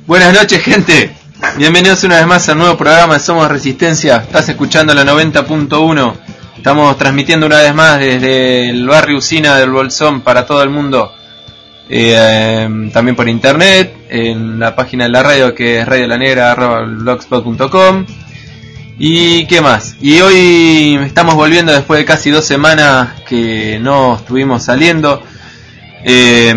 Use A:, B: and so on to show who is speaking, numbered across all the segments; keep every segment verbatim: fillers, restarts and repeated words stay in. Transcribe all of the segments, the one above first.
A: Buenas noches, gente. Bienvenidos una vez más al nuevo programa de Somos Resistencia. Estás escuchando la noventa punto uno. Estamos transmitiendo una vez más desde el barrio Usina del Bolsón para todo el mundo. Eh, eh, también por internet, en la página de la radio que es radio la negra arroba blogspot punto com. Y qué más. Y hoy estamos volviendo después de casi dos semanas que no estuvimos saliendo. Eh,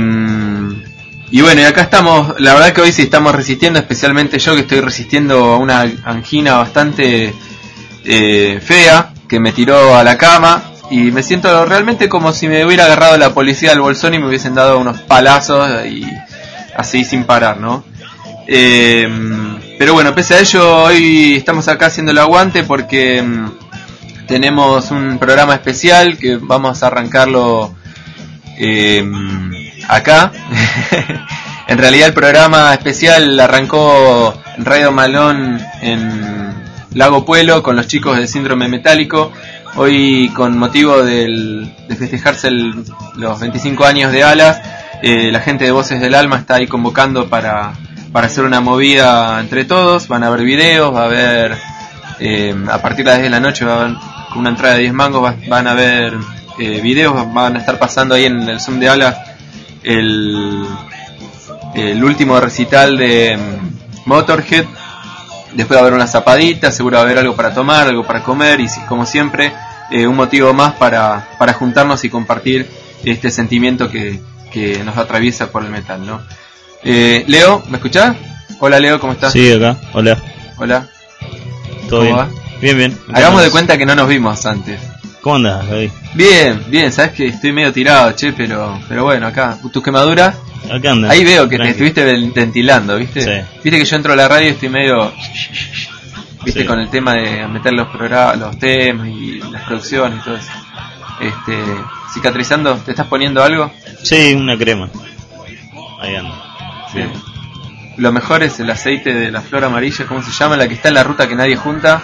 A: y bueno, y acá estamos. La verdad que hoy sí estamos resistiendo, especialmente yo que estoy resistiendo a una angina bastante eh, fea que me tiró a la cama. Y me siento realmente como si me hubiera agarrado la policía del Bolsón y me hubiesen dado unos palazos y así sin parar, ¿no? Eh, pero bueno, pese a ello, hoy estamos acá haciendo el aguante porque um, tenemos un programa especial que vamos a arrancarlo eh, acá. En realidad el programa especial arrancó en Radio Malón en Lago Puelo con los chicos del Síndrome Metálico. Hoy, con motivo del, de festejarse el, los veinticinco años de Alas, eh, la gente de Voces del Alma está ahí convocando para, para hacer una movida entre todos. Van a haber videos, va a haber, eh, a partir de las diez de la noche, va a haber, con una entrada de diez mangos, va, van a haber eh, videos, van a estar pasando ahí en el Zoom de Alas el, el último recital de Motorhead. Después va a haber una zapadita, seguro va a haber algo para tomar, algo para comer y como siempre eh, un motivo más para, para juntarnos y compartir este sentimiento que, que nos atraviesa por el metal, ¿no? Eh, Leo, ¿me escuchás? Hola Leo, ¿cómo estás?
B: Sí, acá, hola.
A: Hola.
B: ¿Todo bien? Va? Bien, bien.
A: Hagamos de cuenta que no nos vimos antes.
B: ¿Cómo andás, David?
A: Bien, bien, sabes que estoy medio tirado, che, pero pero bueno, acá, ¿tus quemaduras?
B: Acá andas.
A: Ahí veo que tranqui. Te estuviste ventilando, ¿viste?
B: Sí.
A: Viste que yo entro a la radio y estoy medio, ¿viste?
B: Sí.
A: Con el tema de meter los programas, los temas y las producciones y todo eso. Este, cicatrizando, ¿te estás poniendo algo?
B: Sí, una crema. Ahí anda.
A: Sí. Lo mejor es el aceite de la flor amarilla, ¿cómo se llama? La que está en la ruta que nadie junta.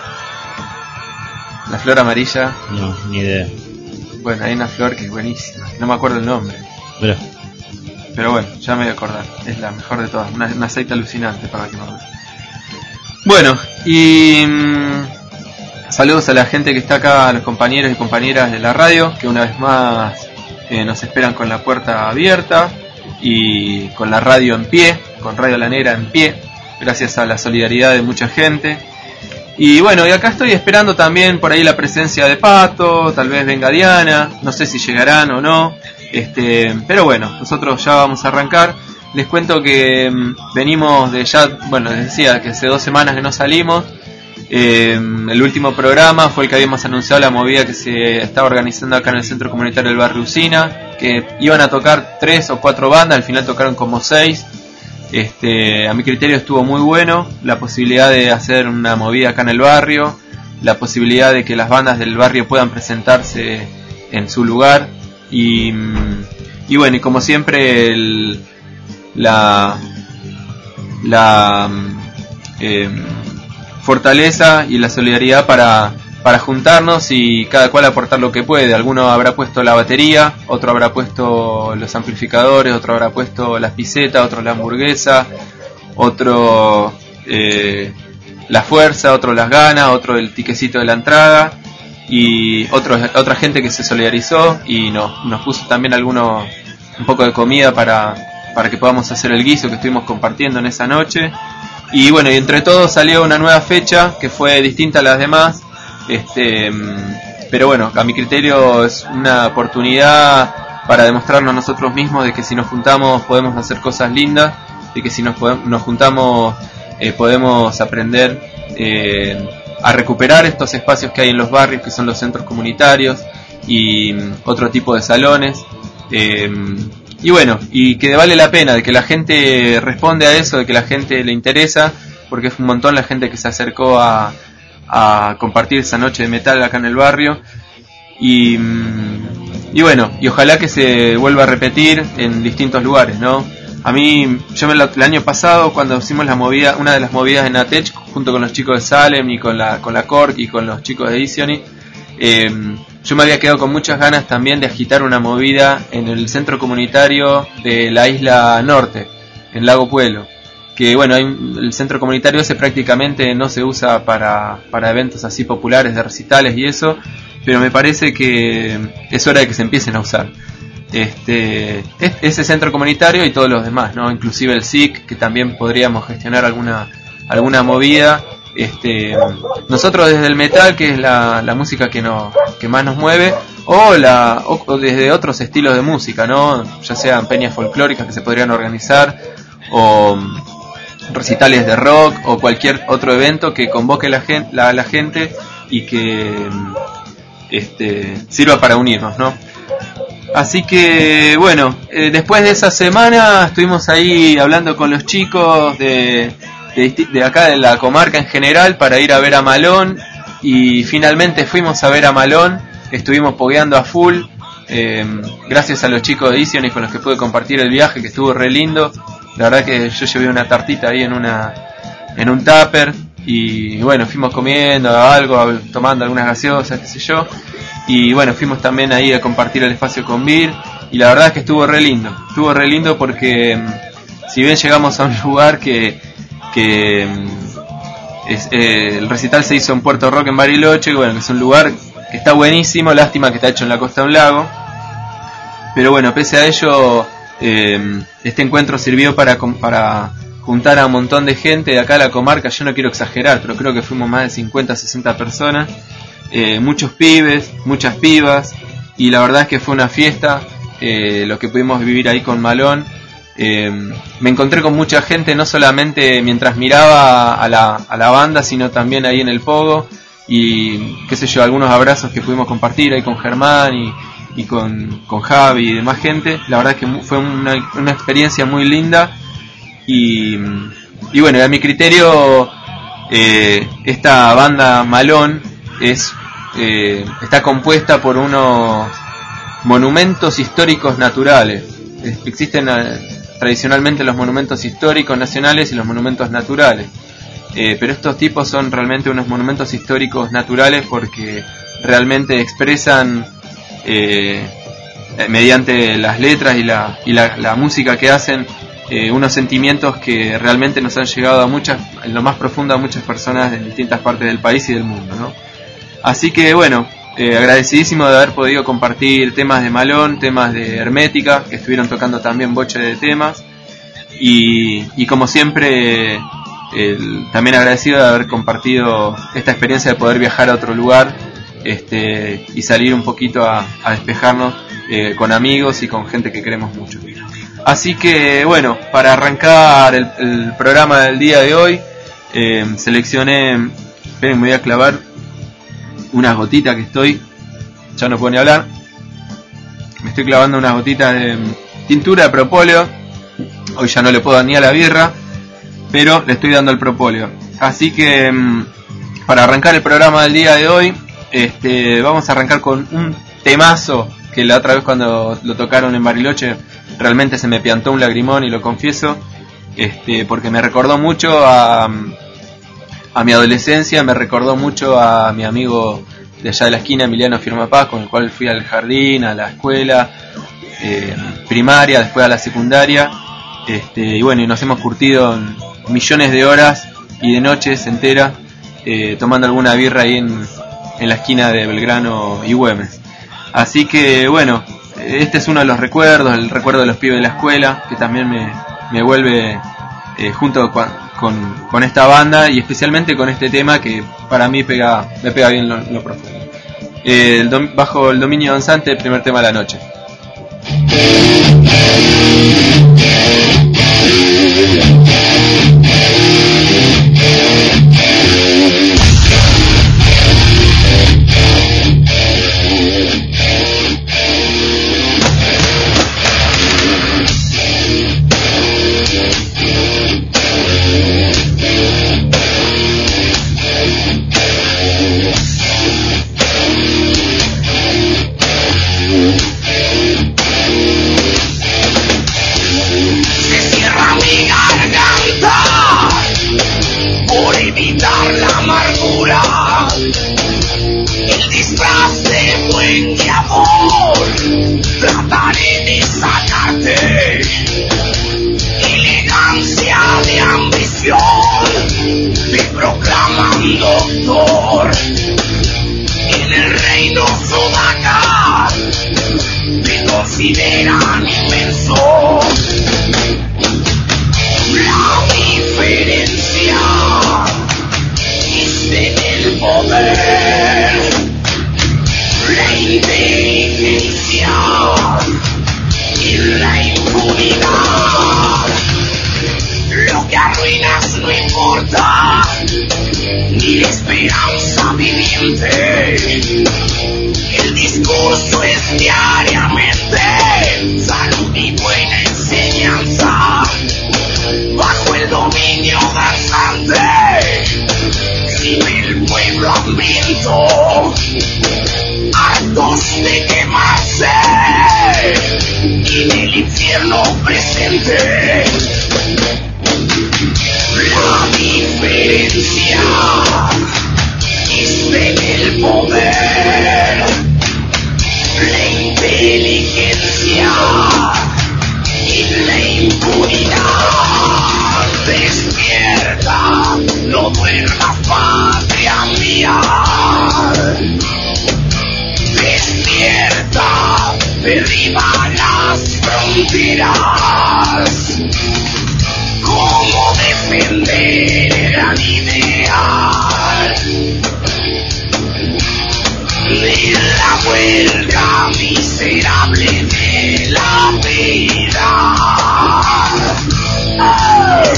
A: La flor amarilla.
B: No, ni idea.
A: Bueno, hay una flor que es buenísima, no me acuerdo el nombre.
B: Mira.
A: Pero bueno, ya me voy a acordar. Es la mejor de todas. Una, un aceite alucinante para que no. Bueno, y mmm, saludos a la gente que está acá, a los compañeros y compañeras de la radio, que una vez más eh, nos esperan con la puerta abierta y con la radio en pie, con Radio La Negra en pie, gracias a la solidaridad de mucha gente. Y bueno, y acá estoy esperando también por ahí la presencia de Pato, tal vez venga Diana, no sé si llegarán o no. Este, pero bueno, nosotros ya vamos a arrancar. Les cuento que mmm, venimos de ya, bueno, les decía que hace dos semanas que no salimos. Eh, el último programa fue el que habíamos anunciado, la movida que se estaba organizando acá en el Centro Comunitario del Barrio Usina, que iban a tocar tres o cuatro bandas, al final tocaron como seis. Este, a mi criterio estuvo muy bueno, la posibilidad de hacer una movida acá en el barrio, la posibilidad de que las bandas del barrio puedan presentarse en su lugar. Y, y bueno, y como siempre el, la la eh, fortaleza y la solidaridad para, para juntarnos y cada cual aportar lo que puede. Alguno habrá puesto la batería, otro habrá puesto los amplificadores, otro habrá puesto las pisetas, otro la hamburguesa, otro eh, la fuerza, otro las ganas, otro el tiquecito de la entrada. Y otro, otra gente que se solidarizó y nos, nos puso también alguno un poco de comida para, para que podamos hacer el guiso que estuvimos compartiendo en esa noche. Y bueno, y entre todos salió una nueva fecha que fue distinta a las demás, este, pero bueno, a mi criterio es una oportunidad para demostrarnos nosotros mismos de que si nos juntamos podemos hacer cosas lindas, de que si nos, podemos, nos juntamos eh, podemos aprender eh, a recuperar estos espacios que hay en los barrios, que son los centros comunitarios y otro tipo de salones. Eh, y bueno, y que vale la pena, de que la gente responde a eso, de que la gente le interesa, porque es un montón la gente que se acercó a, a compartir esa noche de metal acá en el barrio. Y, y bueno, y ojalá que se vuelva a repetir en distintos lugares, ¿no? A mí, yo me lo, el año pasado cuando hicimos la movida, una de las movidas en Atech, junto con los chicos de Salem y con la con la Cork y con los chicos de Isioni, eh, yo me había quedado con muchas ganas también de agitar una movida en el centro comunitario de la isla norte, en Lago Puelo. que bueno, hay, el centro comunitario ese prácticamente no se usa para, para eventos así populares de recitales y eso, pero me parece que es hora de que se empiecen a usar. Este, ese centro comunitario y todos los demás, ¿no? Inclusive el S I C, que también podríamos gestionar alguna alguna movida. Este, nosotros desde el metal, que es la, la música que nos que más nos mueve, o la o, o desde otros estilos de música, ¿no? Ya sean peñas folclóricas que se podrían organizar, o recitales de rock, o cualquier otro evento que convoque la gente, la, la gente y que este, sirva para unirnos, ¿no? Así que bueno, eh, después de esa semana estuvimos ahí hablando con los chicos de, de, de acá de la comarca en general para ir a ver a Malón, y finalmente fuimos a ver a Malón, estuvimos pogueando a full, eh, gracias a los chicos de Isionis con los que pude compartir el viaje, que estuvo re lindo. La verdad que yo llevé una tartita ahí en una en un tupper, y bueno, fuimos comiendo algo, tomando algunas gaseosas, qué sé yo. Y bueno, fuimos también ahí a compartir el espacio con Vir, y la verdad es que estuvo re lindo, estuvo re lindo porque si bien llegamos a un lugar que, que es, eh, el recital se hizo en Puerto Roque, en Bariloche, y bueno, que es un lugar que está buenísimo, lástima que está hecho en la costa de un lago, pero bueno, pese a ello, eh, este encuentro sirvió para, para juntar a un montón de gente de acá a la comarca. Yo no quiero exagerar, pero creo que fuimos más de cincuenta, sesenta personas. Eh, muchos pibes, muchas pibas, y la verdad es que fue una fiesta, eh, lo que pudimos vivir ahí con Malón. Eh, me encontré con mucha gente, no solamente mientras miraba a la, a la banda, sino también ahí en el pogo, y qué sé yo, algunos abrazos que pudimos compartir ahí con Germán y, y con, con Javi y demás gente. La verdad es que fue una, una experiencia muy linda, y, y bueno, a mi criterio, eh, esta banda Malón es eh, está compuesta por unos monumentos históricos naturales. Existen eh, tradicionalmente los monumentos históricos nacionales y los monumentos naturales, eh, pero estos tipos son realmente unos monumentos históricos naturales porque realmente expresan eh, mediante las letras y la, y la, la música que hacen eh, unos sentimientos que realmente nos han llegado a muchas, en lo más profundo, a muchas personas de distintas partes del país y del mundo, ¿no? Así que bueno, eh, agradecidísimo de haber podido compartir temas de Malón, temas de Hermética, que estuvieron tocando también boche de temas, y, y como siempre, el, también agradecido de haber compartido esta experiencia de poder viajar a otro lugar, este, y salir un poquito a, a despejarnos eh, con amigos y con gente que queremos mucho. Así que bueno, para arrancar el, el programa del día de hoy, eh, seleccioné, esperen, me voy a clavar unas gotitas que estoy, ya no puedo ni hablar, me estoy clavando unas gotitas de tintura de propóleo. Hoy ya no le puedo dar ni a la birra, pero le estoy dando el propóleo. Así que para arrancar el programa del día de hoy, este, vamos a arrancar con un temazo que la otra vez cuando lo tocaron en Bariloche realmente se me piantó un lagrimón, y lo confieso, este, porque me recordó mucho a a mi adolescencia, me recordó mucho a mi amigo de allá de la esquina, Emiliano Firmapaz, con el cual fui al jardín, a la escuela eh, primaria, después a la secundaria, este, y bueno, y nos hemos curtido en millones de horas y de noches enteras eh, tomando alguna birra ahí en, en la esquina de Belgrano y Güemes. Así que bueno, este es uno de los recuerdos, el recuerdo de los pibes de la escuela, que también me, me vuelve eh, junto con, con, con esta banda, y especialmente con este tema que para mí pega, me pega bien lo, lo profundo. Eh, el dom, bajo el dominio danzante, el primer tema de la noche.
C: esperanza viviente. El discurso es diariamente salud y buena enseñanza. Bajo el dominio danzante, sin el pueblo hambriento, hartos de quemarse en el infierno presente. La diferencia está en el poder, la inteligencia y la impunidad. Despierta, no duermas, patria mía. Despierta, derriba las fronteras. ¿Cómo defender el gran ideal de la huelga miserable de la vida? ¡Oh!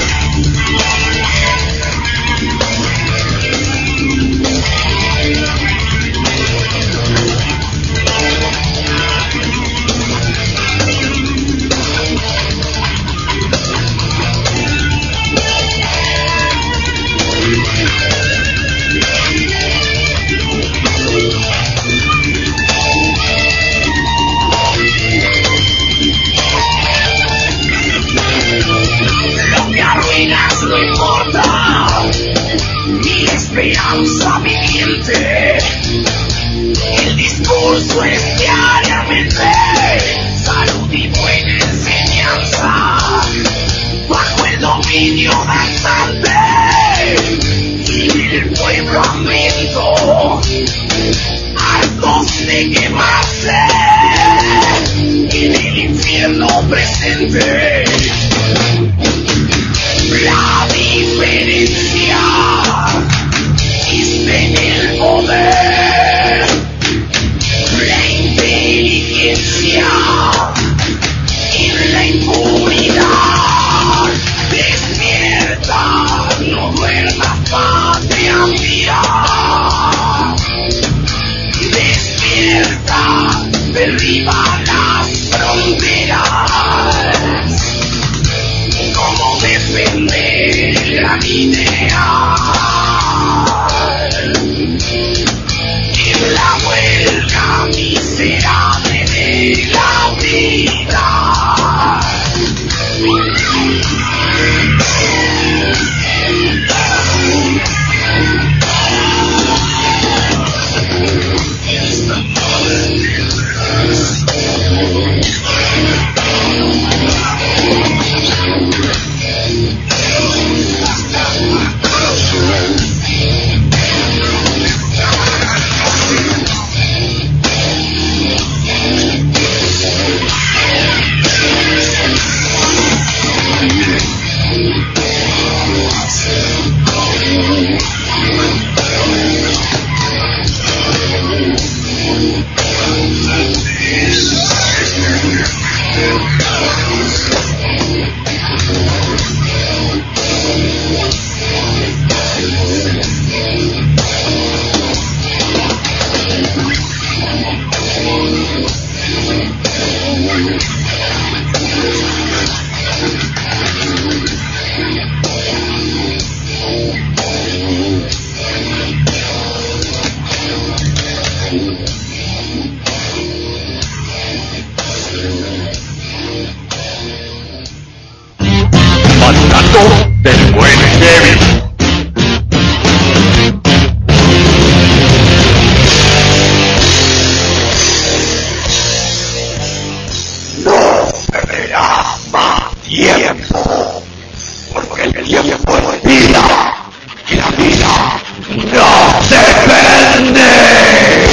C: No importa, mi esperanza viviente. El discurso es diariamente salud y buena enseñanza. Bajo el dominio danzante, sin el pueblo hambriento, hartos de quemarse en el infierno presente. La diferencia está en el poder, la inteligencia y la impunidad. Despierta, no duermas, patria mía. Despierta, derriba las fronteras. ¿Cómo defender el gran ideal en la huelga miserable de la vida?
D: Del buen y débil.
C: No perderá más tiempo, porque el tiempo es vida, y la vida no se vende.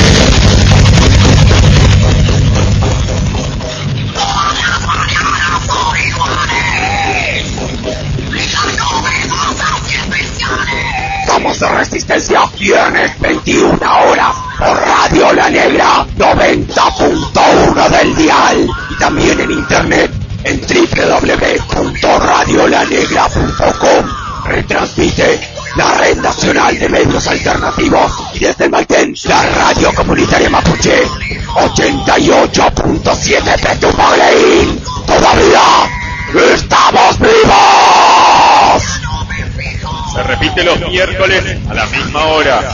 C: Somos de Resistencia, viernes veintiuna horas por Radio La Negra noventa punto uno del dial y también en internet en doble u doble u doble u punto radio la negra punto com. Retransmite la Red Nacional de de medios alternativos y desde el Maitén, la radio comunitaria mapuche, ochenta y ocho punto siete Petumaglein. Todavía estamos vivos.
D: Se repite los miércoles a la misma hora.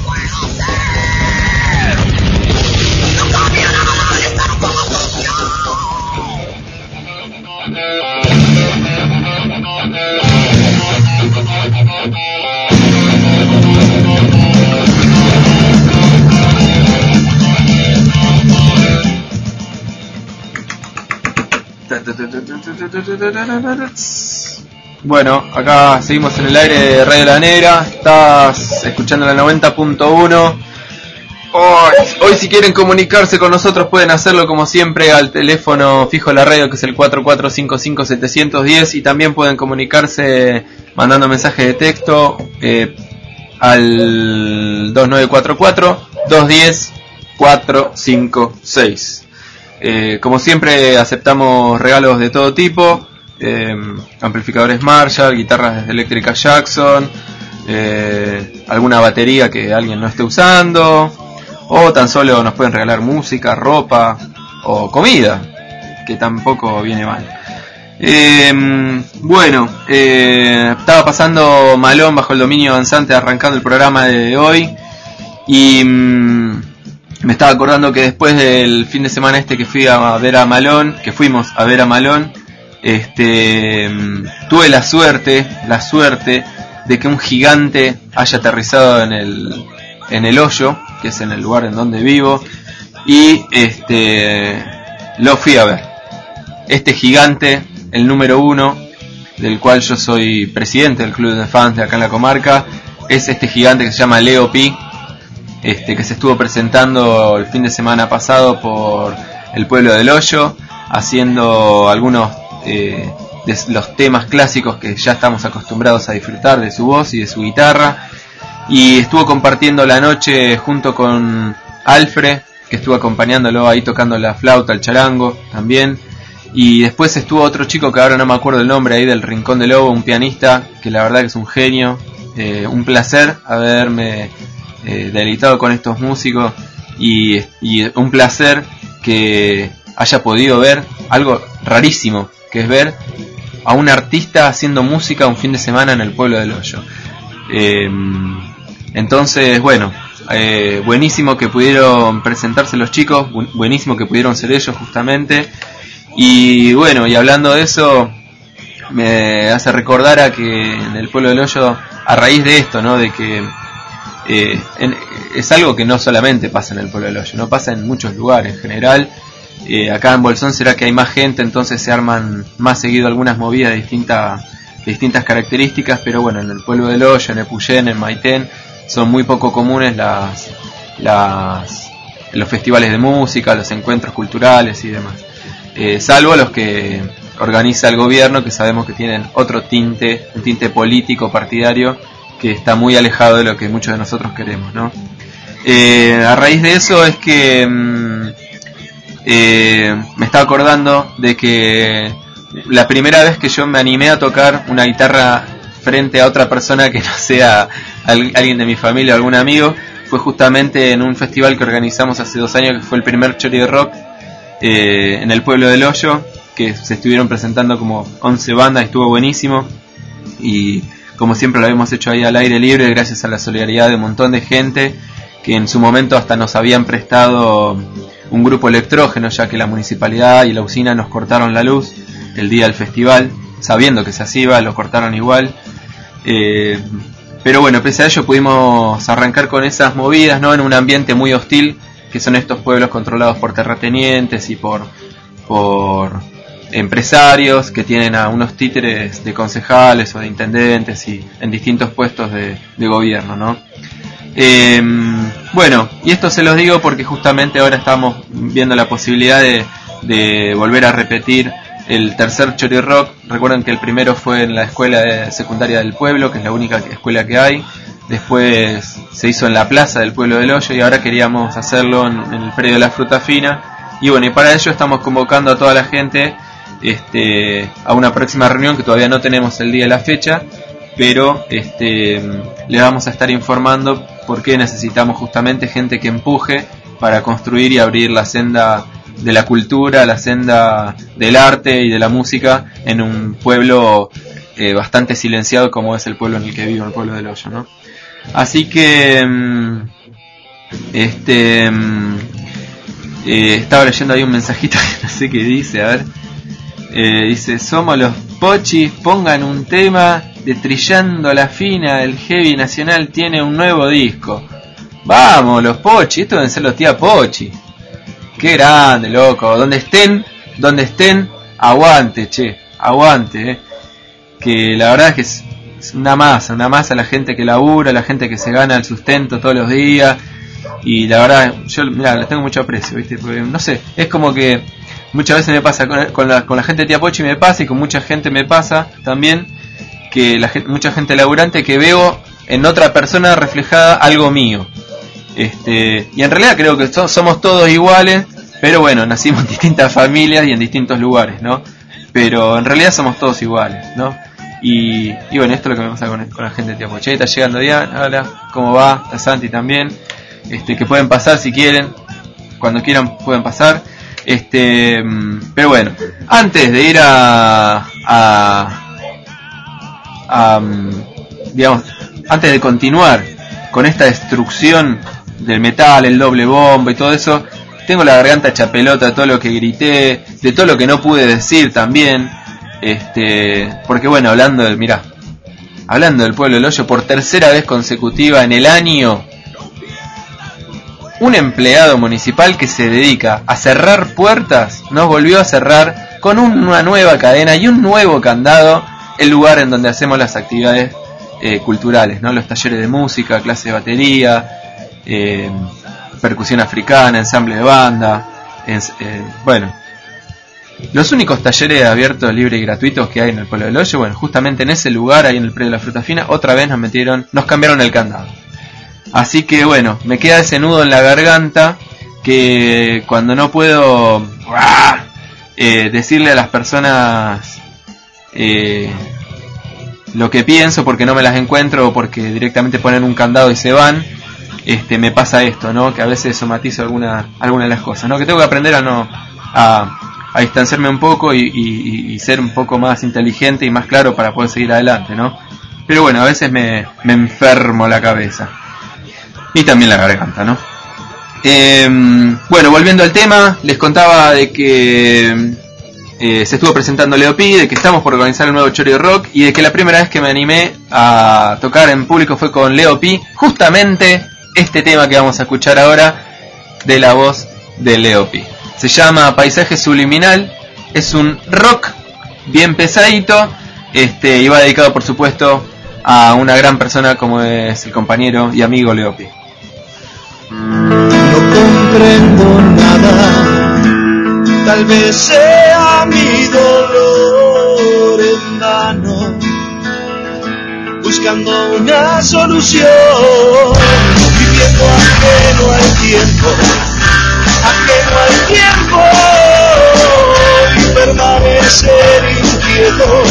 A: Bueno, acá seguimos en el aire de Radio La Negra. Estás escuchando la noventa punto uno. Hoy, hoy si quieren comunicarse con nosotros pueden hacerlo como siempre al teléfono fijo de la radio, que es el cuatro cuatro cinco cinco siete uno cero, y también pueden comunicarse mandando mensajes de texto eh, al dos nueve cuatro cuatro dos uno cero cuatro cinco seis. Eh, como siempre aceptamos regalos de todo tipo, eh, amplificadores Marshall, guitarras eléctricas Jackson, eh, alguna batería que alguien no esté usando, o tan solo nos pueden regalar música, ropa o comida, que tampoco viene mal. Eh, bueno, eh, estaba pasando Malón bajo el dominio avanzante arrancando el programa de hoy y mm, me estaba acordando que después del fin de semana este que fui a ver a Malón, que fuimos a ver a Malón, este, tuve la suerte, la suerte de que un gigante haya aterrizado en el, en el hoyo, que es en el lugar en donde vivo, y este, lo fui a ver. Este gigante, el número uno, del cual yo soy presidente del club de fans de acá en la comarca, es este gigante que se llama Leo Pi. Este, que se estuvo presentando el fin de semana pasado por el pueblo del Hoyo, haciendo algunos eh, de los temas clásicos que ya estamos acostumbrados a disfrutar de su voz y de su guitarra, y estuvo compartiendo la noche junto con Alfred, que estuvo acompañándolo ahí tocando la flauta, el charango también, y después estuvo otro chico que ahora no me acuerdo el nombre, ahí del Rincón del Lobo, un pianista que la verdad que es un genio. Eh, un placer haberme Eh, deleitado con estos músicos y, y un placer que haya podido ver algo rarísimo, que es ver a un artista haciendo música un fin de semana en el pueblo del Hoyo. Eh, entonces, bueno, eh, buenísimo que pudieron presentarse los chicos, bu- buenísimo que pudieron ser ellos justamente. Y bueno, y hablando de eso, me hace recordar a que en el pueblo del Hoyo, a raíz de esto, ¿no? De que Eh, en, es algo que no solamente pasa en el pueblo del Hoyo, no pasa en muchos lugares en general. Eh, acá en Bolsón será que hay más gente, entonces se arman más seguido algunas movidas de distintas, de distintas características, pero bueno, en el pueblo del Hoyo, en Epuyén, en Maitén, son muy poco comunes las, las, los festivales de música, los encuentros culturales y demás. Eh, salvo los que organiza el gobierno, que sabemos que tienen otro tinte, un tinte político partidario, que está muy alejado de lo que muchos de nosotros queremos, ¿no? Eh, a raíz de eso es que mmm, eh, me estaba acordando de que la primera vez que yo me animé a tocar una guitarra frente a otra persona que no sea alguien de mi familia o algún amigo fue justamente en un festival que organizamos hace dos años, que fue el primer Chori de Rock eh, en el pueblo del Hoyo, que se estuvieron presentando como once bandas y estuvo buenísimo. Y como siempre lo habíamos hecho ahí al aire libre, gracias a la solidaridad de un montón de gente que en su momento hasta nos habían prestado un grupo electrógeno, ya que la municipalidad y la usina nos cortaron la luz el día del festival, sabiendo que se hacía, lo cortaron igual. Eh, pero bueno, pese a ello pudimos arrancar con esas movidas, ¿no? En un ambiente muy hostil, que son estos pueblos controlados por terratenientes y por... por empresarios que tienen a unos títeres de concejales o de intendentes y en distintos puestos de, de gobierno, ¿no? Eh, bueno, y esto se los digo porque justamente ahora estamos viendo la posibilidad de, de volver a repetir el tercer Chori Rock. Recuerden que el primero fue en la escuela de secundaria del pueblo, que es la única escuela que hay. Después se hizo en la plaza del pueblo del Hoyo y ahora queríamos hacerlo en, en el predio de la Fruta Fina. Y bueno, y para ello estamos convocando a toda la gente Este, a una próxima reunión que todavía no tenemos el día y la fecha, pero este, le vamos a estar informando por qué necesitamos justamente gente que empuje para construir y abrir la senda de la cultura, la senda del arte y de la música en un pueblo eh, bastante silenciado como es el pueblo en el que vivo, el pueblo del Hoyo, ¿no? Así que este eh, estaba leyendo ahí un mensajito que no sé qué dice, a ver, eh, dice: somos los Pochis, pongan un tema de Trillando la Fina, el heavy nacional tiene un nuevo disco. Vamos, los Pochis, estos deben ser los tía Pochi. Qué grande, loco. Donde estén, donde estén, aguante, che, aguante, eh. Que la verdad es que es, es una masa, una masa la gente que labura, la gente que se gana el sustento todos los días. Y la verdad, yo, mirá, les tengo mucho aprecio, ¿viste? Porque, no sé, es como que muchas veces me pasa con, con, la, con la gente de tía Pochi, me pasa, y con mucha gente me pasa también, que la gente, mucha gente laburante que veo en otra persona reflejada algo mío. Este, y en realidad creo que so, somos todos iguales, pero bueno, nacimos en distintas familias y en distintos lugares, ¿no? Pero en realidad somos todos iguales, ¿no? Y, y bueno, esto es lo que me pasa con, con la gente de tía Pochi. Ahí está llegando Diana, hola, ¿cómo va? Está Santi también. Este, que pueden pasar si quieren, cuando quieran pueden pasar. Este, pero bueno, antes de ir a, a, a digamos, antes de continuar con esta destrucción del metal, el doble bombo y todo eso, tengo la garganta hecha pelota de todo lo que grité, de todo lo que no pude decir también, este, porque bueno, hablando del, mirá, hablando del pueblo del Hoyo por tercera vez consecutiva en el año, un empleado municipal que se dedica a cerrar puertas nos volvió a cerrar con una nueva cadena y un nuevo candado el lugar en donde hacemos las actividades eh, culturales, ¿no? Los talleres de música, clase de batería, eh, percusión africana, ensamble de banda, en, eh, bueno, los únicos talleres abiertos, libres y gratuitos que hay en el pueblo del Hoyo. Bueno, justamente en ese lugar, ahí en el predio de la Fruta Fina, otra vez nos metieron, nos cambiaron el candado. Así que bueno, me queda ese nudo en la garganta que cuando no puedo eh, decirle a las personas eh, lo que pienso porque no me las encuentro o porque directamente ponen un candado y se van, este, me pasa esto, ¿no? Que a veces somatizo alguna, alguna de las cosas, ¿no? Que tengo que aprender a no a, a distanciarme un poco y, y, y ser un poco más inteligente y más claro para poder seguir adelante, ¿no? Pero bueno, a veces me, me enfermo la cabeza. Y también la garganta, ¿no? Eh, bueno, volviendo al tema, les contaba de que eh, se estuvo presentando Leo Pi, de que estamos por organizar el nuevo Chori Rock y de que la primera vez que me animé a tocar en público fue con Leo Pi, justamente este tema que vamos a escuchar ahora de la voz de Leo Pi. Se llama Paisaje Subliminal, es un rock bien pesadito, este, y va dedicado por supuesto a una gran persona como es el compañero y amigo Leo Pi.
E: No comprendo nada, tal vez sea mi dolor en vano, buscando una solución, viviendo ajeno al tiempo, ajeno al tiempo, y permanecer inquieto.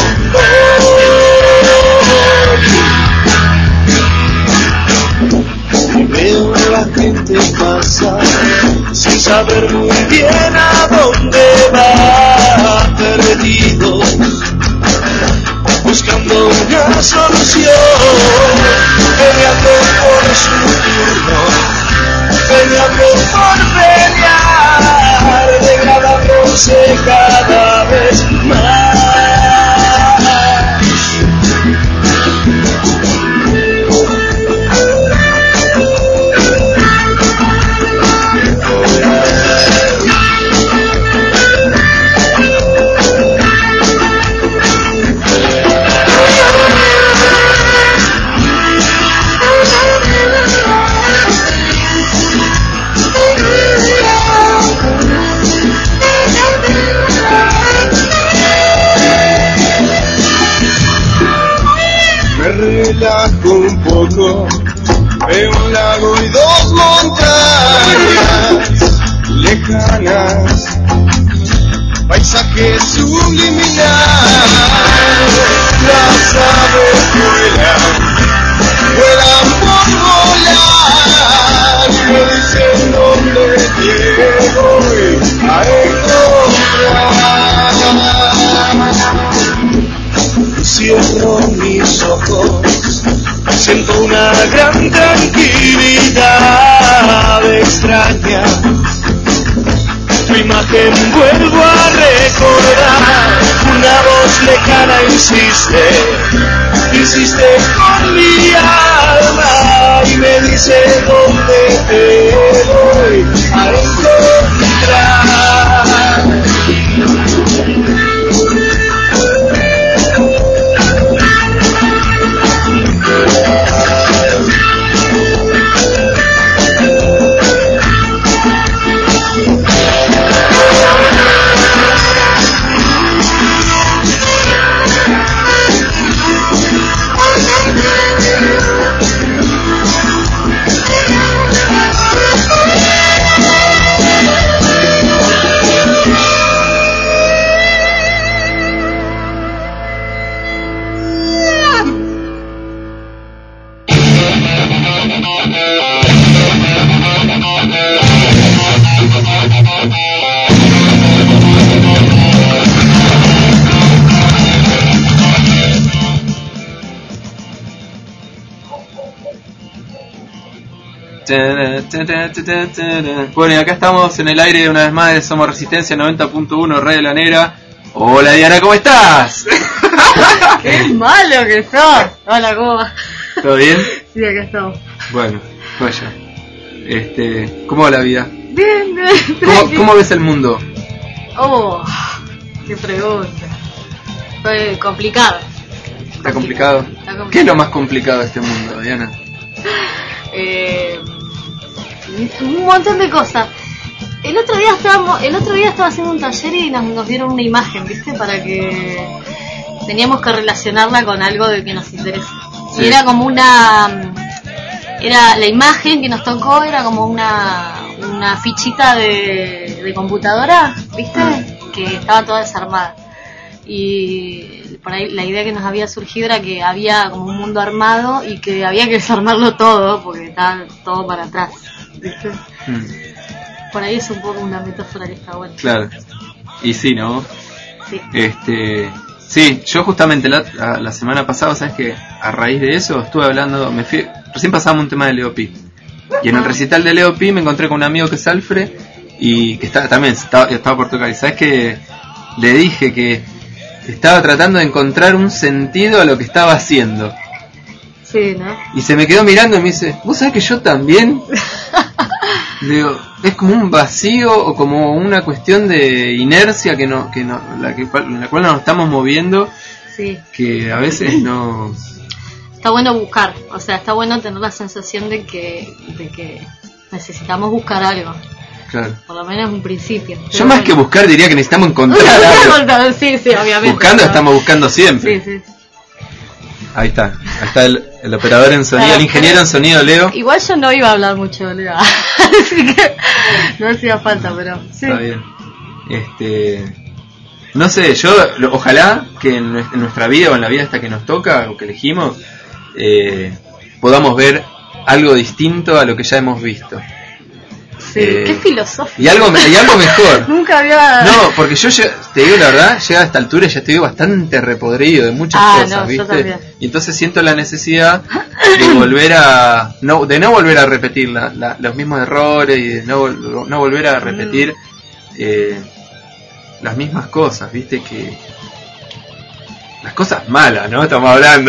E: Veo a la gente pasar sin saber muy bien a dónde va, perdido, buscando una solución, peleando por su turno, peleando por pelear, degradándose cada vez más.
C: Relajo un poco, veo un lago y dos montañas lejanas, paisaje subliminal, las aves vuelan, vuelan
E: cierro mis ojos, siento una gran tranquilidad extraña. Tu imagen vuelvo a recordar, una voz lejana insiste, insiste con mi alma y me dice dónde te voy a encontrar.
A: Bueno, y acá estamos en el aire una vez más de Somos Resistencia noventa punto uno Radio La Negra. Hola Diana, ¿cómo estás?
F: ¡Qué malo que sos! Hola, ¿cómo va?
A: ¿Todo bien?
F: Sí, acá estamos.
A: Bueno, vaya. Este, ¿cómo va la vida?
F: Bien, bien.
A: ¿Cómo, ¿Cómo ves el mundo?
F: Oh, qué pregunta. Fue complicado.
A: ¿Está complicado?
F: Está complicado.
A: ¿Qué es lo más complicado de este mundo, Diana?
F: Eh, un montón de cosas. El otro día estábamos, el otro día estaba haciendo un taller y nos, nos dieron una imagen, ¿viste? Para que teníamos que relacionarla con algo de que nos interesa.
A: Sí.
F: Y era como una, era la imagen que nos tocó era como una, una fichita de, de computadora, ¿viste? Que estaba toda desarmada. Y por ahí la idea que nos había surgido era que había como un mundo armado y que había que desarmarlo todo porque estaba todo para atrás, ¿viste?
A: Hmm.
F: Por ahí es un poco una metáfora que está buena.
A: Claro. Y sí, ¿no?
F: Sí.
A: Este, sí, yo justamente la, la, la semana pasada, ¿sabes qué? A raíz de eso estuve hablando, me fui, recién pasábamos un tema de Leo Pi. Y en el recital de Leo Pi me encontré con un amigo que es Alfred y que está, también estaba, estaba por tocar. Y ¿sabes qué? Le dije que estaba tratando de encontrar un sentido a lo que estaba haciendo.
F: Sí, ¿no?
A: Y se me quedó mirando y me dice, ¿vos sabés que yo también? Le digo, es como un vacío o como una cuestión de inercia que no, que no, la que, en la cual nos estamos moviendo,
F: Sí.
A: que a veces no.
F: Está bueno buscar, o sea, está bueno tener la sensación de que, de que necesitamos buscar algo.
A: Claro.
F: Por lo menos un principio.
A: Yo
F: Pero
A: más
F: bueno.
A: que buscar diría que necesitamos encontrar algo.
F: Sí, sí, obviamente.
A: Buscando
F: ¿no?
A: estamos buscando siempre.
F: Sí, sí.
A: Ahí está, ahí está el, el operador en sonido, el ingeniero en sonido, Leo.
F: Igual yo no iba a hablar mucho, Leo. Así que no hacía falta, pero sí.
A: Está bien. Este, no sé, yo lo- ojalá que en, nues- en nuestra vida o en la vida esta que nos toca o que elegimos eh, podamos ver algo distinto a lo que ya hemos visto.
F: Sí,
A: Eh,
F: qué filosófico.
A: Y algo, me- y algo mejor.
F: Nunca había...
A: No, porque yo ya, te digo la verdad, llega a esta altura ya estoy bastante repodrido de muchas
F: Ah,
A: cosas,
F: no, yo
A: ¿viste?
F: también.
A: Y entonces siento la necesidad de volver a no de no volver a repetir la, la, los mismos errores y de no, vol- no volver a repetir eh, las mismas cosas, ¿viste? Que las cosas malas, ¿no? Estamos hablando.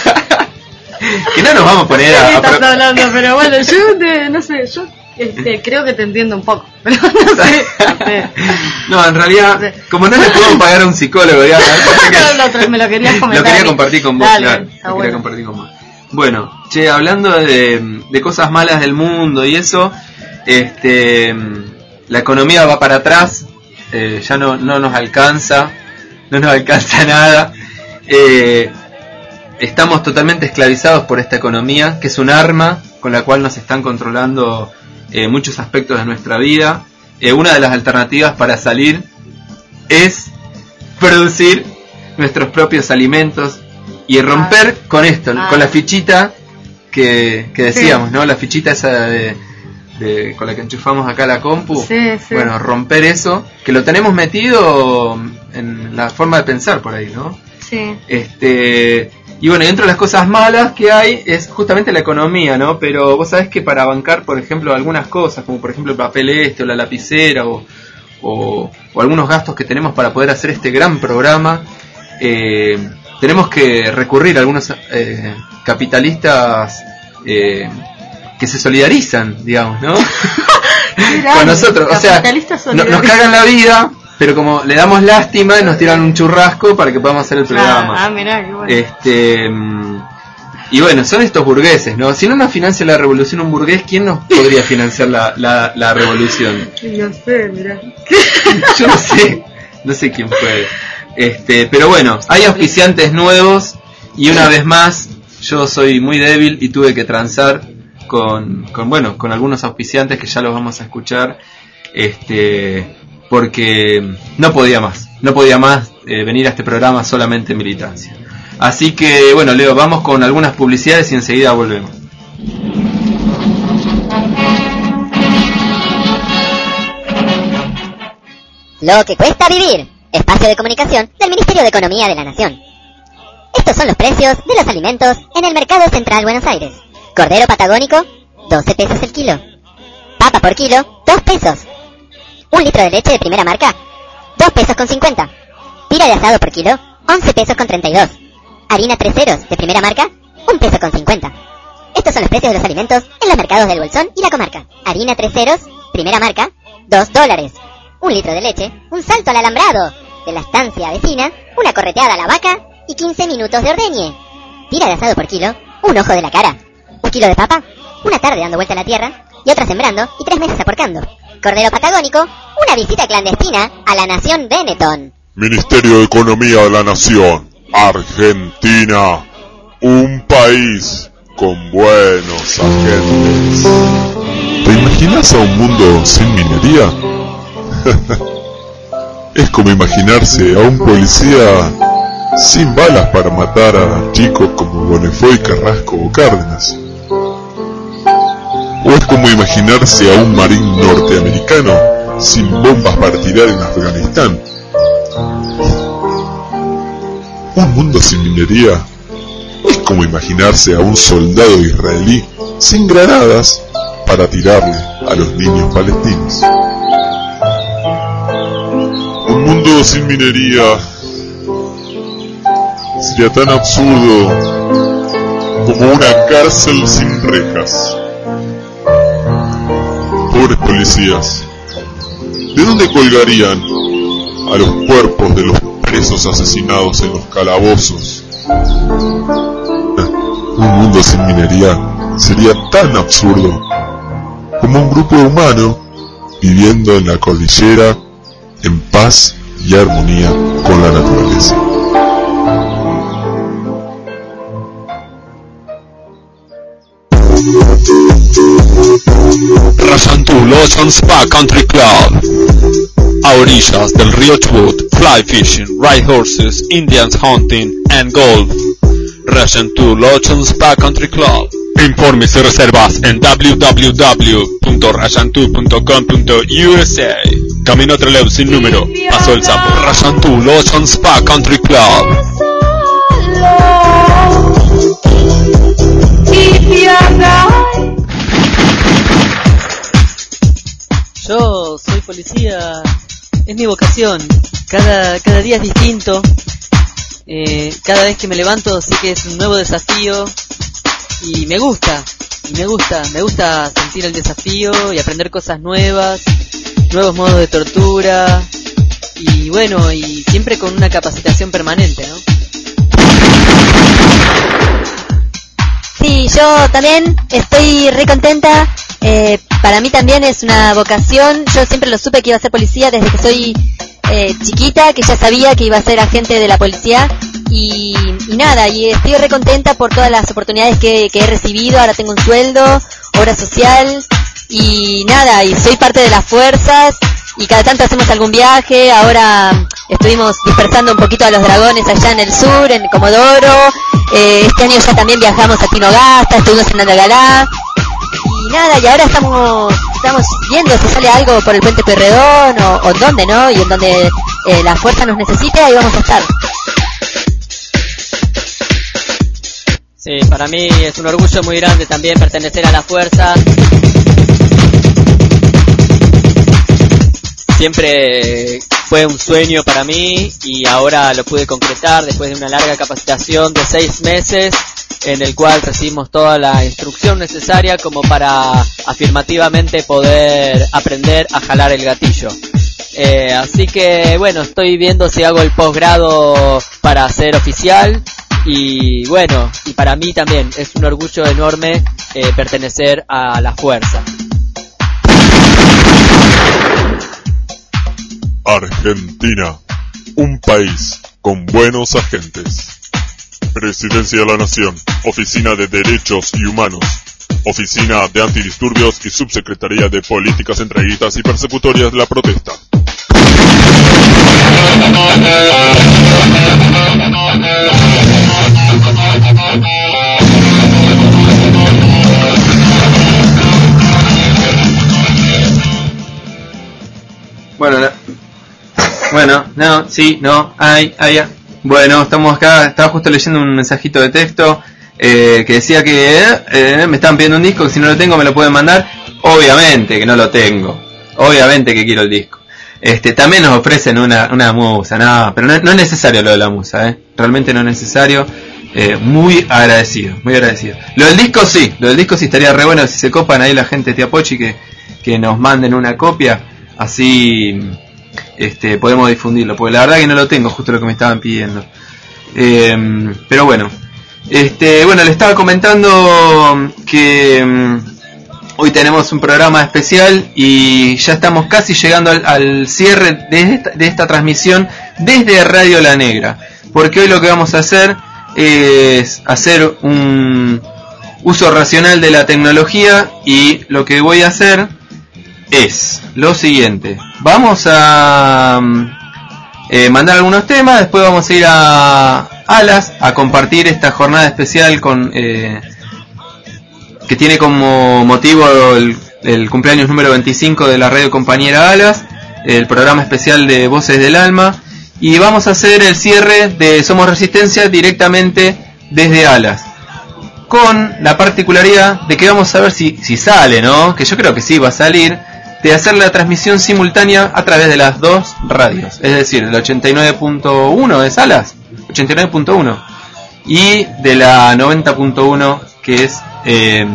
A: Que no nos vamos a poner
F: ¿De
A: a,
F: qué
A: a
F: estás
A: pro-
F: hablando? Pero bueno, yo te- no sé, yo este, creo que te entiendo un poco, pero no sé. Este,
A: No, en realidad, como no le podemos pagar a un psicólogo, digamos,
F: no, lo tra- me lo querías comentar.
A: Lo quería compartir con vos,
F: Dale,
A: claro.
F: está
A: Lo quería
F: bueno.
A: compartir con vos. Bueno, che, hablando de, de cosas malas del mundo y eso, este, la economía va para atrás, eh, ya no, no nos alcanza, no nos alcanza nada. Eh, estamos totalmente esclavizados por esta economía, que es un arma con la cual nos están controlando eh, muchos aspectos de nuestra vida. Eh, una de las alternativas para salir es producir nuestros propios alimentos y romper con esto,
F: Ah.
A: con la fichita que, que decíamos, ¿no? La fichita esa de, de con la que enchufamos acá la compu.
F: Sí, sí.
A: Bueno, romper eso, que lo tenemos metido en la forma de pensar por ahí, ¿no?
F: Sí.
A: Este, y bueno, dentro de las cosas malas que hay es justamente la economía, ¿no? Pero vos sabés que para bancar, por ejemplo, algunas cosas, como por ejemplo el papel este o la lapicera o, o, o algunos gastos que tenemos para poder hacer este gran programa, eh, tenemos que recurrir a algunos eh, capitalistas eh, que se solidarizan, digamos, ¿no? Con nosotros, o sea, no, nos cagan la vida, pero como le damos lástima, nos tiran un churrasco para que podamos hacer el programa.
F: Ah, ah mirá, qué bueno.
A: Este, y bueno, son estos burgueses, ¿no? Si no nos financia la revolución un burgués, ¿quién nos podría financiar la, la, la revolución?
F: No sé, mirá.
A: Yo no sé, no sé quién puede. Este, pero bueno, hay auspiciantes nuevos y una vez más yo soy muy débil y tuve que transar con, con bueno, con algunos auspiciantes que ya los vamos a escuchar, este, porque no podía más, no podía más eh, venir a este programa solamente militancia. Así que bueno, Leo, vamos con algunas publicidades y enseguida volvemos.
G: Lo que cuesta vivir. Espacio de comunicación del Ministerio de Economía de la Nación. Estos son los precios de los alimentos en el Mercado Central Buenos Aires. Cordero patagónico, doce pesos el kilo. Papa por kilo, dos pesos. Un litro de leche de primera marca, dos pesos con cincuenta. Tira de asado por kilo, once pesos con treinta y dos. Harina tres ceros de primera marca, un peso con cincuenta. Estos son los precios de los alimentos en los mercados del Bolsón y la comarca. Harina tres ceros, primera marca, dos dólares. Un litro de leche, un salto al alambrado. De la estancia vecina, una correteada a la vaca y quince minutos de ordeñe. Tira de asado por kilo, un ojo de la cara. Un kilo de papa, una tarde dando vuelta a la tierra y otra sembrando y tres meses aporcando. Cordero patagónico, una visita clandestina a la nación Benetton.
H: Ministerio de Economía de la Nación, Argentina, un país con buenos agentes. ¿Te imaginas a un mundo sin minería? Es como imaginarse a un policía sin balas para matar a chicos como Bonnefoy, Carrasco o Cárdenas. O es como imaginarse a un marín norteamericano sin bombas para tirar en Afganistán. Un mundo sin minería es como imaginarse a un soldado israelí sin granadas para tirarle a los niños palestinos. Un mundo sin minería sería tan absurdo como una cárcel sin rejas. Pobres policías, ¿de dónde colgarían a los cuerpos de los presos asesinados en los calabozos? Un mundo sin minería sería tan absurdo como un grupo humano viviendo en la cordillera en paz y armonía con la naturaleza.
I: Rajantú Lodge and Spa Country Club, a orillas del río Chubut, fly fishing, ride horses, Indians hunting and golf. Rajantú Lodge and Spa Country Club. Informes y reservas en w w w punto rajantú punto com punto u s a. Camino Trelew sin número, Paso del Sapo. Rajantú Lodge and Spa Country Club.
J: Yo soy policía, es mi vocación. Cada, cada día es distinto. Eh, cada vez que me levanto sé que es un nuevo desafío. Y me gusta, y me gusta, me gusta sentir el desafío y aprender cosas nuevas, nuevos modos de tortura, y bueno, y siempre con una capacitación permanente, ¿no?
K: Sí, yo también estoy re contenta, eh, para mí también es una vocación, yo siempre lo supe que iba a ser policía desde que soy eh, chiquita, que ya sabía que iba a ser agente de la policía. Y, y nada, y estoy re contenta por todas las oportunidades que, que he recibido. Ahora tengo un sueldo, obra social y nada, y soy parte de las fuerzas y cada tanto hacemos algún viaje. Ahora estuvimos dispersando un poquito a los dragones allá en el sur, en Comodoro. Eh, este año ya también viajamos a Tinogasta, estuvimos en Andagalá. Y nada, y ahora estamos estamos viendo si sale algo por el Puente Pueyrredón o, o en dónde, ¿no? Y en donde eh, la fuerza nos necesite, ahí vamos a estar.
J: Sí, para mí es un orgullo muy grande también pertenecer a la fuerza. Siempre fue un sueño para mí y ahora lo pude concretar después de una larga capacitación de seis meses en el cual recibimos toda la instrucción necesaria como para afirmativamente poder aprender a jalar el gatillo. Eh, así que bueno, estoy viendo si hago el posgrado para ser oficial y bueno, y para mí también es un orgullo enorme eh, pertenecer a la fuerza.
H: Argentina, un país con buenos agentes. Presidencia de la Nación, Oficina de Derechos y Humanos, Oficina de Antidisturbios y Subsecretaría de Políticas Entreguistas y Persecutorias de la Protesta.
A: Bueno, no. Bueno, no, sí, no, ay, ay, ay. Bueno, estamos acá, estaba justo leyendo un mensajito de texto eh, que decía que eh, me estaban pidiendo un disco, que si no lo tengo me lo pueden mandar. Obviamente que no lo tengo, obviamente que quiero el disco. Este, también nos ofrecen una, una musa, no, pero no, no es necesario lo de la musa, eh, realmente no es necesario. Eh, muy agradecido, muy agradecido. Lo del disco sí, lo del disco sí estaría re bueno si se copan ahí la gente de Tiapochi que, que nos manden una copia, así este podemos difundirlo, porque la verdad que no lo tengo, justo lo que me estaban pidiendo. Eh, pero bueno, este bueno, le estaba comentando que um, hoy tenemos un programa especial y ya estamos casi llegando al, al cierre de esta, de esta transmisión desde Radio La Negra, porque hoy lo que vamos a hacer es hacer un uso racional de la tecnología y lo que voy a hacer es lo siguiente. Vamos a eh, mandar algunos temas, después vamos a ir a Alas a compartir esta jornada especial con eh, que tiene como motivo el, el cumpleaños número veinticinco de la radio compañera Alas, el programa especial de Voces del Alma, y vamos a hacer el cierre de Somos Resistencia directamente desde Alas, con la particularidad de que vamos a ver si, si sale, ¿no? Que yo creo que sí va a salir, de hacer la transmisión simultánea a través de las dos radios, es decir, el ochenta y nueve punto uno de Salas, ochenta y nueve punto uno, y de la noventa punto uno que es eh,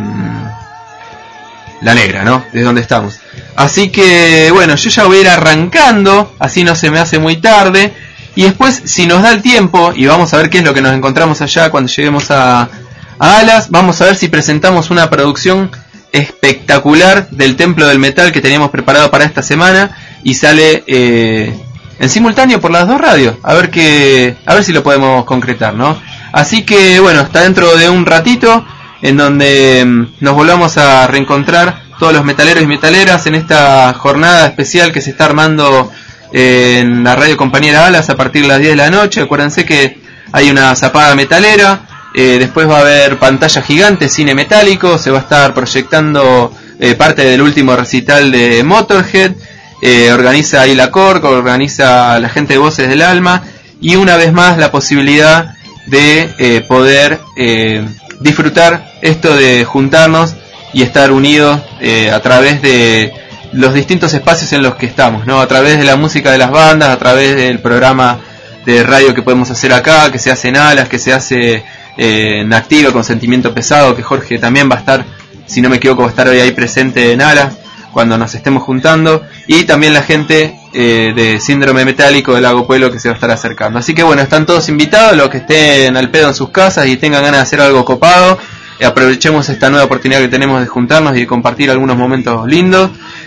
A: La Negra, ¿no? De donde estamos. Así que bueno, yo ya voy a ir arrancando, así no se me hace muy tarde, y después si nos da el tiempo, y vamos a ver qué es lo que nos encontramos allá cuando lleguemos a, a Alas, vamos a ver si presentamos una producción espectacular del Templo del Metal que teníamos preparado para esta semana y sale eh, en simultáneo por las dos radios, a ver que a ver si lo podemos concretar, ¿no? Así que bueno, hasta dentro de un ratito en donde mm, nos volvamos a reencontrar todos los metaleros y metaleras en esta jornada especial que se está armando eh, en la radio compañera Alas a partir de las diez de la noche. Acuérdense que hay una zapada metalera. Eh, después va a haber pantalla gigante, cine metálico, se va a estar proyectando eh, parte del último recital de Motorhead, eh, organiza ahí la Cork, organiza la gente de Voces del Alma, y una vez más la posibilidad de eh, poder eh, disfrutar esto de juntarnos y estar unidos eh, a través de los distintos espacios en los que estamos, ¿no? A través de la música de las bandas, a través del programa de radio que podemos hacer acá, que se hace en Alas, que se hace Eh, en Activa con Sentimiento Pesado, que Jorge también va a estar, si no me equivoco, va a estar hoy ahí presente en Alas cuando nos estemos juntando, y también la gente eh, de Síndrome Metálico del Lago Pueblo que se va a estar acercando. Así que bueno, están todos invitados, los que estén al pedo en sus casas y tengan ganas de hacer algo copado, eh, aprovechemos esta nueva oportunidad que tenemos de juntarnos y de compartir algunos momentos lindos.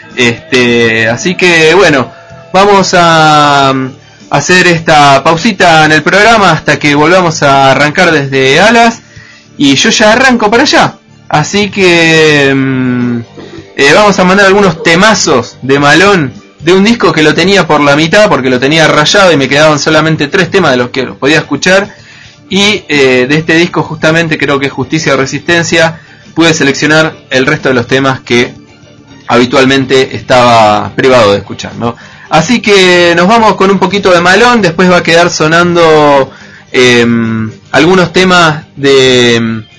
A: Este, así que bueno, vamos a hacer esta pausita en el programa hasta que volvamos a arrancar desde Alas, y yo ya arranco para allá, así que mmm, eh, vamos a mandar algunos temazos de Malón, de un disco que lo tenía por la mitad porque lo tenía rayado y me quedaban solamente tres temas de los que los podía escuchar, y eh, de este disco justamente creo que Justicia o Resistencia pude seleccionar el resto de los temas que habitualmente estaba privado de escuchar, ¿no? Así que nos vamos con un poquito de Malón, después va a quedar sonando eh, algunos temas de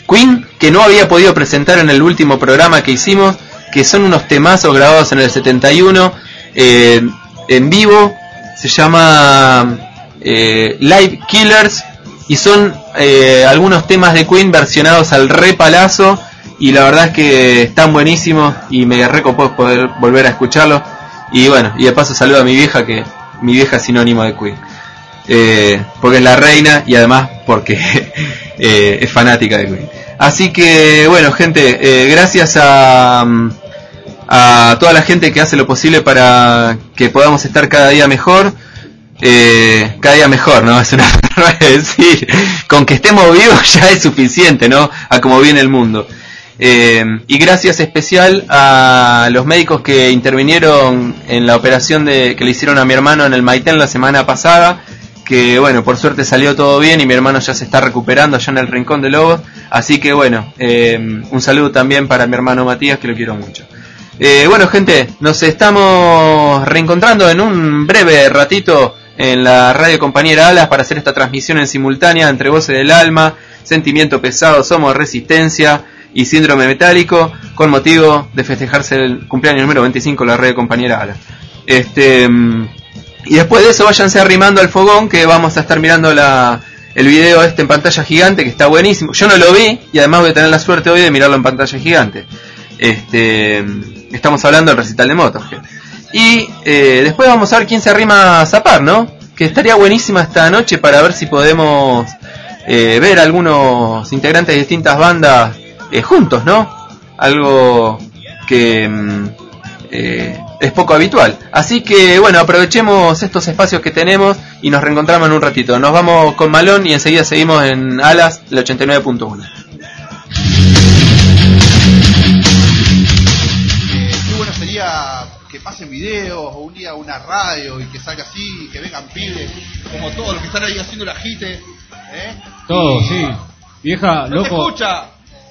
A: Queen, que no había podido presentar en el último programa que hicimos, que son unos temazos grabados en el setenta y uno eh, en vivo. Se llama eh, Live Killers y son eh, algunos temas de Queen versionados al re palazo, y la verdad es que están buenísimos y me recopó poder volver a escucharlos. Y bueno, y de paso saludo a mi vieja, que mi vieja es sinónimo de Queen, eh, porque es la reina y además porque eh, es fanática de Queen. Así que bueno, gente, eh, gracias a, a toda la gente que hace lo posible para que podamos estar cada día mejor. Eh, cada día mejor, ¿no? Es una forma de decir, con que estemos vivos ya es suficiente, ¿no? A cómo viene el mundo. Eh, y gracias especial a los médicos que intervinieron en la operación de, que le hicieron a mi hermano en el Maitén la semana pasada, que bueno, por suerte salió todo bien y mi hermano ya se está recuperando allá en el Rincón de Lobos. Así que bueno, eh, un saludo también para mi hermano Matías, que lo quiero mucho. Eh, bueno, gente, nos estamos reencontrando en un breve ratito en la radio compañera Alas para hacer esta transmisión en simultánea entre Voces del Alma, Sentimiento Pesado, Somos Resistencia y Síndrome Metálico, con motivo de festejarse el cumpleaños número veinticinco de la radio compañera Alas. Este, y después de eso váyanse arrimando al fogón, que vamos a estar mirando la, el video este en pantalla gigante, que está buenísimo. Yo no lo vi y además voy a tener la suerte hoy de mirarlo en pantalla gigante. Este, estamos hablando del recital de Motorhead. Y eh, después vamos a ver quién se arrima a zapar, ¿no? Que estaría buenísima esta noche para ver si podemos eh, ver algunos integrantes de distintas bandas eh, juntos, ¿no? Algo que mm, eh, es poco habitual. Así que bueno, aprovechemos estos espacios que tenemos y nos reencontramos en un ratito. Nos vamos con Malón y enseguida seguimos en Alas, el ochenta y nueve punto uno.
L: Qué bueno sería que pasen videos o un día una radio y que salga así, que vengan pibes, como todos los que están ahí haciendo la jite, ¿eh?
M: Todo, y... sí. Vieja,
L: no
M: loco.
L: Se escucha.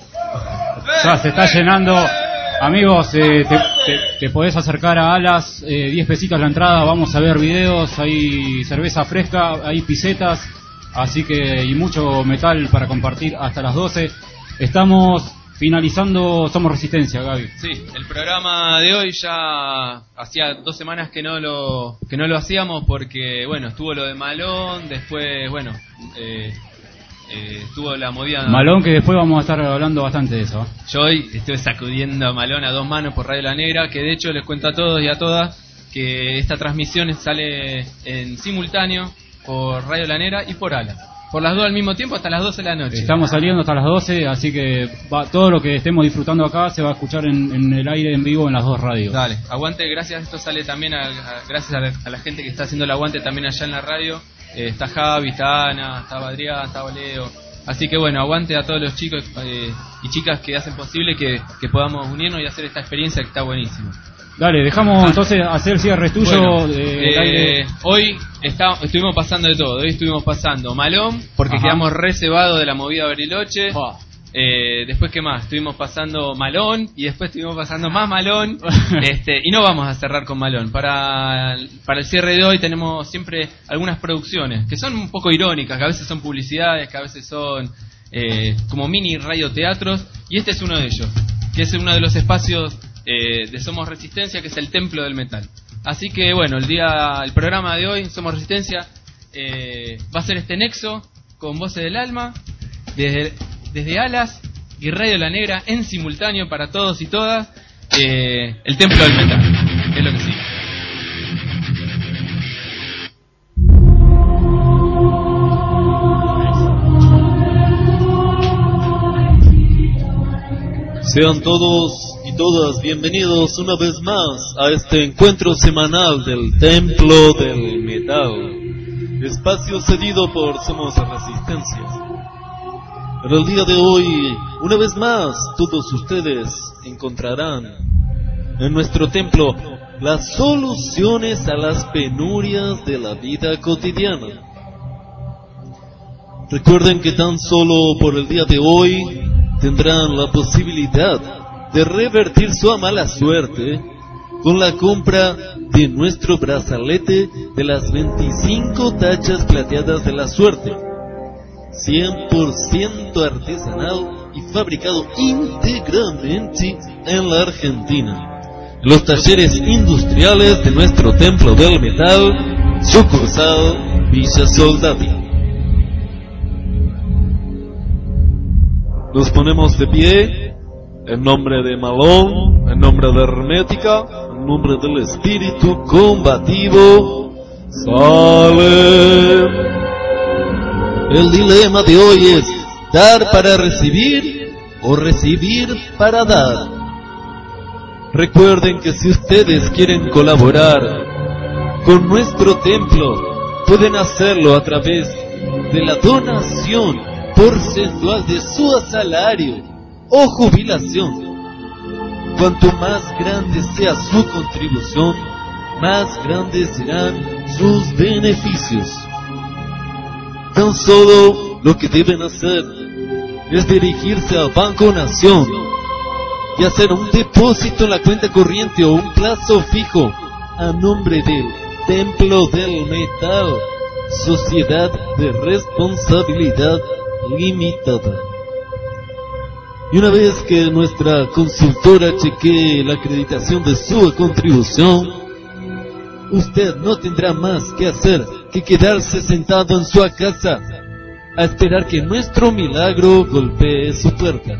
M: Ya se está llenando. Amigos, eh, te, te, te podés acercar a Alas, eh, diez pesitos la entrada, vamos a ver videos, hay cerveza fresca, hay pisetas, así que, y mucho metal para compartir hasta las doce. Estamos finalizando Somos Resistencia, Gaby.
N: Sí, el programa de hoy ya hacía dos semanas que no lo que no lo hacíamos porque, bueno, estuvo lo de Malón, después, bueno, eh, eh, estuvo la movida...
M: Malón, que después vamos a estar hablando bastante de eso, ¿eh?
N: Yo hoy estuve sacudiendo a Malón a dos manos por Radio La Negra, que de hecho les cuento a todos y a todas que esta transmisión sale en simultáneo por Radio La Negra y por Ala. Por las dos al mismo tiempo hasta las doce de la noche.
M: Estamos saliendo hasta las doce, así que va, todo lo que estemos disfrutando acá se va a escuchar en, en el aire en vivo en las dos radios.
N: Dale, aguante, gracias. Esto sale también a, a, gracias a la, a la gente que está haciendo el aguante también allá en la radio. Eh, está Javi, está Ana, está Adrián, está Leo. Así que bueno, aguante a todos los chicos eh, y chicas que hacen posible que, que podamos unirnos y hacer esta experiencia que está buenísima.
M: Dale, dejamos entonces hacer el cierre tuyo.
N: Bueno,
M: de,
N: eh, hoy está, estuvimos pasando de todo. Hoy estuvimos pasando Malón, porque Ajá. quedamos reservados de la movida Bariloche. Oh. Eh, después, ¿qué más? Estuvimos pasando Malón y después estuvimos pasando más Malón. este Y no vamos a cerrar con Malón. Para, para el cierre de hoy tenemos siempre algunas producciones que son un poco irónicas, que a veces son publicidades, que a veces son eh, como mini radioteatros. Y este es uno de ellos, que es uno de los espacios Eh, de Somos Resistencia, que es el templo del metal. Así que bueno, el día, el programa de hoy, Somos Resistencia, eh, va a ser este nexo con Voces del Alma, desde, desde Alas y Radio La Negra en simultáneo para todos y todas, eh, el templo del metal, que es lo que sigue.
I: Sean todos y todas bienvenidos una vez más a este encuentro semanal del Templo del Metal, espacio cedido por Somos Resistencia. Pero el día de hoy, una vez más, todos ustedes encontrarán en nuestro templo las soluciones a las penurias de la vida cotidiana. Recuerden que tan solo por el día de hoy tendrán la posibilidad de revertir su mala suerte con la compra de nuestro brazalete de las veinticinco tachas plateadas de la suerte.
O: cien por ciento artesanal y fabricado íntegramente en la Argentina. Los talleres industriales de nuestro Templo del Metal, sucursal Villa Soldati. Nos ponemos de pie en nombre de Malón, en nombre de Hermética, en nombre del espíritu combativo. Sale. El dilema de hoy es dar para recibir o recibir para dar. Recuerden que si ustedes quieren colaborar con nuestro templo, pueden hacerlo a través de la donación porcentual de su salario o jubilación. Cuanto más grande sea su contribución, más grandes serán sus beneficios. Tan solo lo que deben hacer es dirigirse al Banco Nación y hacer un depósito en la cuenta corriente o un plazo fijo a nombre del Templo del Metal, Sociedad de Responsabilidad Limitada. Y una vez que nuestra consultora chequee la acreditación de su contribución, usted no tendrá más que hacer que quedarse sentado en su casa a esperar que nuestro milagro golpee su puerta.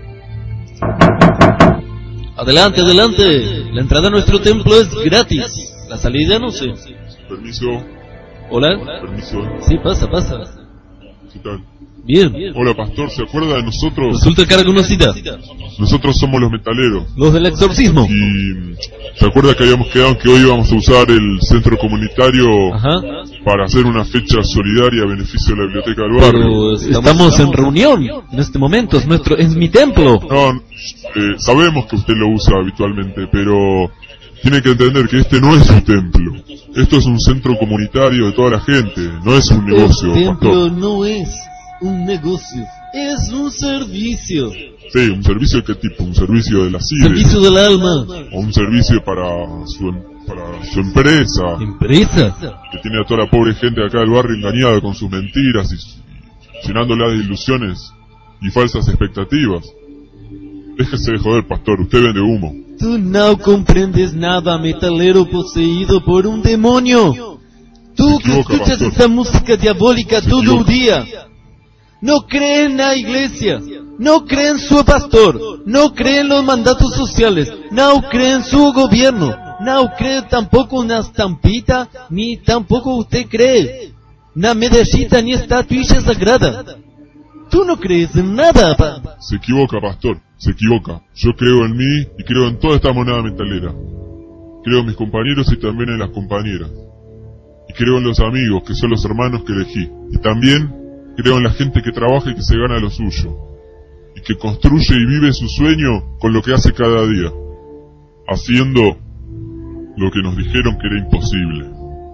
O: Adelante, adelante. La entrada a nuestro templo es gratis. La salida no sé.
H: Permiso.
O: Hola.
H: Permiso.
O: Sí, pasa, pasa.
H: ¿Qué tal?
O: Bien.
H: Hola, pastor, ¿se acuerda de nosotros?
O: Resulta cara conocida.
H: Nosotros somos los metaleros.
O: Los del exorcismo.
H: Y ¿se acuerda que habíamos quedado en que hoy íbamos a usar el centro comunitario
O: Ajá.
H: para hacer una fecha solidaria a beneficio de la biblioteca del barrio?
O: Pero estamos en reunión en este momento, es nuestro, es mi templo.
H: No, eh, sabemos que usted lo usa habitualmente, pero tiene que entender que este no es su templo. Esto es un centro comunitario de toda la gente, no es un negocio.
O: El templo
H: pastor.
O: no es un negocio, es un servicio.
H: Sí, un servicio de qué tipo, un servicio de la C I D E.
O: Servicio del alma.
H: O un servicio para su, para su empresa.
O: ¿Empresa?
H: Que tiene a toda la pobre gente acá del barrio engañada con sus mentiras y llenándola de ilusiones y falsas expectativas. Déjese de joder, pastor, usted vende humo.
O: Tú no comprendes nada, metalero poseído por un demonio. Tú que
H: equivoca,
O: escuchas
H: pastor.
O: esa música diabólica
H: Se
O: todo el
H: equivoca.
O: día. No cree en la iglesia, no cree en su pastor, no cree en los mandatos sociales, no cree en su gobierno, no cree tampoco una estampita, ni tampoco usted cree una medallita ni estatuilla sagrada. Tú no crees en nada, pa.
H: Se equivoca, pastor, se equivoca. Yo creo en mí y creo en toda esta moneda metalera. Creo en mis compañeros y también en las compañeras. Y creo en los amigos, que son los hermanos que elegí. Y también creo en la gente que trabaja y que se gana lo suyo. Y que construye y vive su sueño con lo que hace cada día. Haciendo lo que nos dijeron que era imposible.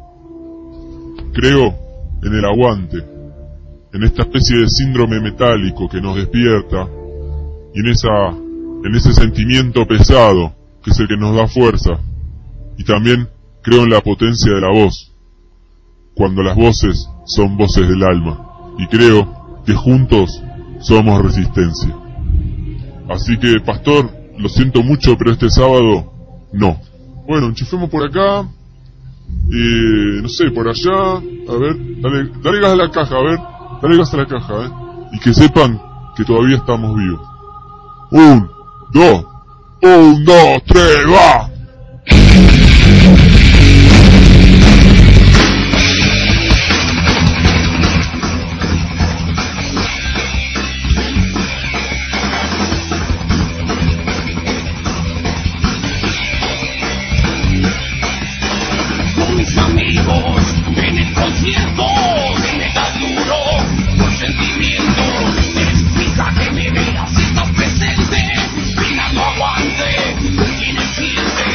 H: Creo en el aguante. En esta especie de síndrome metálico que nos despierta. Y en esa, en ese sentimiento pesado que es el que nos da fuerza. Y también creo en la potencia de la voz. Cuando las voces son voces del alma. Y creo que juntos somos resistencia. Así que, pastor, lo siento mucho, pero este sábado, no. Bueno, enchufemos por acá. Eh, no sé, por allá. A ver, dale, dale gas a la caja, a ver. Dale gas a la caja, eh. Y que sepan que todavía estamos vivos. Un, dos, un, dos, tres, va.
C: Amigos, en el concierto de metal duro, por sentimientos, explica que me veas si estás presente, brindando aguante, quienes sienten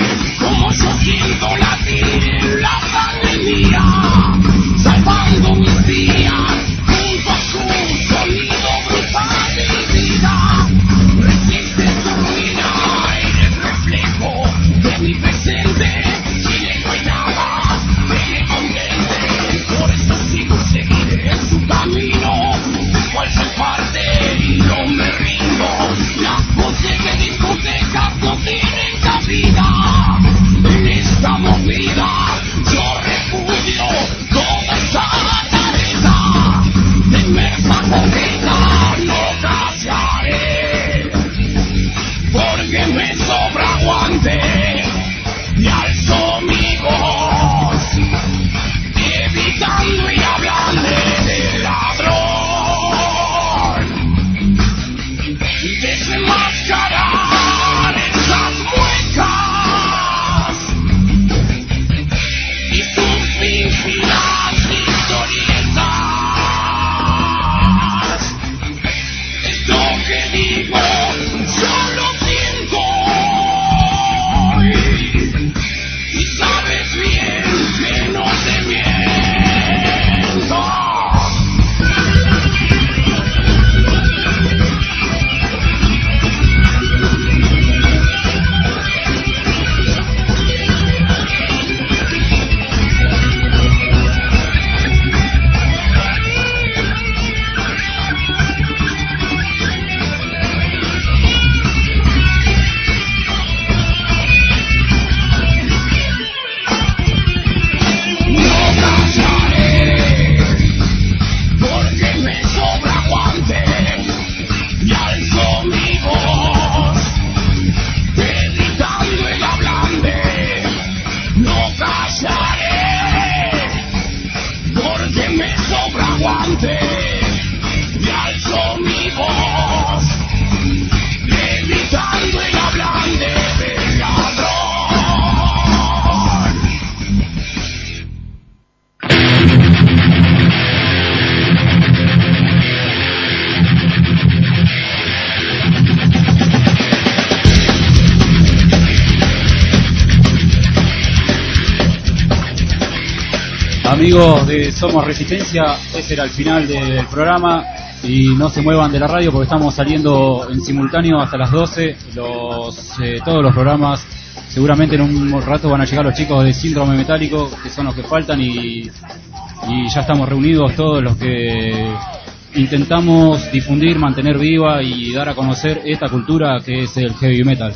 M: Amigos de Somos Resistencia, ese era el final del programa y no se muevan de la radio porque estamos saliendo en simultáneo hasta las doce, los, eh, todos los programas. Seguramente en un rato van a llegar los chicos de Síndrome Metálico, que son los que faltan, y, y ya estamos reunidos todos los que intentamos difundir, mantener viva y dar a conocer esta cultura que es el heavy metal.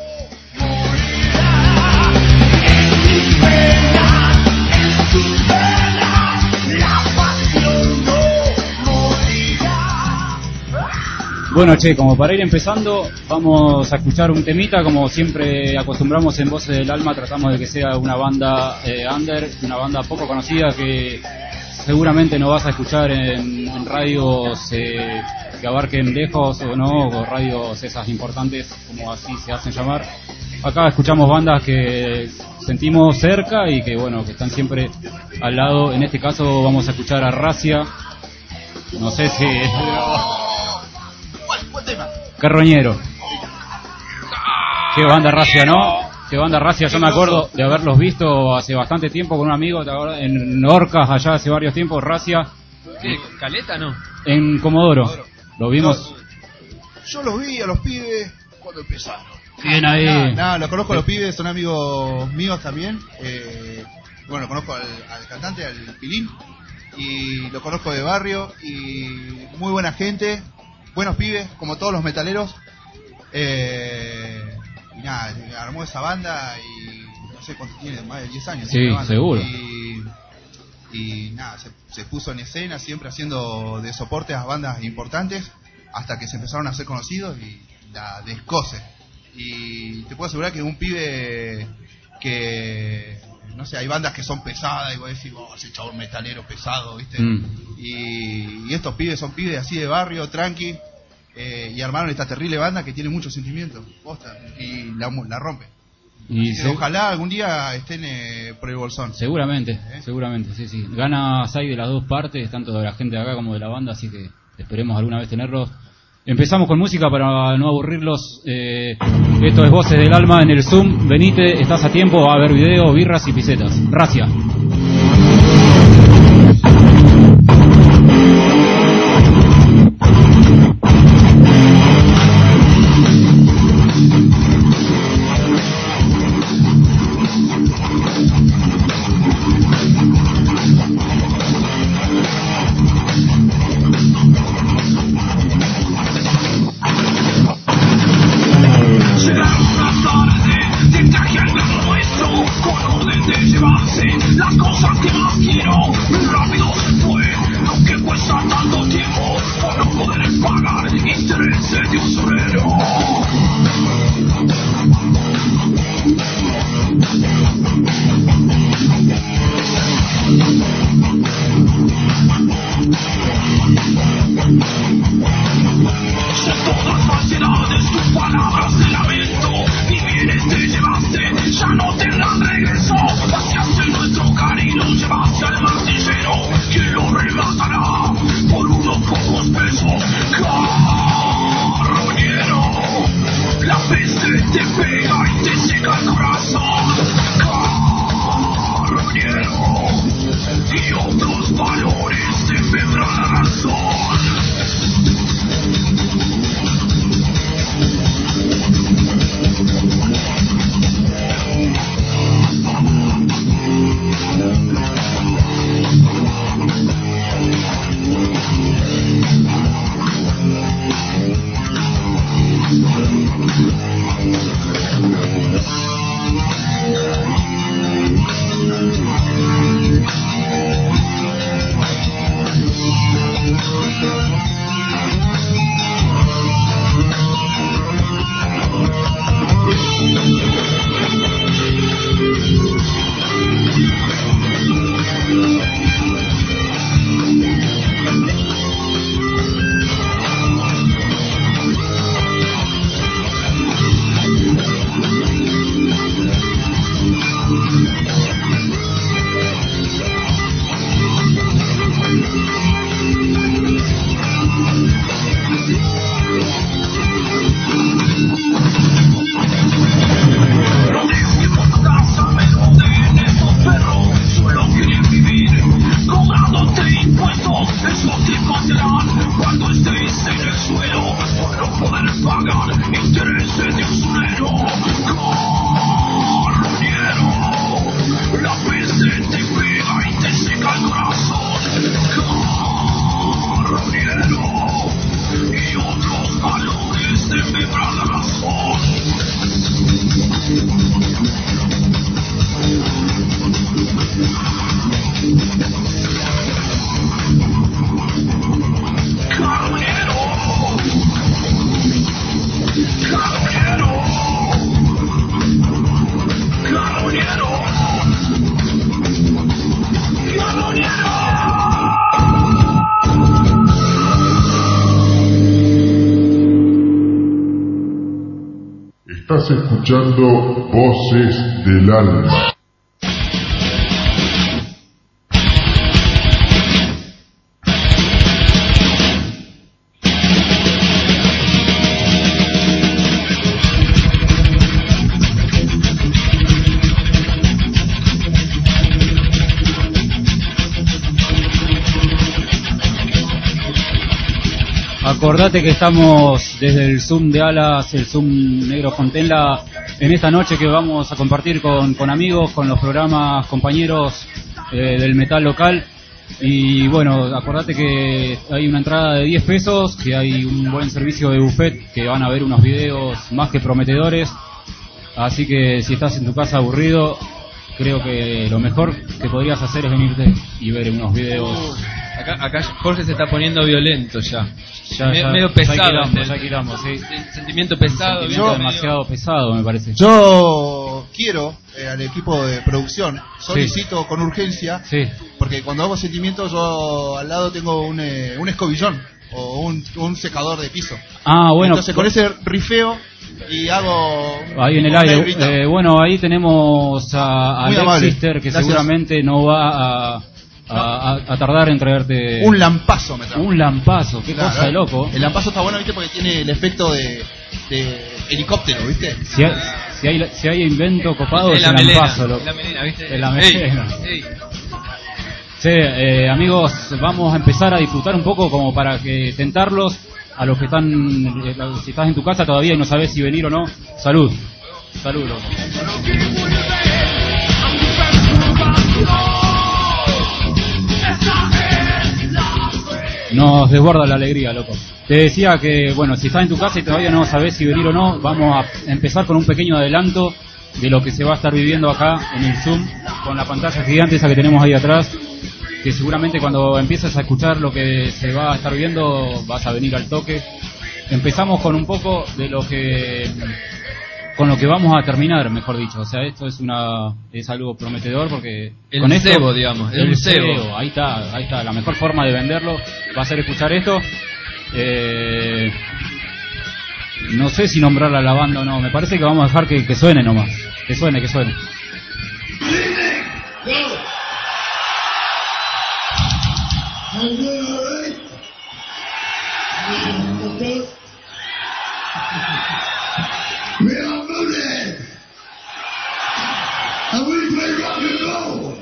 M: Bueno, che, como para ir empezando, vamos a escuchar un temita, como siempre acostumbramos en Voces del Alma, tratamos de que sea una banda eh, under, una banda poco conocida que seguramente no vas a escuchar en, en radios eh, que abarquen lejos o no, o radios esas importantes, como así se hacen llamar. Acá escuchamos bandas que sentimos cerca y que, bueno, que están siempre al lado. En este caso vamos a escuchar a Racia, no sé si... Carroñero. Qué banda Racia, ¿no? Qué banda Racia, yo me acuerdo de haberlos visto hace bastante tiempo con un amigo en Orcas, allá hace varios tiempos, Racia.
N: ¿Qué? ¿Caleta no?
M: En Comodoro. Lo vimos.
L: Yo los vi a los pibes cuando empezaron.
M: Bien ahí.
L: Nada, nada, los conozco a los pibes, son amigos míos también. Eh, bueno, conozco al, al cantante, al Pilín, y lo conozco de barrio, y muy buena gente. Buenos pibes, como todos los metaleros. Eh, y nada, armó esa banda y no sé cuánto tiene, más de diez años.
M: Sí, seguro.
L: Y, y nada, se, se puso en escena, siempre haciendo de soporte a bandas importantes, hasta que se empezaron a ser conocidos y la descoce. Y te puedo asegurar que un pibe que... No sé, hay bandas que son pesadas y vos decís, oh, ese chabón metalero pesado, ¿viste? Mm. Y, y estos pibes son pibes así de barrio, tranqui, eh, y armaron esta terrible banda que tiene mucho sentimiento, posta, y la, la rompe. Y se... Ojalá algún día estén eh, por el bolsón.
M: Seguramente, ¿Eh? seguramente, sí, sí. Ganas hay de las dos partes, tanto de la gente de acá como de la banda, así que esperemos alguna vez tenerlos. Empezamos con música para no aburrirlos. Eh, esto es Voces del Alma en el Zoom. Venite, estás a tiempo a ver videos, birras y pisetas. Racia.
E: Las cosas que más quiero, rápido se fue. Lo que cuesta tanto tiempo por no poder pagar intereses de usurero. De todas falsedades, tus palabras de lamento, y bienes te llevaste, ya no tendrán regreso. Vaciaste nuestro cariño, llevaste al martillero, que lo rematará por unos pocos pesos. Carroñero, la peste te pega y te seca el corazón. Carroñero, y otros valores te vendrán la razón. pagan intereses de usurero. Carroñero, la peste te pega y te seca el corazón. Carroñero, y otros valores te membran la razón. Carroñero, carroñero, carroñero, carroñero.
H: Estás escuchando Voces del Alma.
M: Acordate que estamos desde el Zoom de Alas, el Zoom Negro Fontenla, en esta noche que vamos a compartir con, con amigos, con los programas compañeros eh, del metal local. Y bueno, acordate que hay una entrada de diez pesos, que hay un buen servicio de buffet, que van a ver unos videos más que prometedores. Así que si estás en tu casa aburrido, creo que lo mejor que podrías hacer es venirte y ver unos videos.
N: Acá, acá Jorge se está poniendo violento ya.
M: Ya,
N: Me,
M: ya,
N: medio pesado.
M: Ya quilamos,
N: este,
M: ya quilamos, sí.
N: Sentimiento pesado.
M: Sentimiento
N: viento
M: demasiado
N: medio...
M: pesado, me parece.
L: Yo quiero eh, al equipo de producción, solicito sí. con urgencia,
M: sí.
L: porque cuando hago sentimientos yo al lado tengo un, eh, un escobillón o un, un secador de piso.
M: Ah, bueno.
L: Entonces con ese rifeo y hago...
M: Ahí en el aire. Eh, bueno, ahí tenemos a, a Lexister, que Gracias. seguramente no va a... A, a, a tardar en traerte
L: un lampazo me trajo.
M: Un lampazo, qué claro, cosa de loco.
L: El lampazo está bueno, viste, porque tiene el efecto de, de helicóptero, viste.
M: Si hay, si hay, si hay invento copado es el lampazo, loco. La melena, viste. La melena. Ey, ey. Sí, eh, amigos, vamos a empezar a disfrutar un poco como para que tentarlos a los que están, eh, si estás en tu casa todavía y no sabes si venir o no. Salud, salud, loco. Nos desborda la alegría, loco. Te decía que, bueno, si estás en tu casa y todavía no sabes si venir o no, vamos a empezar con un pequeño adelanto de lo que se va a estar viviendo acá en el Zoom, con la pantalla gigante esa que tenemos ahí atrás, que seguramente cuando empieces a escuchar lo que se va a estar viendo, vas a venir al toque. Empezamos con un poco de lo que... con lo que vamos a terminar, mejor dicho. O sea, esto es una es algo prometedor porque
N: el
M: con esto,
N: cebo, digamos, el,
M: el
N: cebo.
M: cebo, ahí está, ahí está. La mejor forma de venderlo va a ser escuchar esto. Eh, no sé si nombrarla a la banda o no. Me parece que vamos a dejar que, que suene nomás, que suene, que suene.
E: And we play rock and roll.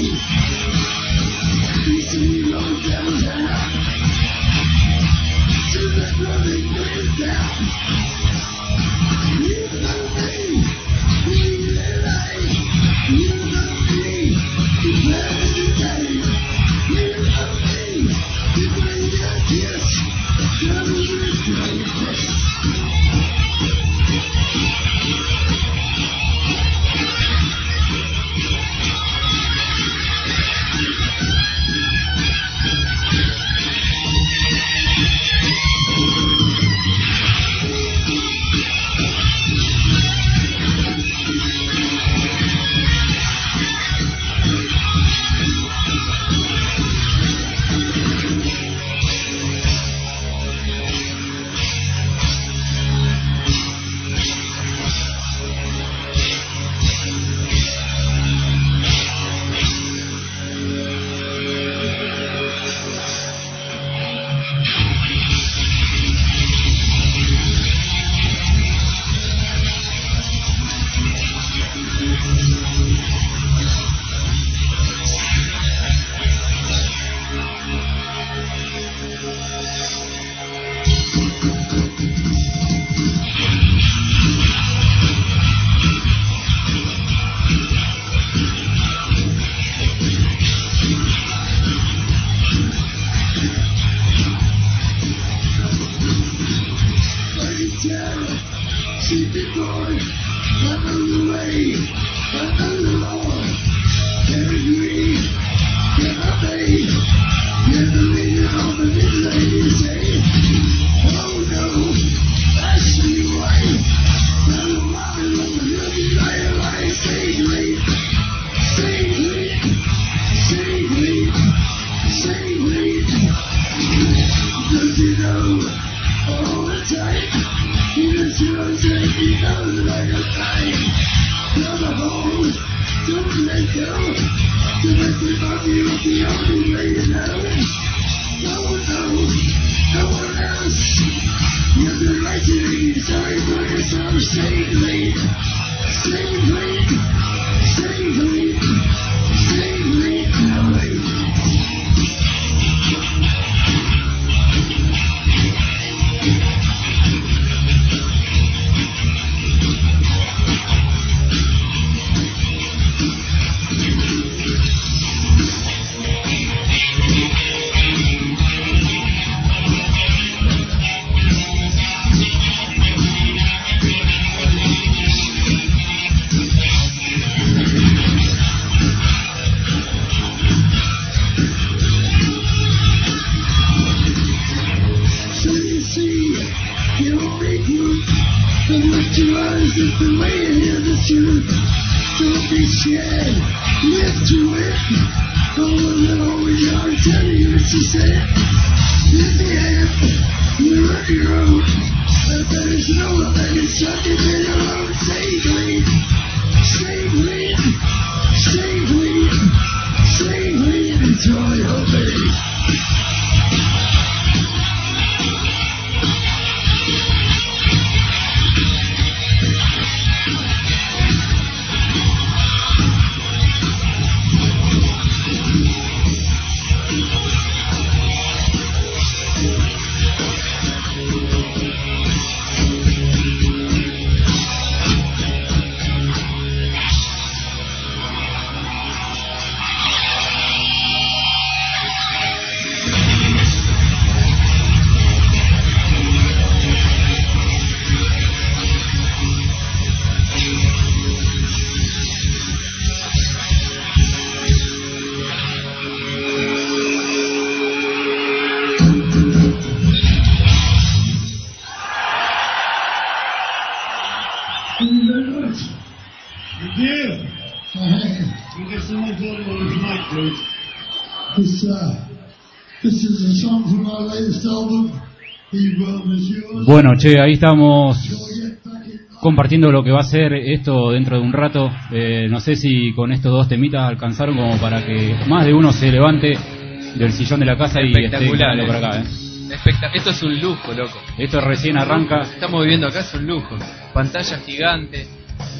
M: Bueno, che, ahí estamos compartiendo lo que va a ser esto dentro de un rato. Eh, no sé si con estos dos temitas alcanzaron como para que más de uno se levante del sillón de la casa y esté mirando por acá. ¿eh?
N: Espectac- esto es un lujo, loco.
M: Esto recién arranca.
N: Estamos viviendo acá, es un lujo. Pantalla gigante.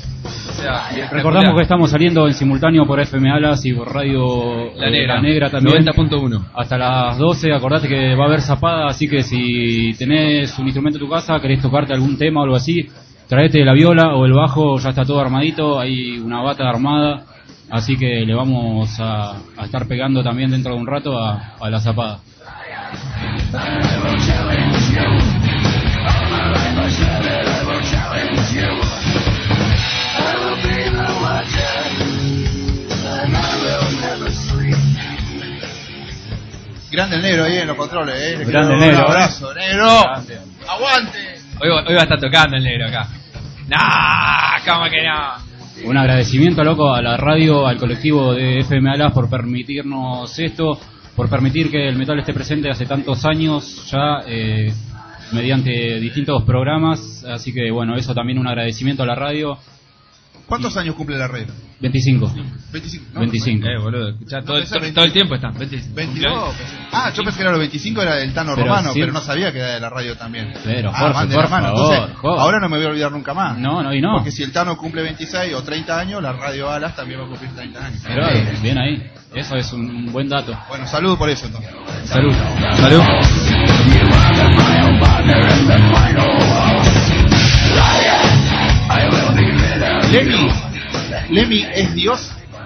N: O sea,
M: recordamos que estamos saliendo en simultáneo por F M Alas y por Radio
N: La Negra,
M: La Negra también.
N: noventa punto uno.
M: Hasta las doce, acordate que va a haber zapada, así que si tenés un instrumento en tu casa, querés tocarte algún tema o algo así, traete la viola o el bajo, ya está todo armadito, hay una bata armada, así que le vamos a, a estar pegando también dentro de un rato a, a la zapada.
L: Grande el negro ahí en los controles, eh.
M: Grande
L: un
M: negro,
L: abrazo,
M: eh.
L: negro.
M: Grande.
L: Aguante.
N: Hoy, hoy va a estar tocando el negro acá. ¡No! ¿Cómo que no?
M: Un agradecimiento, loco, a la radio, al colectivo de F M Alas por permitirnos esto, por permitir que el metal esté presente hace tantos años ya, eh, mediante distintos programas. Así que, bueno, eso también un agradecimiento a la radio.
L: ¿Cuántos años cumple la red?
M: veinticinco.
L: veinticinco. ¿no?
M: veinticinco.
N: Eh, boludo, escuchá, todo,
L: No,
N: todo,
L: veinte.
N: todo el tiempo están. veinticinco.
L: veintidós. Ah, yo pensé que era los veinticinco, era del Tano
M: Pero
L: Romano,
M: sí.
L: pero no sabía que era de la radio también.
M: Pero,
L: ah,
M: Jorge,
L: van de
M: por
L: la mano.
M: favor,
L: Entonces,
M: Jorge.
L: ahora no me voy a olvidar nunca más.
M: No, no, y no.
L: Porque si el Tano cumple veintiséis o treinta años, la radio Alas también va a cumplir treinta años.
M: Pero, bien ahí. Eso es un buen dato.
L: Bueno, saludos por eso entonces.
M: Salud.
N: Salud.
L: Lemmy, Lemmy es Dios.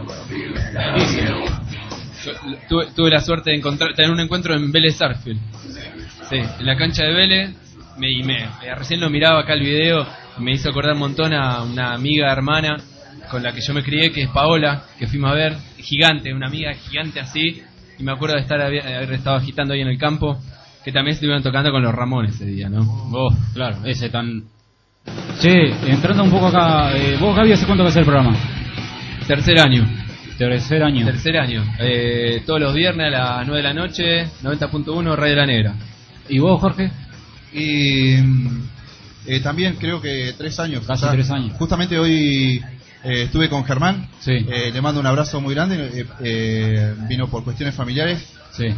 N: Yo tuve, tuve la suerte de encontrar, tener un encuentro en Vélez Sarsfield. Sí, en la cancha de Vélez. Me, y me, me- recién lo miraba acá el video y me hizo acordar un montón a una amiga hermana con la que yo me crié, que es Paola, que fuimos a ver, gigante, una amiga gigante así, y me acuerdo de estar haber haber estado agitando ahí en el campo, que también estuvieron tocando con los Ramones ese día, ¿no?
M: Oh, claro, ese tan... Che, entrando un poco acá, eh, vos, Gaby, ¿hace cuánto que haces el programa?
N: Tercer año.
M: Tercer año.
N: Tercer año. Eh, todos los viernes a las nueve de la noche, noventa punto uno, Radio La Negra.
M: ¿Y vos, Jorge?
L: Y mm, eh, también creo que tres años.
M: Casi
L: O sea,
M: tres años.
L: Justamente hoy eh, estuve con Germán.
M: Sí.
L: Eh, le mando un abrazo muy grande. Eh, eh, vino por cuestiones familiares.
M: Sí.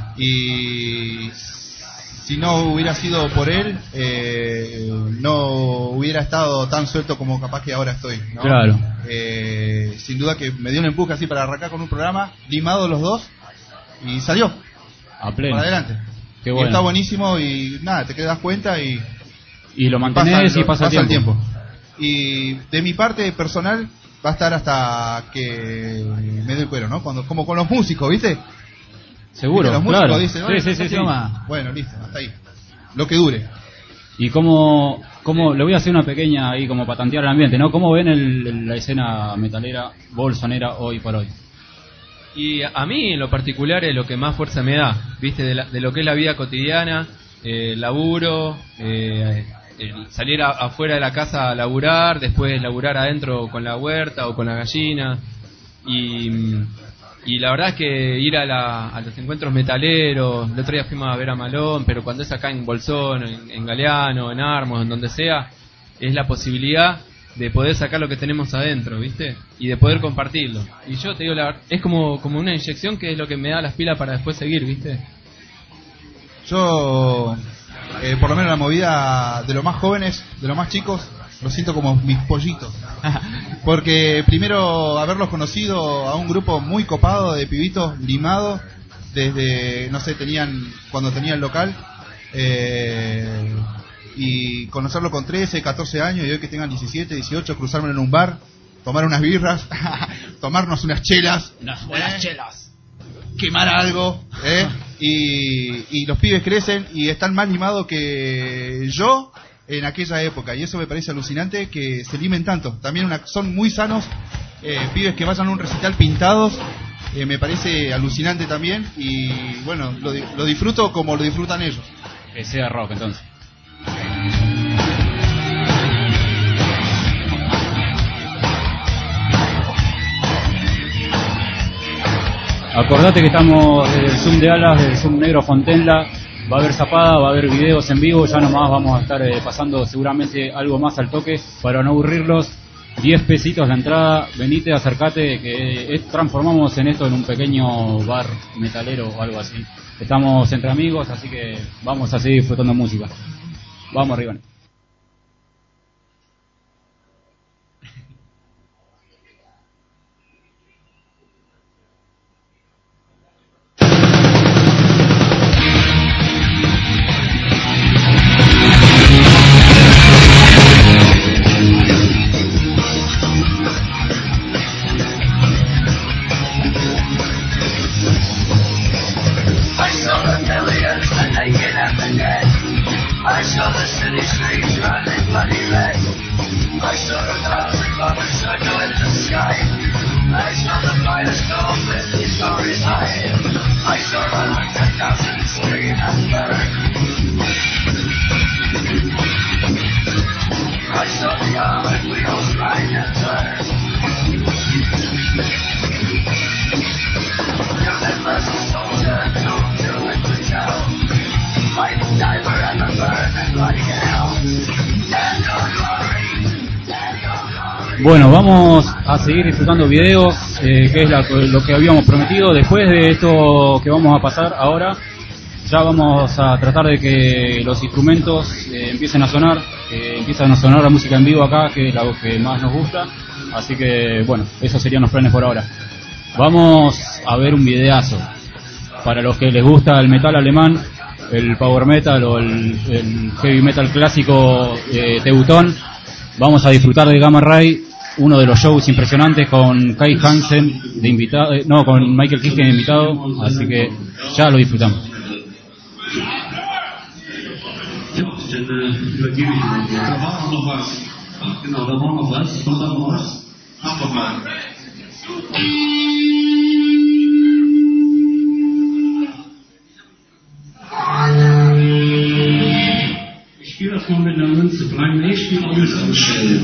L: Y si no hubiera sido por él, eh, no hubiera estado tan suelto como capaz que ahora estoy, ¿no?
M: Claro.
L: Eh, sin duda que me dio un empuje así para arrancar con un programa, limados los dos, y salió.
M: A pleno.
L: Para adelante.
M: Qué
L: Y
M: bueno.
L: está buenísimo y nada, te das cuenta y...
M: Y lo mantenés y pasa, el tiempo.
L: Y de mi parte personal va a estar hasta que me dé el cuero, ¿no? Cuando, como con los músicos, ¿viste?
M: Seguro,
L: Viste, los músicos
M: claro.
L: dicen,
M: Sí,
L: "Oye,
M: sí, sí,
L: así
M: sí.
L: nomás". Bueno, listo, hasta ahí. Lo que dure.
M: Y cómo, cómo, le voy a hacer una pequeña ahí como para tantear el ambiente, ¿no? ¿Cómo ven el, la escena metalera, bolsonera hoy por hoy?
N: Y a mí en lo particular es lo que más fuerza me da, ¿viste? De, la- de lo que es la vida cotidiana, eh, el laburo, eh, el salir a- afuera de la casa a laburar, después laburar adentro con la huerta o con la gallina. Y, y la verdad es que ir a, la- a los encuentros metaleros, el otro día fuimos a ver a Malón, pero cuando es acá en Bolsón, en, en Galeano, en Armos, en donde sea, es la posibilidad de poder sacar lo que tenemos adentro, ¿viste? Y de poder compartirlo. Y yo te digo, la verdad, es como, como una inyección que es lo que me da las pilas para después seguir, ¿viste?
L: Yo, eh, por lo menos la movida de los más jóvenes, de los más chicos, lo siento como mis pollitos. Porque primero haberlos conocido a un grupo muy copado de pibitos limados, desde, no sé, tenían, cuando tenía el local, eh, y conocerlo con trece, catorce años, y hoy que tengan diecisiete, dieciocho, cruzarme en un bar, tomar unas birras, tomarnos unas chelas,
M: Unas
L: buenas chelas, quemar algo, ¿eh? y, y los pibes crecen y están más limados que yo en aquella época, y eso me parece alucinante que se limen tanto. También una, son muy sanos, eh, pibes que vayan a un recital pintados, eh, me parece alucinante también, y bueno, lo, di- lo disfruto como lo disfrutan ellos.
M: Que sea rock entonces. Acordate que estamos desde el Zoom de Alas, desde el Zoom Negro Fontenla. Va a haber zapada, va a haber videos en vivo. Ya nomás vamos a estar eh, pasando seguramente algo más al toque para no aburrirlos. diez pesitos la entrada. Venite, acercate, que es- transformamos en esto en un pequeño bar metalero o algo así. Estamos entre amigos, así que vamos a seguir disfrutando música. Vamos arriba.
E: saw the city streets running bloody red. I saw the thousand lovers circle in the sky. I saw the finest go fifty stories high. I saw hundreds of thousands scream and burn. I saw the armored wheels ride and turn. The relentless soldier doomed to live to tell. Fighting diver and the burn and bloody hell. Stand on glory.
M: Bueno, vamos a seguir disfrutando videos, eh, que es la, lo que habíamos prometido. Después de esto que vamos a pasar ahora, ya vamos a tratar de que los instrumentos eh, empiecen a sonar, que empiecen a sonar la música en vivo acá, que es lo que más nos gusta. Así que, bueno, esos serían los planes por ahora. Vamos a ver un videazo. Para los que les gusta el metal alemán, el power metal o el, el heavy metal clásico eh, teutón, vamos a disfrutar de Gamma Ray, uno de los shows impresionantes con Kai Hansen de invitado, eh, no, con Michael Kiske de invitado, así que ya lo disfrutamos.
P: Ja, dann äh, übergebe ich mal. Da war auch noch was. Ach genau, da war noch was. Kommt da noch was? Mach doch mal. Ich spiele das mal mit einer Münze. Bleiben nicht, spiele auch mit einem Shell.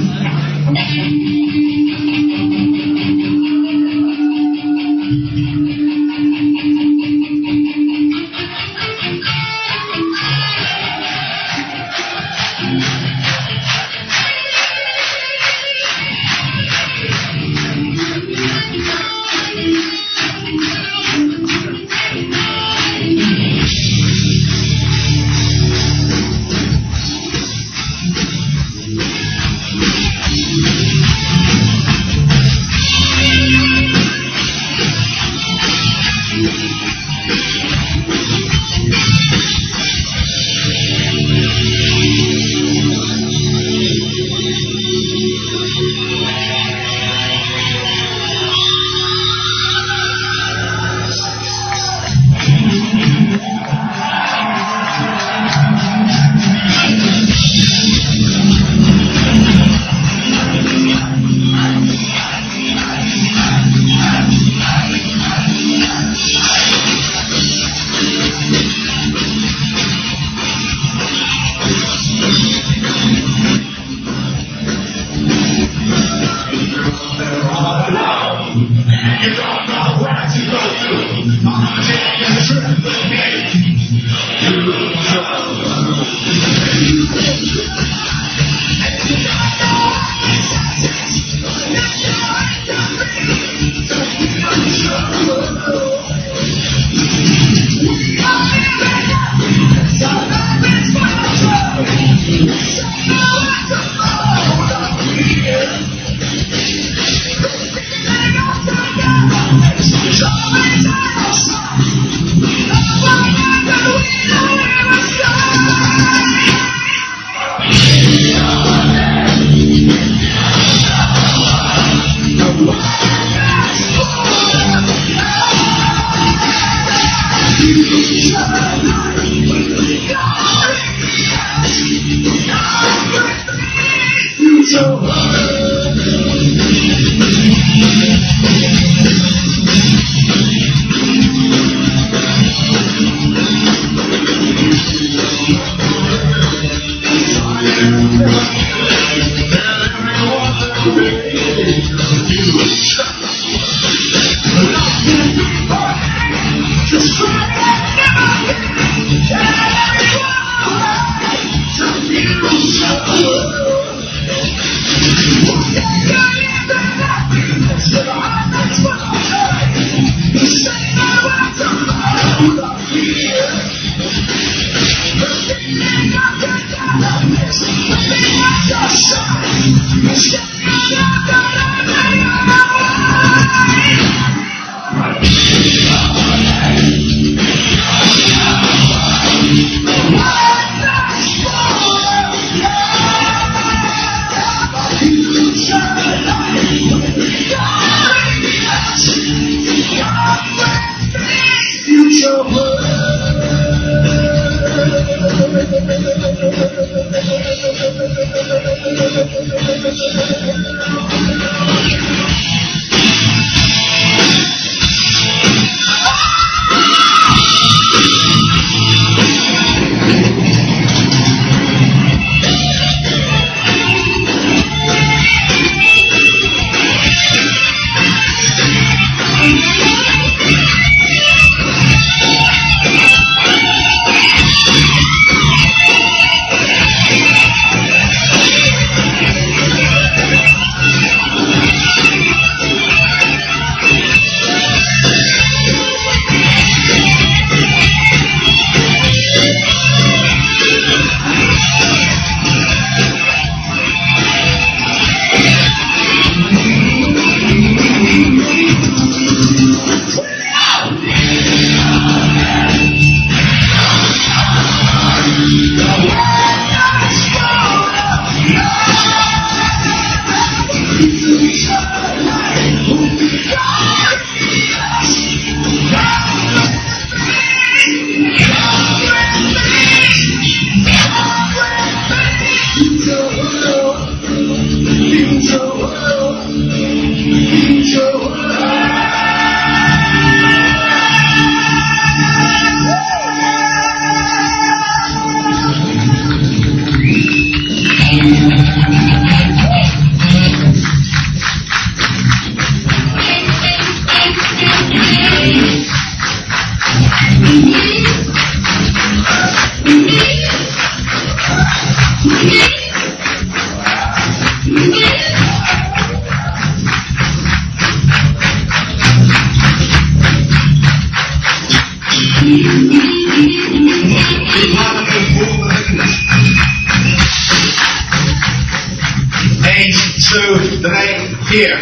P: Here.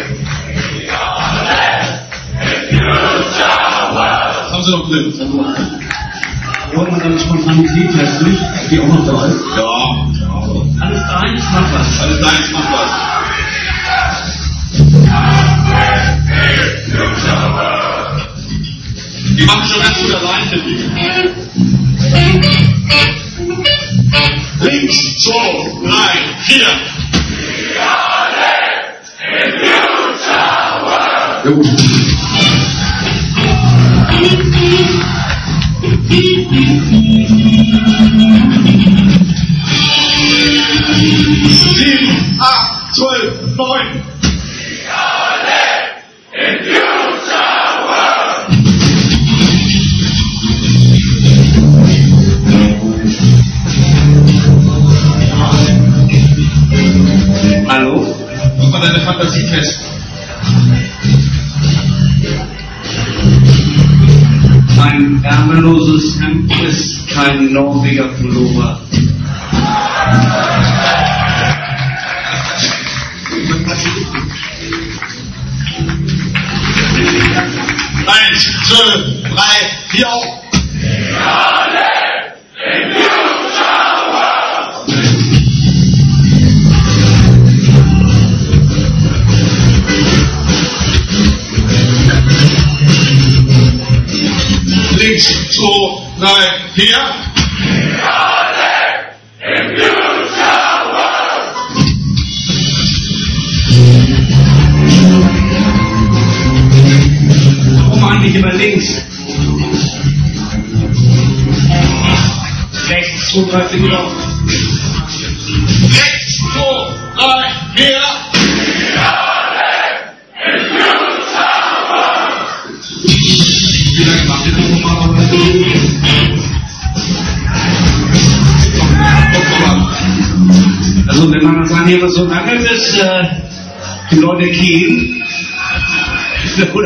P: Haben Sie noch Glück?
E: Wollen wir dann Spontanität testen, die auch noch da ist?
P: Ja.
E: Alles deins, mach was.
P: Alles deins, mach was. Die machen schon ganz gut allein, finde ich. Links, zwei, drei, vier. Jo. Sieben, acht, zwölf, neun.
E: Hallo?
P: Mach mal deine Fantasie fest.
E: Ein ärmelloses Hemd ist kein Norweger Pullover.
P: Eins, zwei, drei, vier. Links, zwei, drei, vier.
E: Warum eigentlich immer links? Rechts, zwei, drei, vier.
P: Rechts, zwei, drei, vier. Wie lange macht ihr das normalerweise?
E: Also wenn man das hier so lange ist, äh, die Leute gehen, oder,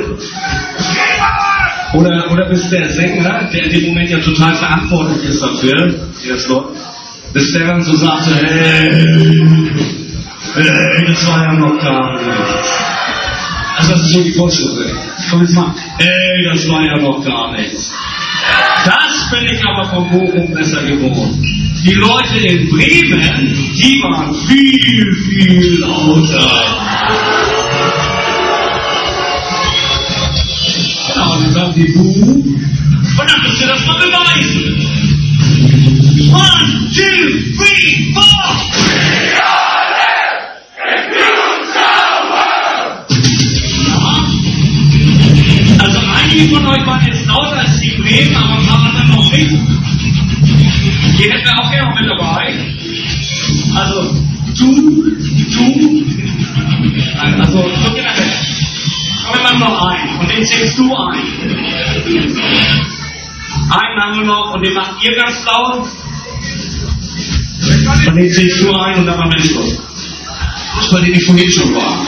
E: oder, oder bis der Sänger, der in dem Moment ja total verantwortlich ist dafür, wie das läuft, bis der dann so sagte, hey, hey, das war ja noch gar nichts. Also das ist so die Vorstellung. Komm jetzt mal, hey, das war ja noch gar nichts. Das bin ich aber von Bochum besser gewohnt. Die Leute in Bremen, die waren viel, viel lauter. Genau, und dann sagen die Buh. Und dann müsst ihr das mal beweisen. One, two, three, four. Also einige von euch waren jetzt lauter als die Bremen, aber ein paar anderen noch nicht. Die hätten wir auch gerne mit dabei. Also, du, du, also, so geht das. Aber wir machen noch einen und den zählst du ein. Einen haben wir noch und den macht ihr ganz laut. Und den zählst du ein und dann machen wir den Schluss. Das war die, die vorhin schon war.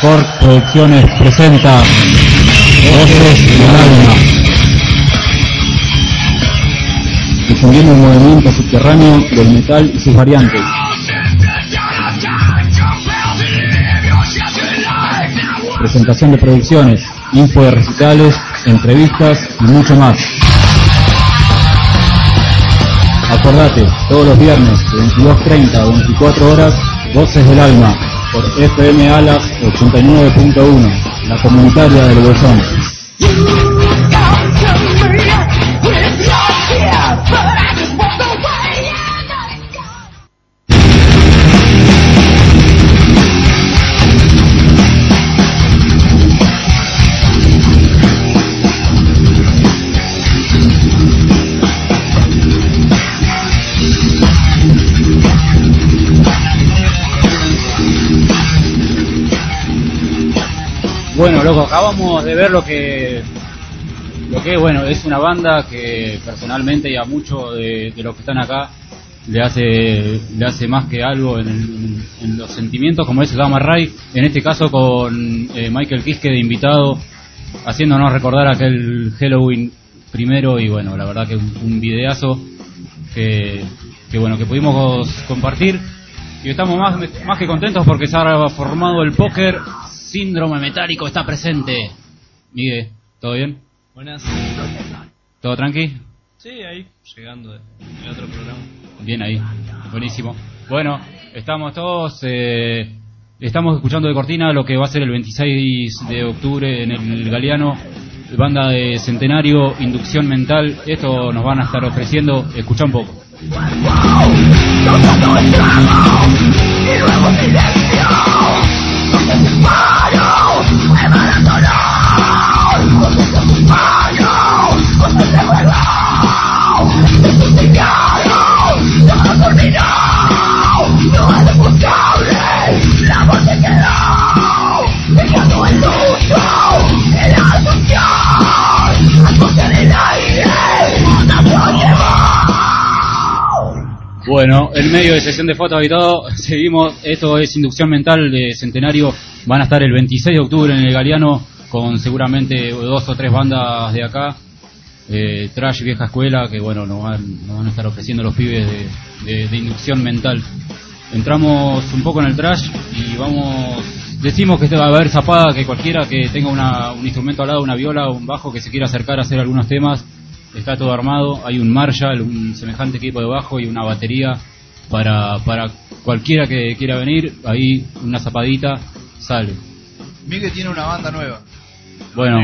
M: Corp Producciones presenta Voces del Alma, difundiendo el movimiento subterráneo del metal y sus variantes. Presentación de producciones, info de recitales, entrevistas y mucho más. Acordate, todos los viernes de veintidós treinta a veinticuatro horas, Voces del Alma, por F M Alas ochenta y nueve punto uno, la comunitaria del Bolsón. Bueno, loco, acabamos de ver lo que lo que bueno, es una banda que personalmente y a muchos de, de los que están acá le hace le hace más que algo en, el, en los sentimientos, como es el Gamma Ray, en este caso con eh, Michael Kiske de invitado, haciéndonos recordar aquel Halloween primero, y bueno, la verdad que un, un videazo que, que bueno, que pudimos compartir, y estamos más, más que contentos porque se ha formado el póker. Síndrome Metálico está presente. Miguel, ¿todo bien?
Q: Buenas.
M: ¿Todo tranqui?
Q: Sí, ahí, llegando del otro programa.
M: Bien ahí, buenísimo. Bueno, estamos todos, eh, estamos escuchando de cortina lo que va a ser el veintiséis de octubre en el Galeano, banda de Centenario, Inducción Mental. Esto nos van a estar ofreciendo, escucha un poco. Bueno, en medio de sesión de fotos y todo, seguimos. Esto es Inducción Mental de Centenario. Van a estar el veintiséis de octubre en el Galeano con seguramente dos o tres bandas de acá. Eh, Trash Vieja Escuela, que bueno, nos van, nos van a estar ofreciendo los pibes de, de, de Inducción Mental. Entramos un poco en el Trash y vamos... Decimos que va a haber zapada, que cualquiera que tenga una, un instrumento al lado, una viola o un bajo, que se quiera acercar a hacer algunos temas. Está todo armado, hay un Marshall, un semejante equipo de bajo y una batería para para cualquiera que quiera venir. Ahí una zapadita sale.
L: Miguel tiene una banda nueva.
M: Bueno.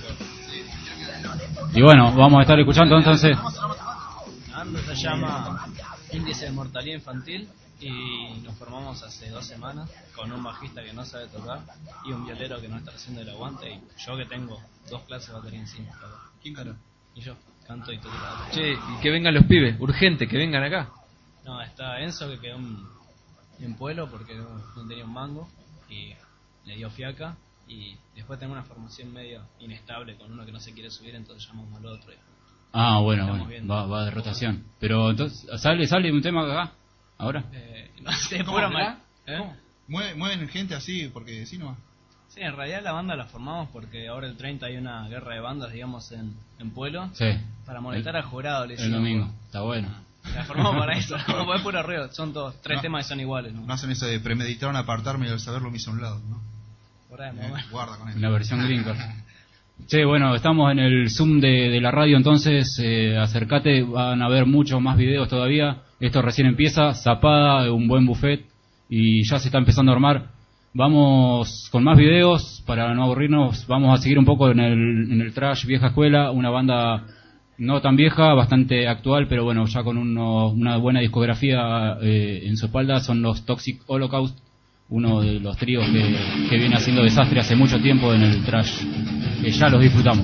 M: Y bueno, vamos a estar escuchando entonces.
Q: La banda se llama Índice de Mortalidad Infantil y nos formamos hace dos semanas con un bajista que no sabe tocar y un violero que no está haciendo el aguante, y yo que tengo dos clases de batería encima.
L: ¿Quién canta?
Q: Y yo. Canto y toco la batería.
N: Che, y que vengan los pibes, urgente, que vengan acá.
Q: No, está Enzo que quedó en, en Pueblo porque no, no tenía un mango y le dio fiaca, y después tengo una formación medio inestable con uno que no se quiere subir, entonces llamamos al otro.
M: Ah, bueno, bueno, va, va de rotación. Pero entonces, ¿sale sale un tema acá? ¿Ahora?
Q: Eh, no sé, pura mal.
L: ¿Eh? ¿Mueven, ¿Mueven gente así? Porque si no...
Q: Sí, en realidad la banda la formamos porque ahora el treinta hay una guerra de bandas, digamos, en, en Pueblo.
M: Sí.
Q: Para molestar el, al jurado. Le
M: el domingo, está bueno.
Q: La formamos para eso, no, es puro ruido, son todos, tres no, temas que son iguales. ¿no?
L: No hacen eso de premeditaron apartarme y al saberlo me hizo a un lado, ¿no?
Q: Por ahí,
L: eh, guarda con eso.
M: Una versión gringo. Che, bueno, estamos en el Zoom de, de la radio, entonces eh, acércate, van a ver muchos más videos todavía. Esto recién empieza, zapada, un buen buffet, y ya se está empezando a armar. Vamos con más videos, para no aburrirnos, vamos a seguir un poco en el, en el Trash Vieja Escuela, una banda no tan vieja, bastante actual, pero bueno, ya con uno, una buena discografía eh, en su espalda. Son los Toxic Holocaust, uno de los tríos que, que viene haciendo desastre hace mucho tiempo en el Trash, que ya los disfrutamos.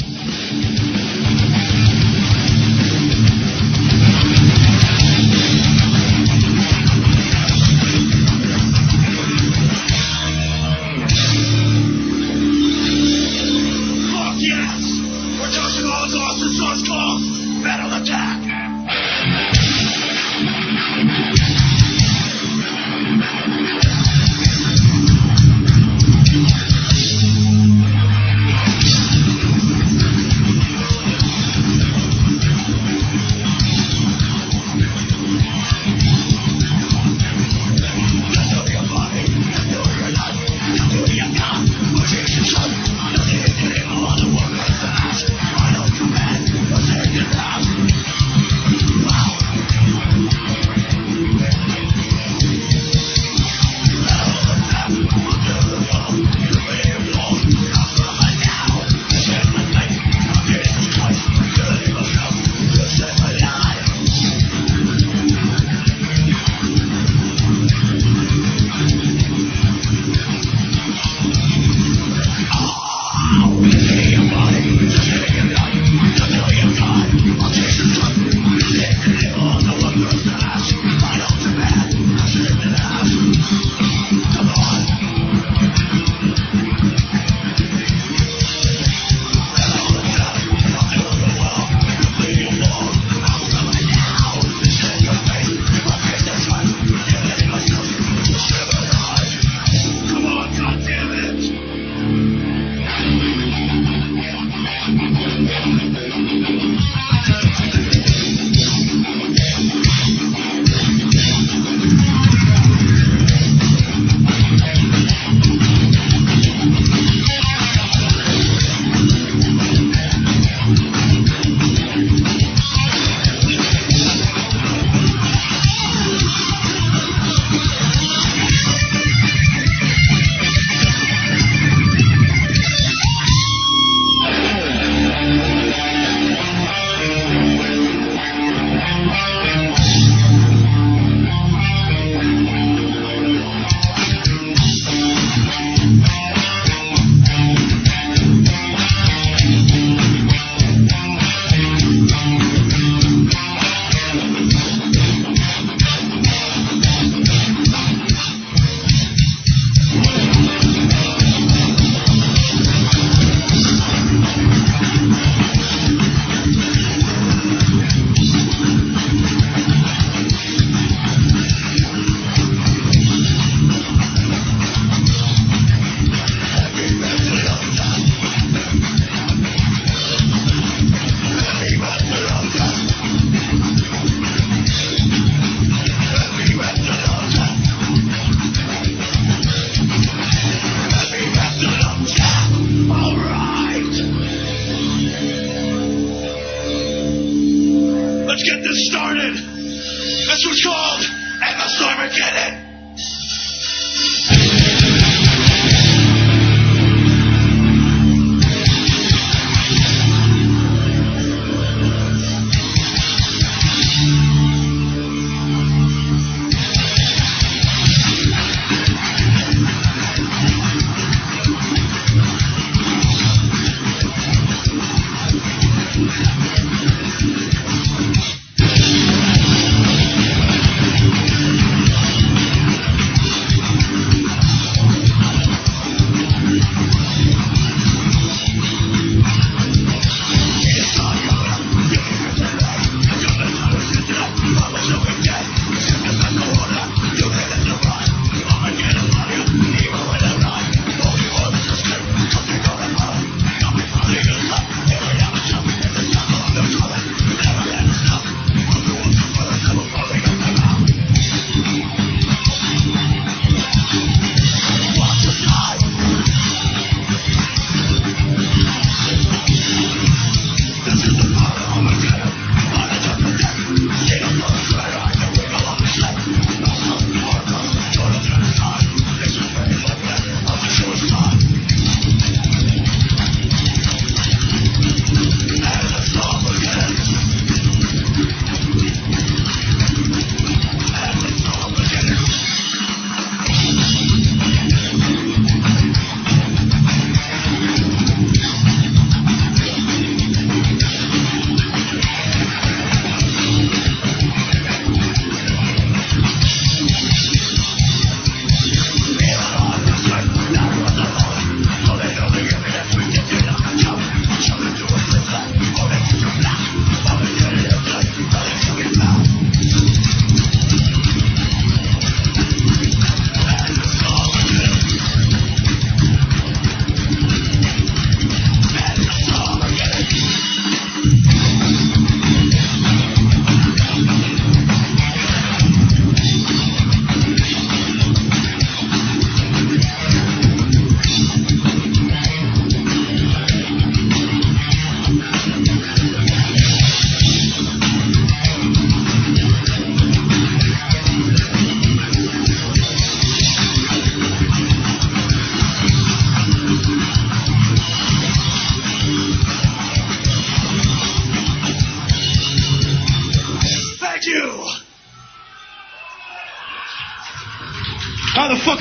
E: Metal attack!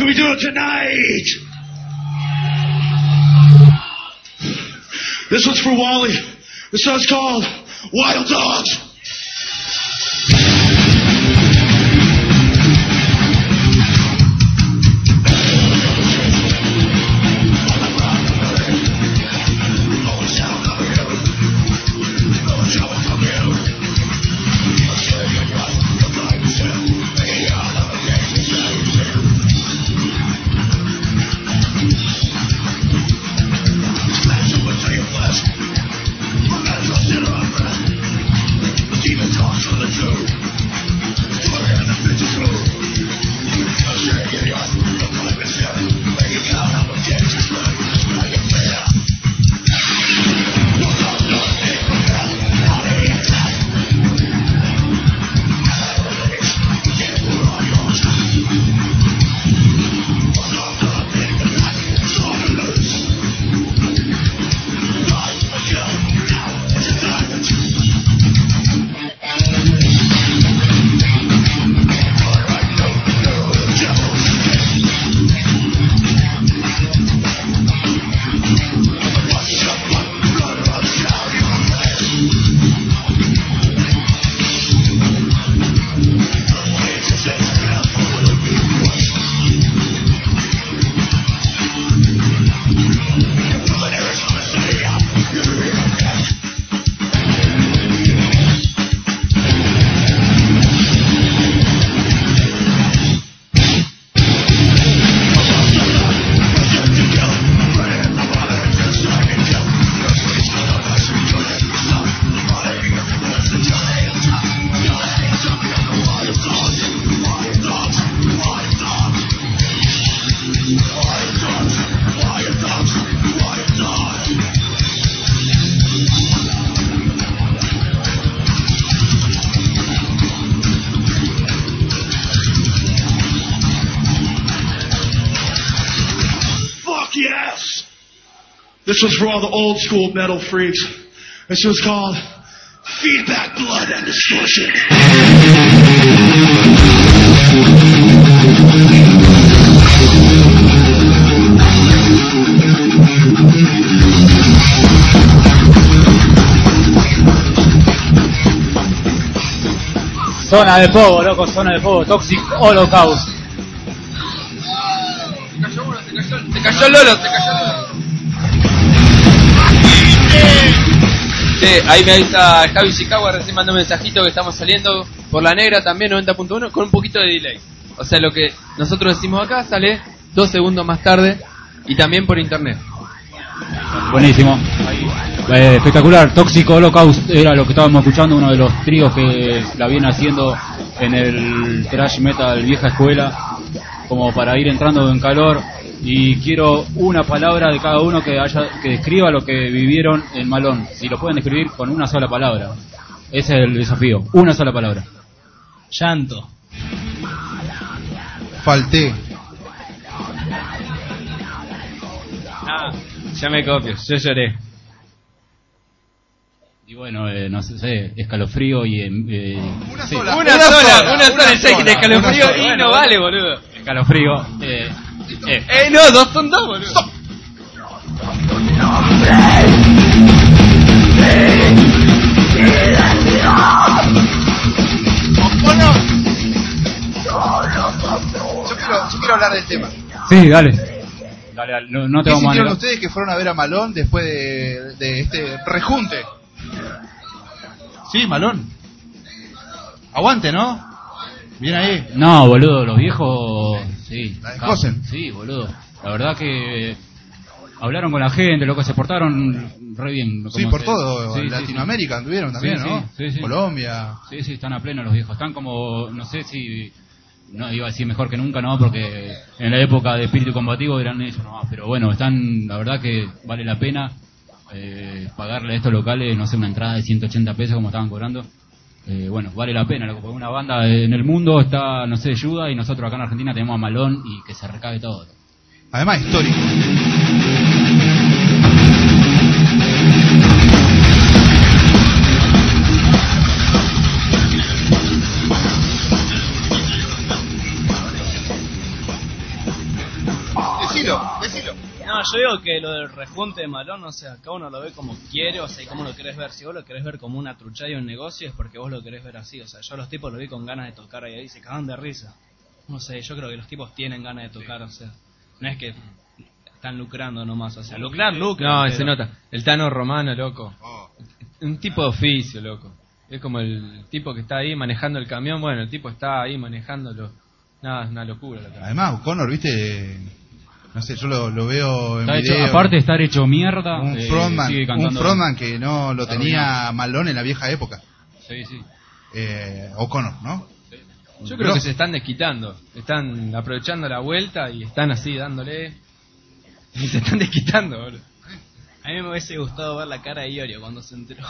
E: we do tonight? This one's for Wally. This song's called Wild Dogs. This was for all the old school metal freaks. This was called Feedback, Blood, and Distortion.
M: Zona de fuego, loco, zona de fuego, Toxic Holocaust.
N: Se cayó uno, se cayó, se cayó el Lolo, se cayó el Lolo. Sí, ahí me avisa Javi Chicago, recién mandó un mensajito que estamos saliendo por la negra también, noventa punto uno, con un poquito de delay. O sea, lo que nosotros decimos acá sale dos segundos más tarde y también por internet.
M: Buenísimo. Eh, espectacular. Toxic Holocaust era lo que estábamos escuchando, uno de los tríos que la viene haciendo en el thrash metal vieja escuela, como para ir entrando en calor. Y quiero una palabra de cada uno que haya que describa lo que vivieron en Malón. Si lo pueden describir con una sola palabra. Ese es el desafío. Una sola palabra.
J: Llanto.
L: Falté.
N: Ah, ya me copio, yo lloré.
M: Y bueno, eh, no sé, escalofrío y... Eh,
N: una,
M: sí.
N: sola, una, una sola, una sola, una sola, una sola de escalofrío y bueno, no vale, boludo.
M: Escalofrío, eh...
N: Eh, eh no, dos son dos, boludo. So-
L: Bueno, yo quiero, yo quiero hablar del tema.
M: Sí, dale. Dale, dale. No, no te
L: ¿Qué
M: vamos a
L: sintieron
M: negar.
L: ustedes que fueron a ver a Malón después de, de este rejunte? Sí, Malón. Aguante, ¿no? Bien ahí.
M: No, boludo, los viejos... Sí.
L: La descosen.
M: Sí, boludo. La verdad que... Hablaron con la gente, loco, se portaron re bien.
L: Sí, por
M: se...
L: todo.
M: Sí,
L: Latinoamérica
M: sí,
L: anduvieron también,
M: sí,
L: ¿no?
M: Sí, sí.
L: Colombia.
M: Sí, sí, están a pleno los viejos. Están como, no sé si... No iba a decir mejor que nunca, no, porque en la época de espíritu combativo eran ellos, no, pero bueno, están, la verdad que vale la pena eh, pagarle a estos locales, no sé, una entrada de ciento ochenta pesos como estaban cobrando. Eh, bueno, vale la pena, loco, porque una banda en el mundo está, no sé, ayuda, y nosotros acá en Argentina tenemos a Malón y que se recabe todo.
L: Además, histórico. decilo, decilo.
Q: No, yo digo que lo del rejunte de Malón, o sea, cada uno lo ve como quiere, o sea, y cómo lo querés ver. Si vos lo querés ver como una truchada y un negocio, es porque vos lo querés ver así. O sea, yo a los tipos lo vi con ganas de tocar ahí, ahí se cagan de risa. No sé, yo creo que los tipos tienen ganas de tocar, o sea, no es que están lucrando nomás, o sea, lucrar, lucran.
N: No,
Q: pero...
N: se nota. El Tano Romano, loco. Un tipo de oficio, loco. Es como el tipo que está ahí manejando el camión. Bueno, el tipo está ahí manejándolo. Nada, es una locura. Loco.
L: Además, O'Connor, viste, no sé, yo lo, lo veo en
M: Está
L: video.
M: hecho, aparte de estar hecho mierda,
L: un
M: eh,
L: frontman,
M: sigue
L: un
M: cantando.
L: frontman que no lo tenía
M: Arruinado.
L: Malone en la vieja época.
M: Sí, sí.
L: Eh, O'Connor, ¿no?
N: Yo creo que se están desquitando. Están aprovechando la vuelta y están así dándole. Y se están desquitando, boludo.
Q: A mí me hubiese gustado ver la cara de Iorio cuando se enteró.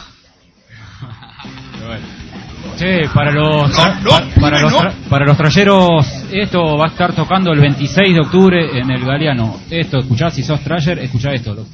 M: Che, para los
Q: No, no,
M: para, para los
Q: no.
M: tra- para los trayeros, esto va a estar tocando el veintiséis de octubre en el Galeano. Esto, escuchá, si sos trayer, escuchá esto, loco.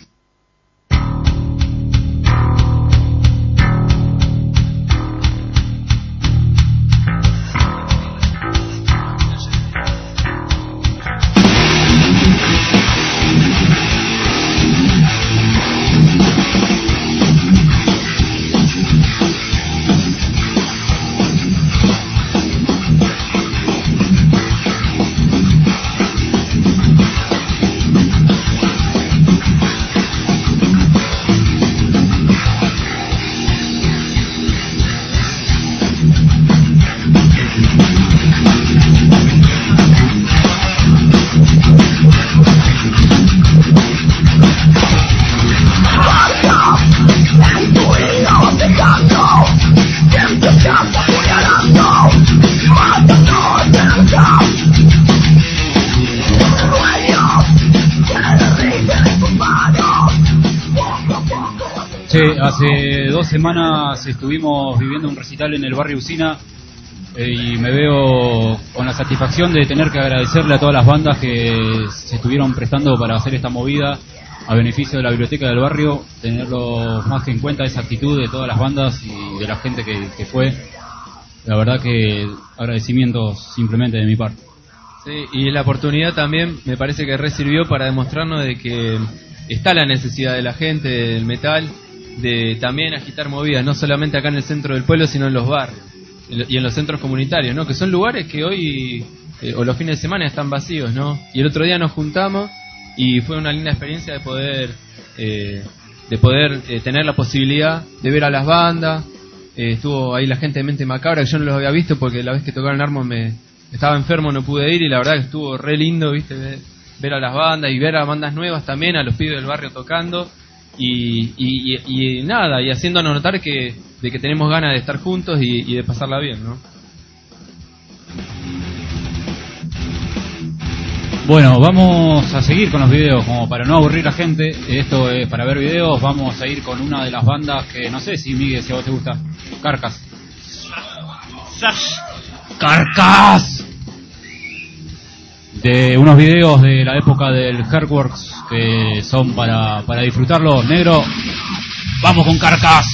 M: Che, hace dos semanas estuvimos viviendo un recital en el barrio Usina eh, y me veo con la satisfacción de tener que agradecerle a todas las bandas que se estuvieron prestando para hacer esta movida a beneficio de la biblioteca del barrio, tenerlo más que en cuenta esa actitud de todas las bandas y de la gente que, que fue. La verdad que agradecimientos simplemente de mi parte.
N: Sí, y la oportunidad también me parece que resirvió para demostrarnos de que está la necesidad de la gente del metal de también agitar movidas, no solamente acá en el centro del pueblo, sino en los barrios y en los centros comunitarios, ¿no? Que son lugares que hoy eh, o los fines de semana están vacíos, ¿no? Y el otro día nos juntamos y fue una linda experiencia de poder eh, de poder eh, tener la posibilidad de ver a las bandas. Eh, estuvo ahí la gente de Mente Macabra, que yo no los había visto porque la vez que tocaron Armo me estaba enfermo, no pude ir, y la verdad que estuvo re lindo, viste, ver, ver a las bandas y ver a bandas nuevas también, a los pibes del barrio tocando y, y, y, y nada, y haciéndonos notar que de que tenemos ganas de estar juntos y, y de pasarla bien, ¿no?
M: Bueno, vamos a seguir con los videos, como para no aburrir a la gente. Esto es para ver videos. Vamos a ir con una de las bandas que no sé si, Miguel, si a vos te gusta. Carcass. Carcass. De unos videos de la época del Hardworks que son para, para disfrutarlos, negro. Vamos con Carcass.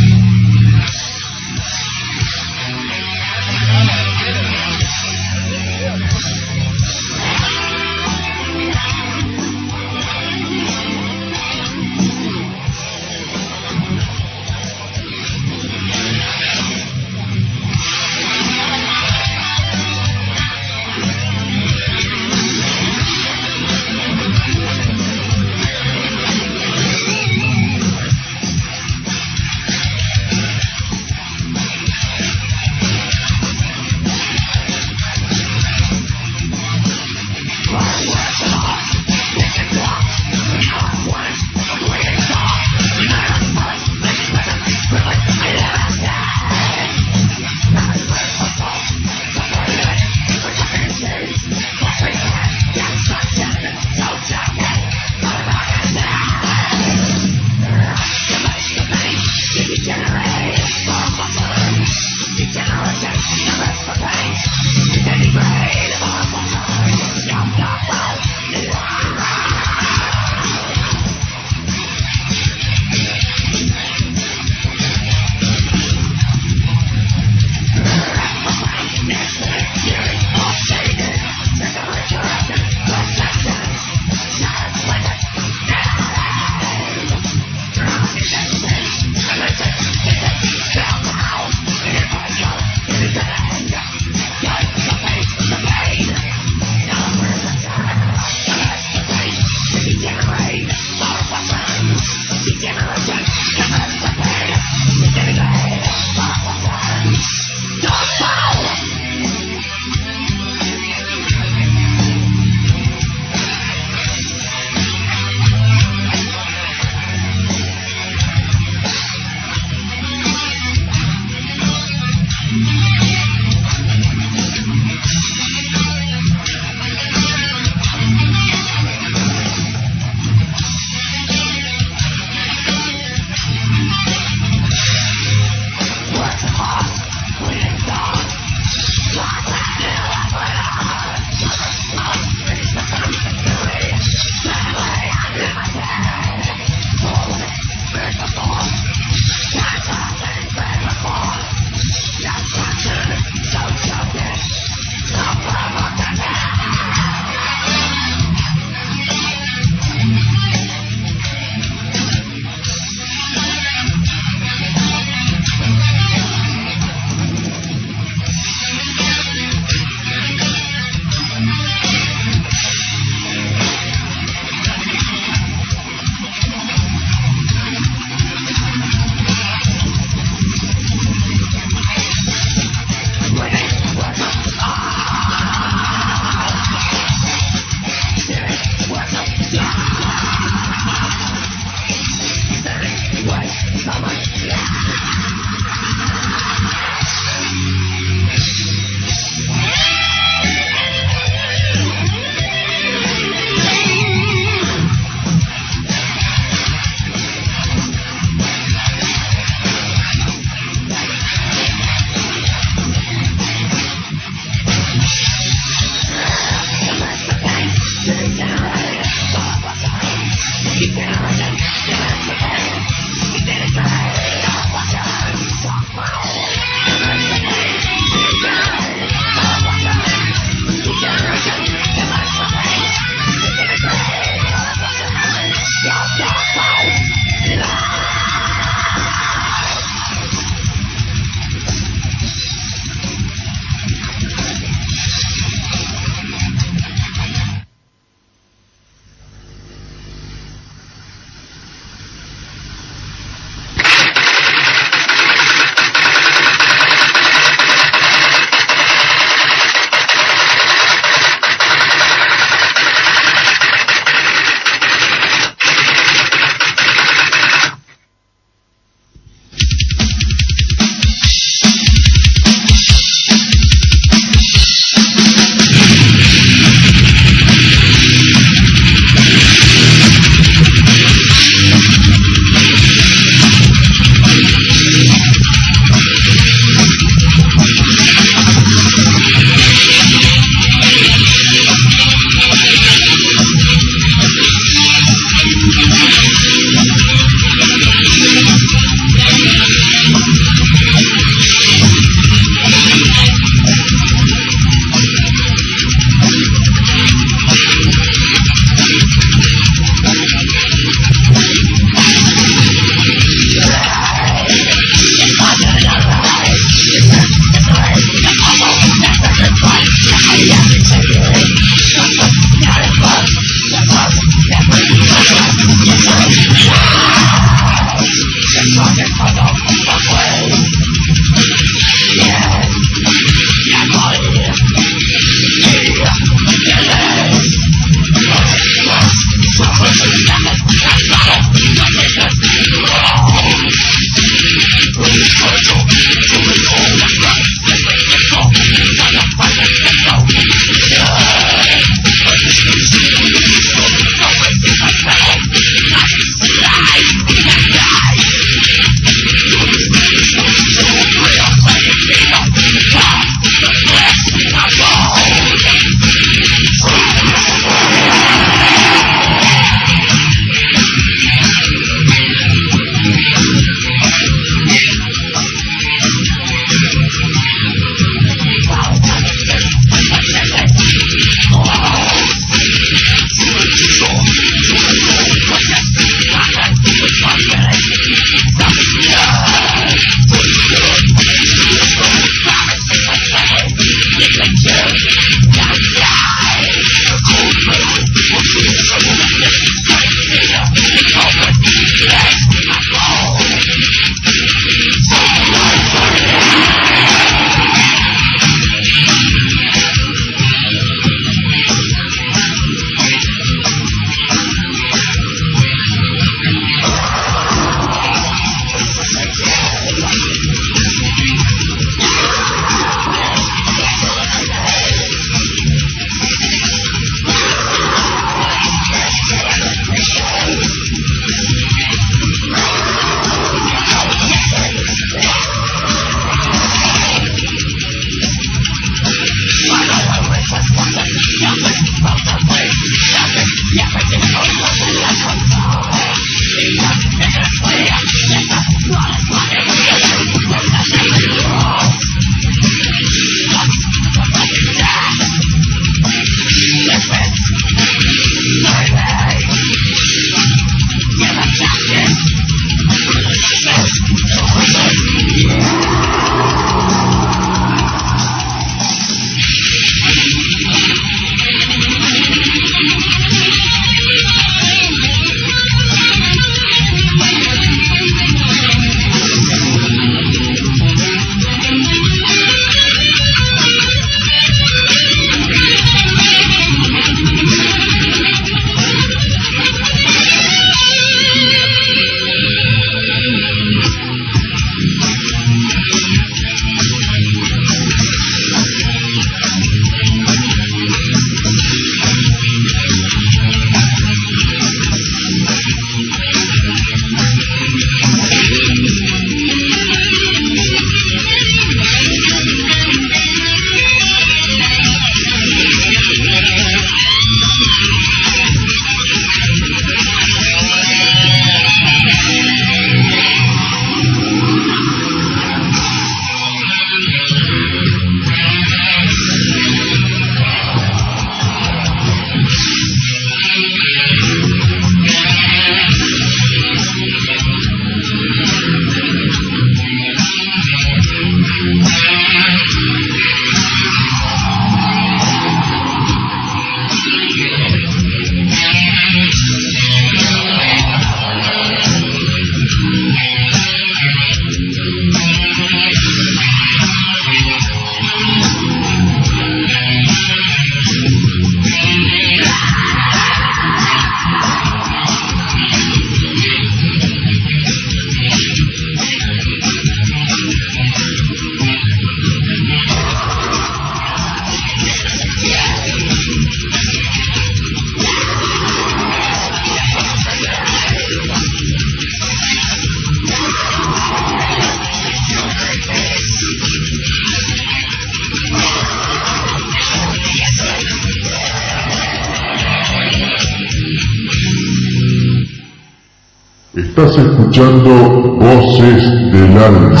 H: Estás escuchando Voces del Alma.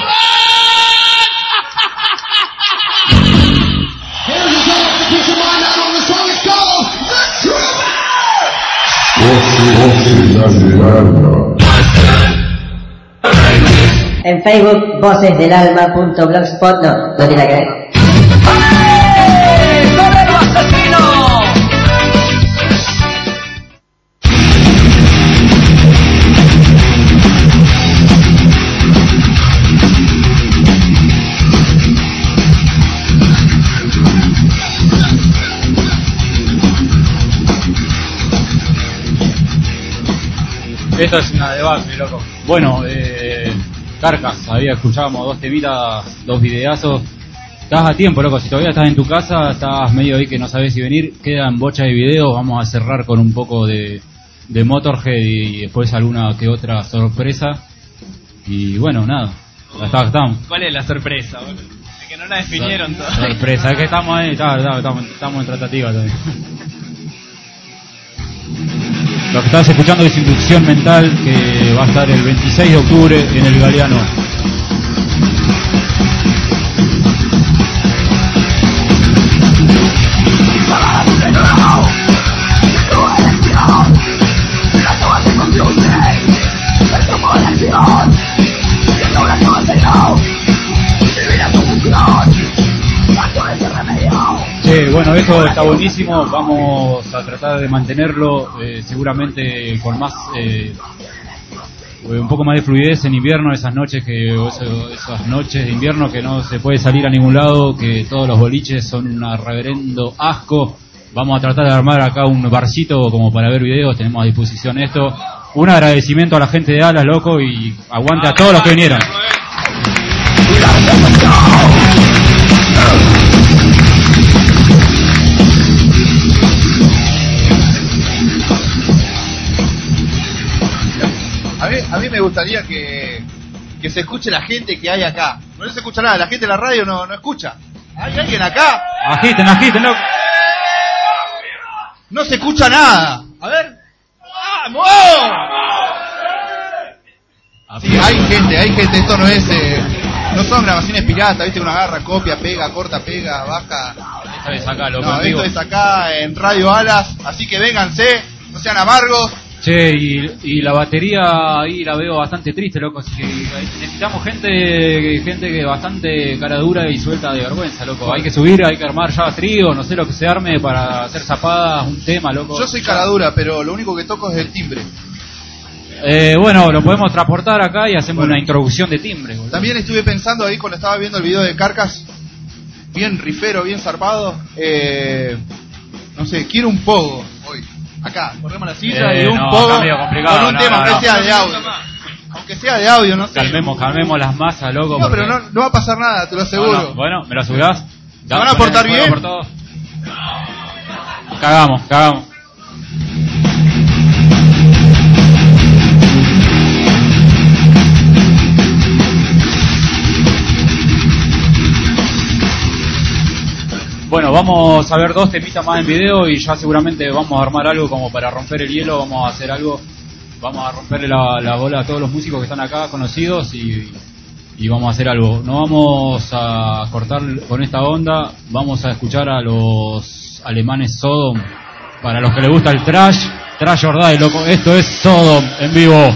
H: Voces del Alma.
R: En Facebook, voces del alma punto blogspot, no, no tiene que ver.
M: Esto es una debacle, loco. Bueno, eh, Carcas, había escuchábamos dos temitas, dos videazos. Estás a tiempo, loco. Si todavía estás en tu casa, estás medio ahí que no sabes si venir. Quedan bocha de videos. Vamos a cerrar con un poco de, de Motorhead y después alguna que otra sorpresa. Y bueno, nada. Hasta estamos.
N: ¿Cuál es la sorpresa, boludo? Es que no la definieron
M: Sor-
N: todavía.
M: Sorpresa, es que estamos ahí, está, está, estamos, estamos en tratativa todavía. Lo que estás escuchando es Inducción Mental, que va a estar el veintiséis de octubre en el Galeano.
E: Actores de remedio.
M: Eh, bueno, esto está buenísimo, vamos a tratar de mantenerlo eh, seguramente con más, eh, un poco más de fluidez en invierno, esas noches que eso, esas noches de invierno que no se puede salir a ningún lado, que todos los boliches son un reverendo asco. Vamos a tratar de armar acá un barcito como para ver videos, tenemos a disposición esto. Un agradecimiento a la gente de Alas, loco, y aguante a todos los que vinieron.
L: A mí, a mí me gustaría que, que se escuche la gente que hay acá. No se escucha nada, la gente de la radio no, no escucha. ¿Hay alguien acá?
M: Agiten, agiten, loco.
L: No se escucha nada. A ver. ¡Vamos! Sí, hay gente, hay gente. Esto no es, eh, no son grabaciones piratas, viste, una agarra, copia, pega, corta, pega, baja.
M: Esto es acá, loco.
L: No, esto es acá en Radio Alas, así que vénganse, no sean amargos.
M: Che, y, y la batería ahí la veo bastante triste, loco, así que necesitamos gente gente que bastante cara dura y suelta de vergüenza, loco. Hay que subir, hay que armar ya trío, no sé lo que se arme para hacer zapadas, un tema, loco.
L: Yo soy cara dura, pero lo único que toco es el timbre.
M: Eh, bueno, lo podemos transportar acá y hacemos bueno. una introducción de timbre, boludo.
L: También estuve pensando ahí cuando estaba viendo el video de Carcas, bien rifero, bien zarpado, eh, no sé, quiero un pogo hoy. Acá, corremos la silla
M: eh,
L: y un
M: no,
L: poco
M: con
L: un
M: no,
L: tema,
M: no,
L: aunque
M: no.
L: sea de audio. Aunque sea de audio, no sé.
M: Calmemos, calmemos las masas, loco.
L: No, pero no, no va a pasar nada, te lo aseguro.
M: No, no. Bueno, ¿me lo asegurás?
L: ¿Se van a portar bien?
M: Por todo. Cagamos, cagamos. Bueno, vamos a ver dos temitas más en video y ya seguramente vamos a armar algo como para romper el hielo, vamos a hacer algo, vamos a romperle la, la bola a todos los músicos que están acá conocidos y, y vamos a hacer algo. No vamos a cortar con esta onda, vamos a escuchar a los alemanes Sodom, para los que les gusta el trash, trash or die, loco, esto es Sodom en vivo.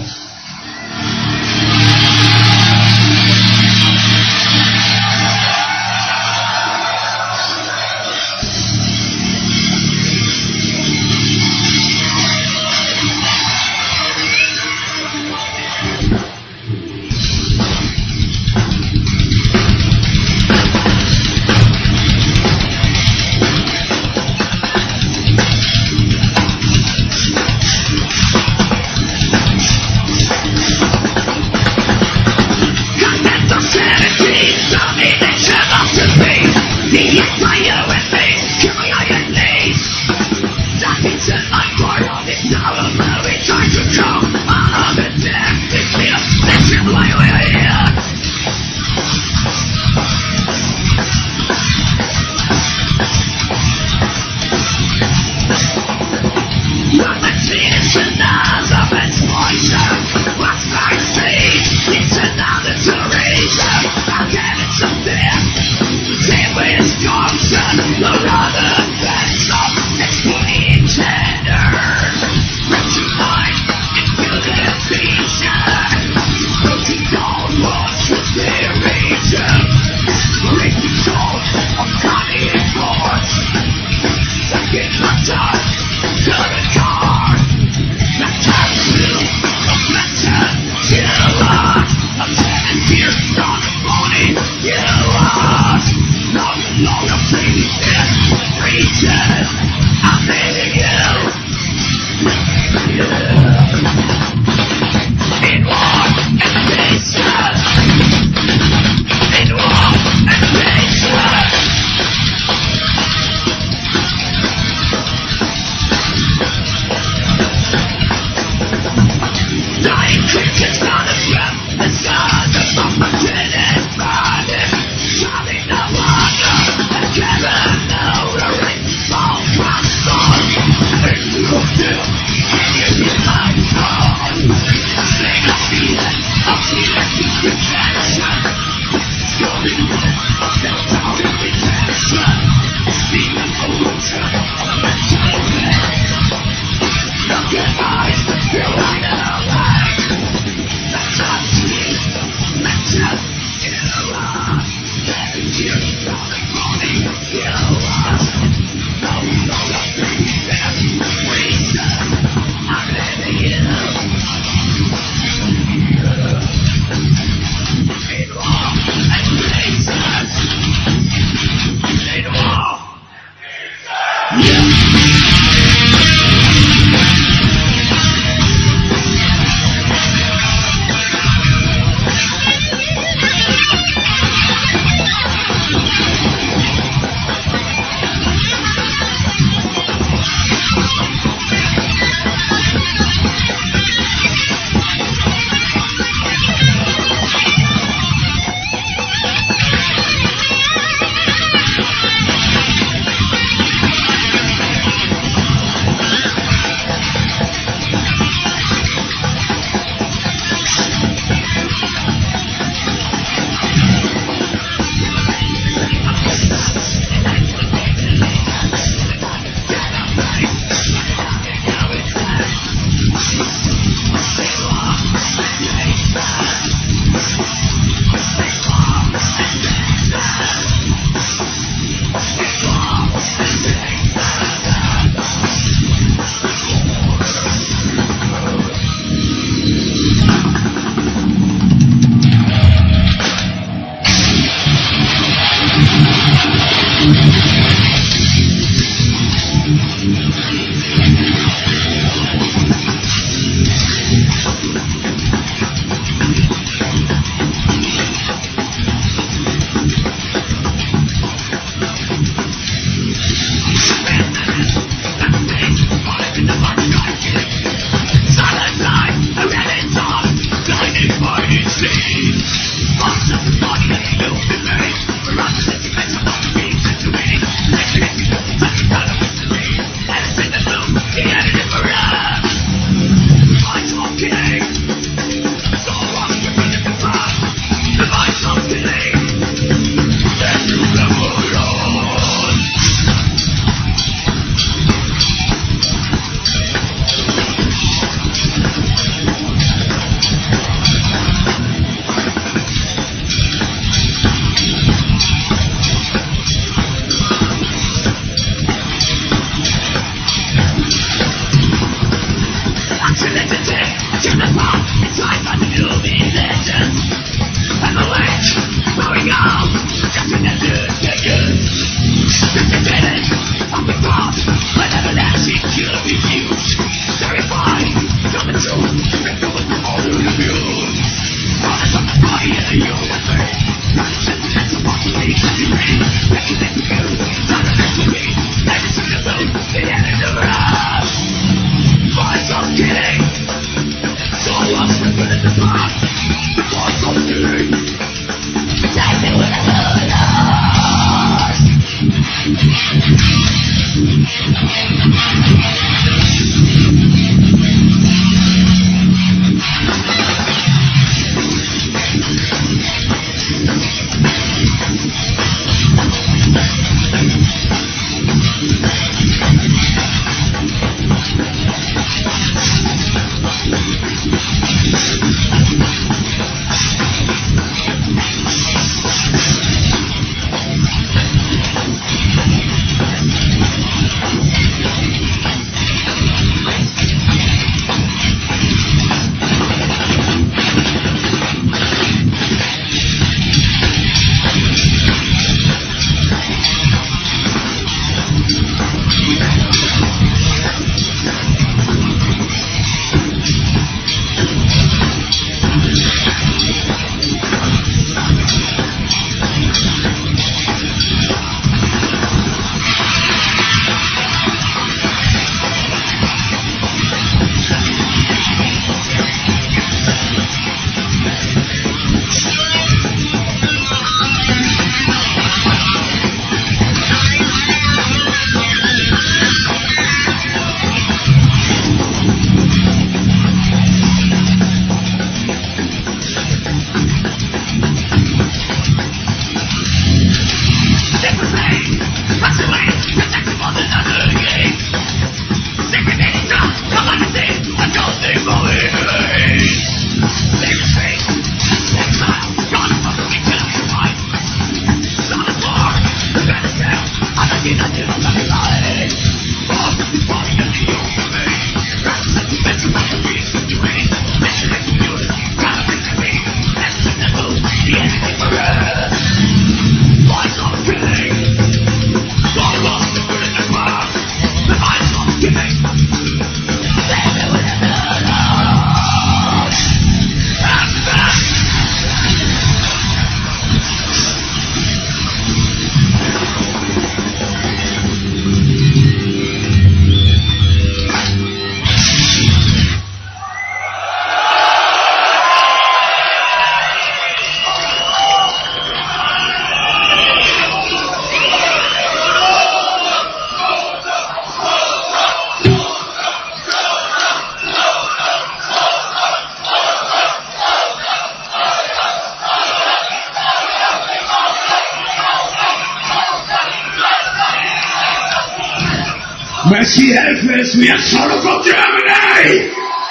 E: Mercy help us, we are sort from Germany!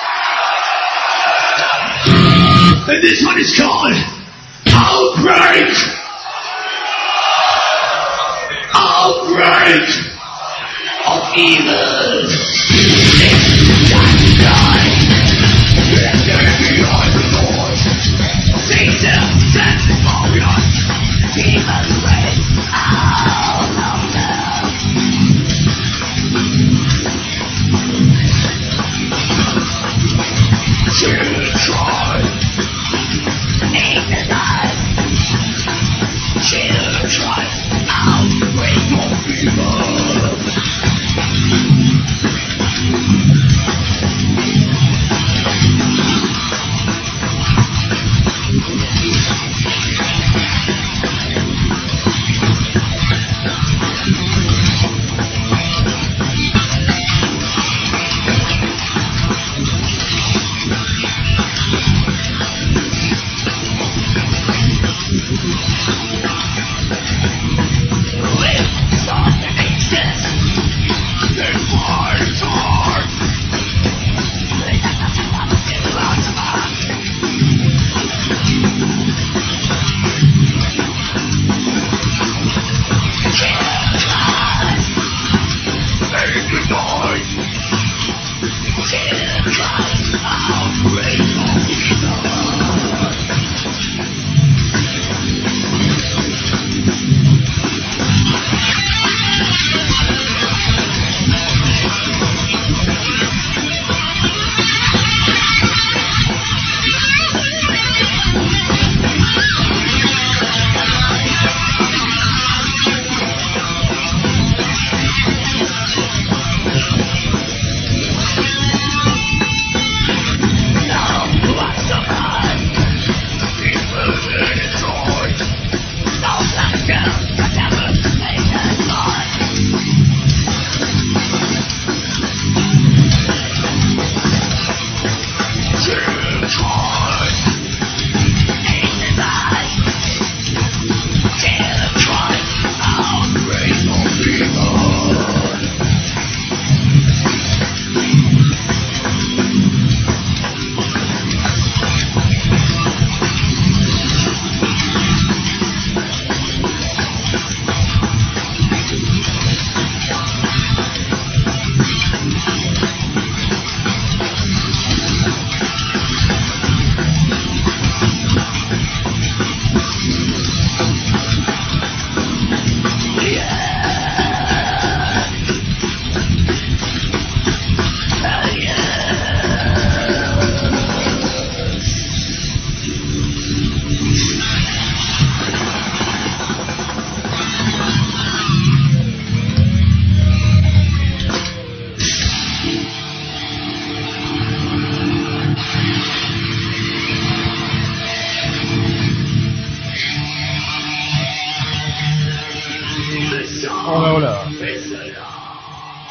E: And this one is called Outbreak! Outbreak of evil! Satan stands before us, demons reign all over. Children, ignite. Children, outbreak of evil.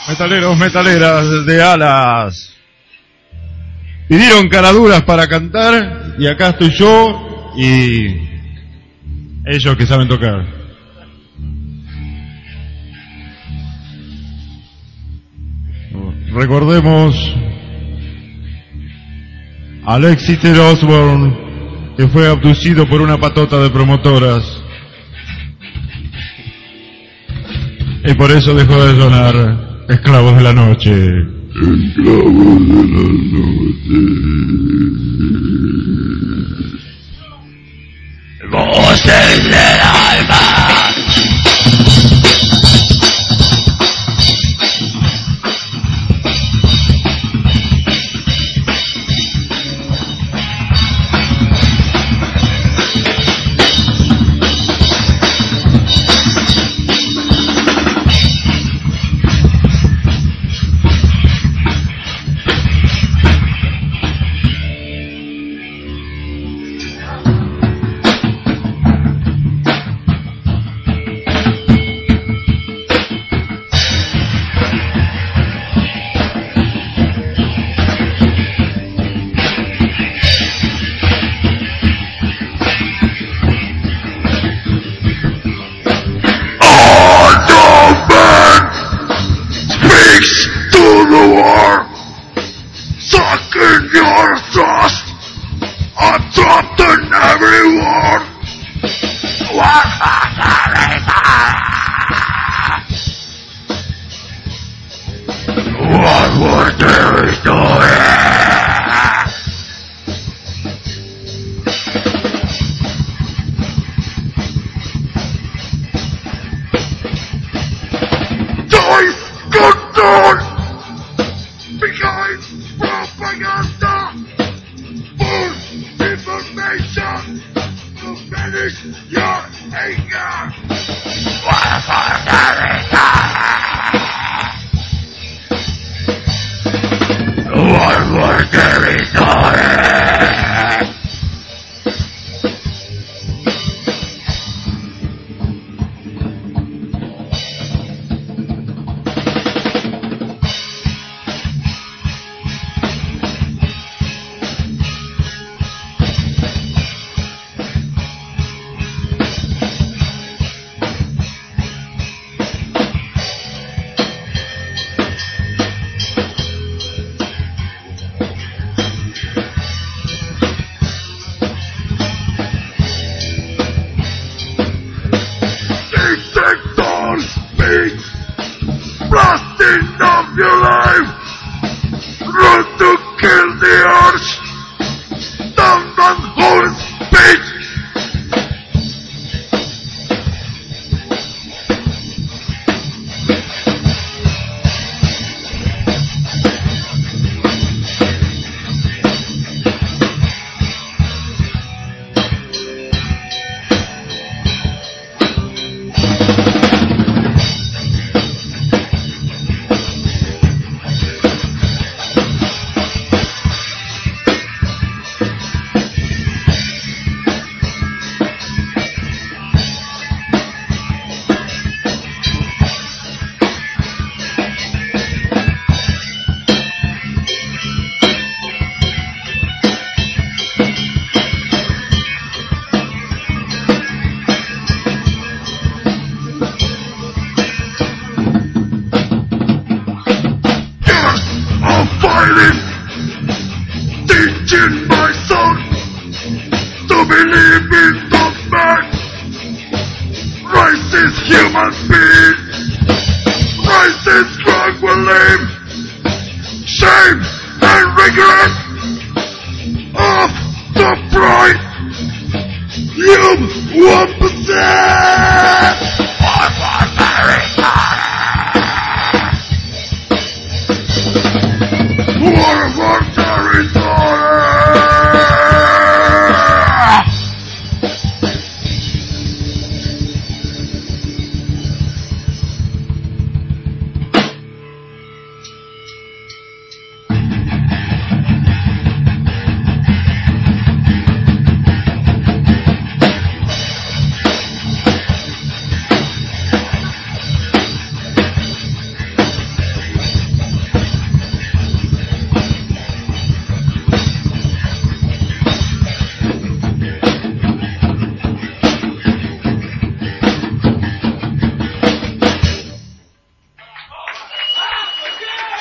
S: Metaleros, metaleras de Alas. Pidieron caraduras para cantar y acá estoy yo y ellos que saben tocar. Recordemos a Exeter Osborne, que fue abducido por una patota de promotoras y por eso dejó de sonar Esclavos de la Noche. Esclavos de la Noche.
C: Voces del alma.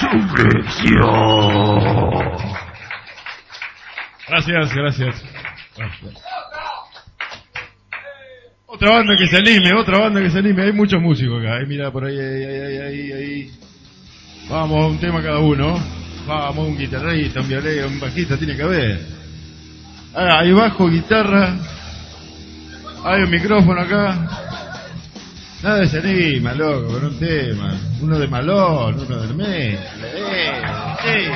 P: reflexión.
S: Gracias, gracias. Gracias. Otra banda que se anime, otra banda que se anime. Hay muchos músicos acá. Eh, mira por ahí, ahí, ahí, ahí, ahí. Vamos, un tema cada uno. Vamos, un guitarrista, un violero, un bajista, tiene que haber. Ah, hay bajo, guitarra. Hay un micrófono acá. Nada se anima, loco, con un tema. Uno de Malón, uno del mes. Eh, eh.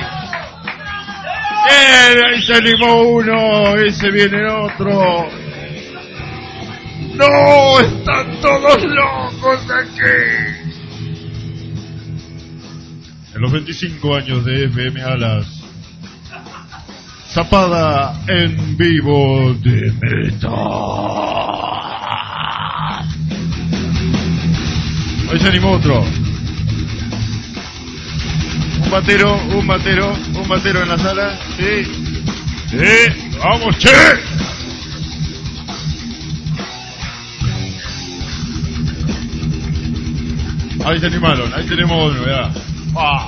S: Eh, ahí se animó uno, ese viene otro. ¡No! ¡Están todos locos aquí! En los veinticinco años de F M Alas, Zapada en vivo de metal. Ahí se animó otro. Un batero, un batero, un batero en la sala. Sí. Sí. ¡Vamos, che! Ahí se animaron, ahí tenemos uno, ya. ¡Ah!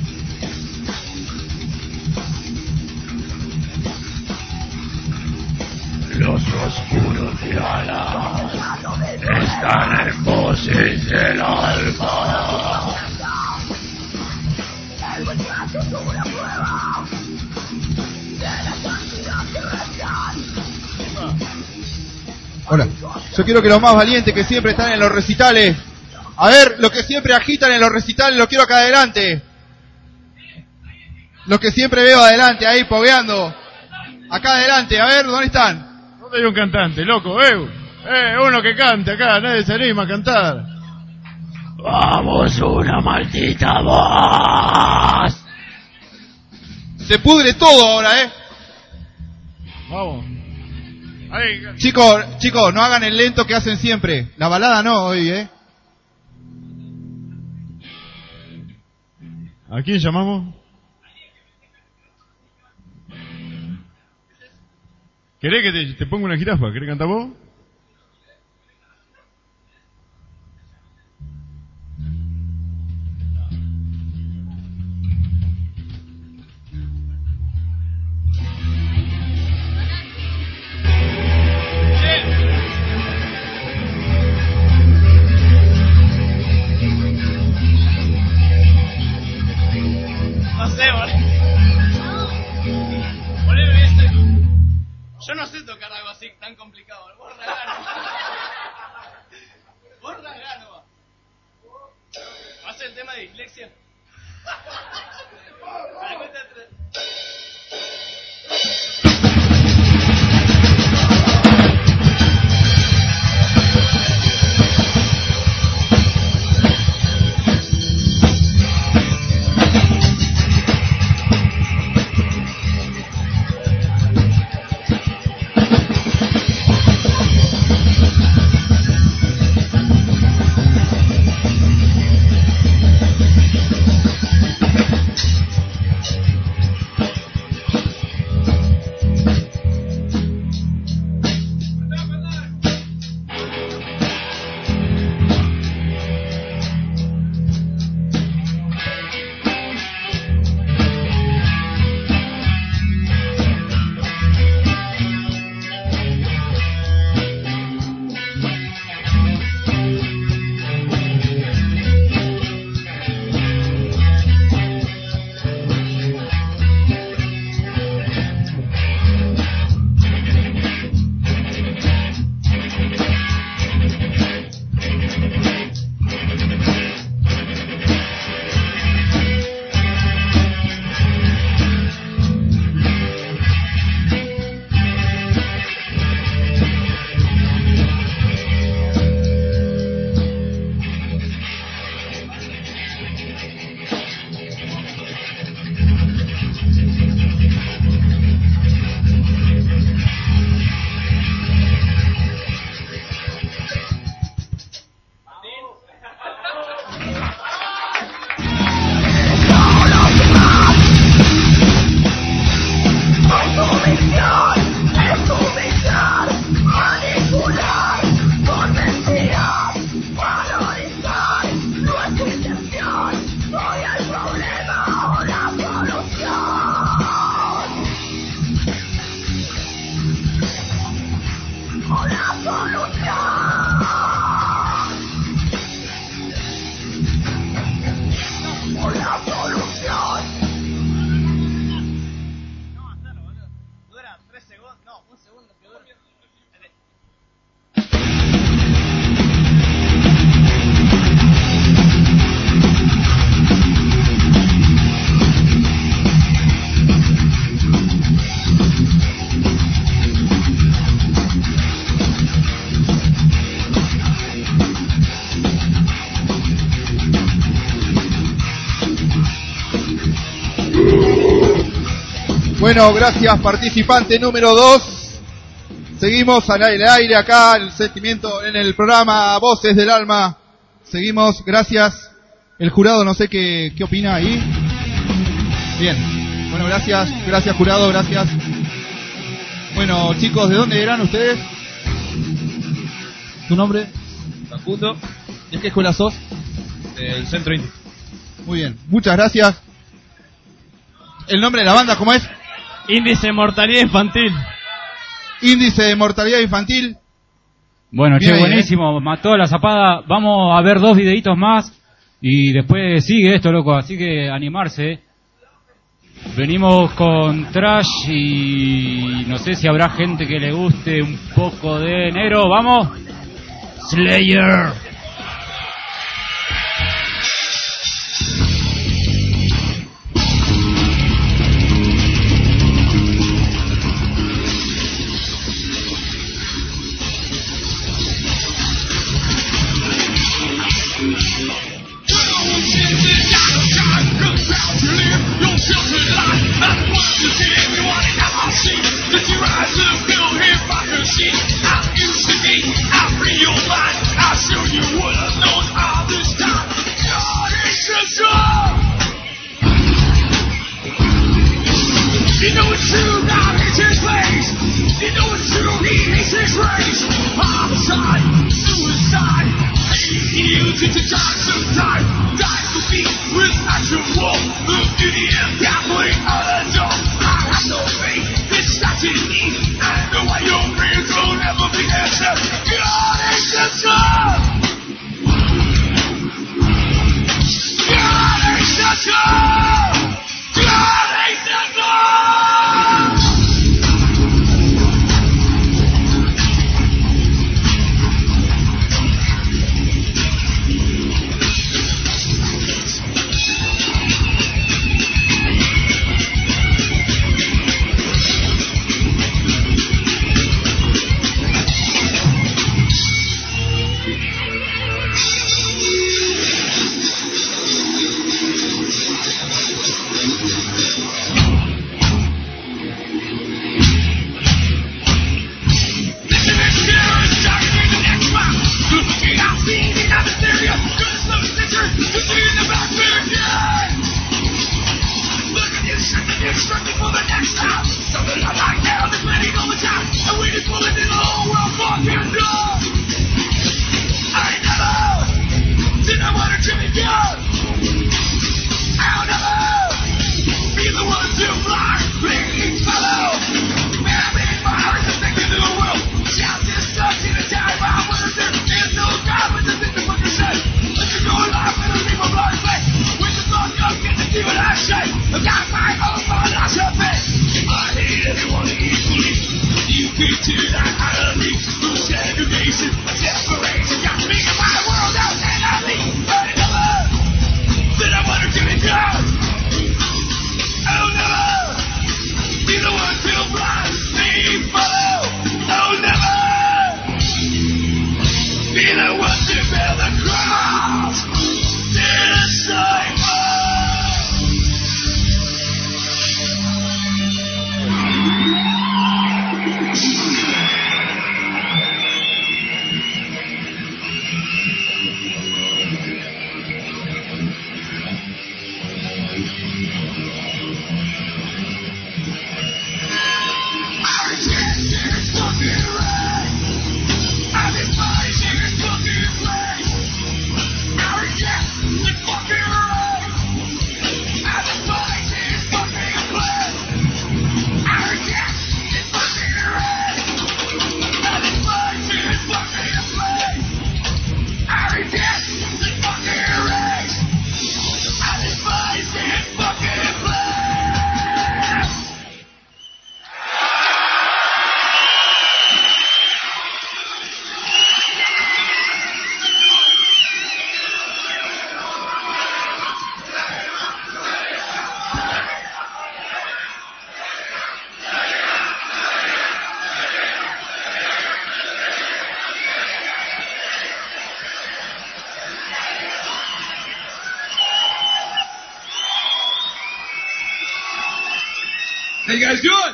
P: Los oscuros de Alas están en voces del alma.
L: Hola, yo quiero que los más valientes que siempre están en los recitales, a ver, los que siempre agitan en los recitales, los quiero acá adelante. Los que siempre veo adelante, ahí pogueando. Acá adelante, a ver, ¿dónde están?
S: ¿Dónde hay un cantante, loco? Eh, eh, uno que cante acá, nadie se anima a cantar.
P: Vamos, una maldita voz.
L: Se pudre todo ahora, eh.
S: Vamos. Ahí.
L: Chicos, chicos, no hagan el lento que hacen siempre. La balada no hoy, eh.
S: ¿A quién llamamos? ¿Querés que te, te ponga una jirafa? ¿Querés cantar vos?
Q: No sé, boludo. Boludo, este. Yo no sé tocar algo así tan complicado. Vos regalo. Vos regalo. ¿Vas el tema de dislexia? A la cuenta de tres.
L: Bueno, gracias participante número dos. Seguimos al aire, aire acá, el sentimiento en el programa Voces del Alma. Seguimos, gracias. El jurado no sé qué, qué opina ahí. Bien, bueno, gracias, gracias jurado, gracias. Bueno, chicos, ¿de dónde eran ustedes? ¿Tu nombre?
T: Facundo.
L: ¿De qué escuela sos?
T: Del Centro Indio.
L: Muy bien, muchas gracias. ¿El nombre de la banda cómo es?
T: Índice de Mortalidad Infantil.
L: Índice de Mortalidad Infantil.
M: Bueno,
L: Bien
M: che,
L: ahí,
M: buenísimo, mató la zapada. Vamos a ver dos videitos más y después sigue esto, loco, así que animarse. Venimos con Trash y no sé si habrá gente que le guste un poco de enero. ¡Vamos! Slayer.
E: You know it's true, God hates his ways. You know it's true, he hates his race. Homicide, suicide, he uses the time to die. Die to be with actual the idiot Catholic adult. I have no faith, it's not in me. I know why your prayers will never be answered. God hates his God. God hates his God. God hates his God. How you guys doing?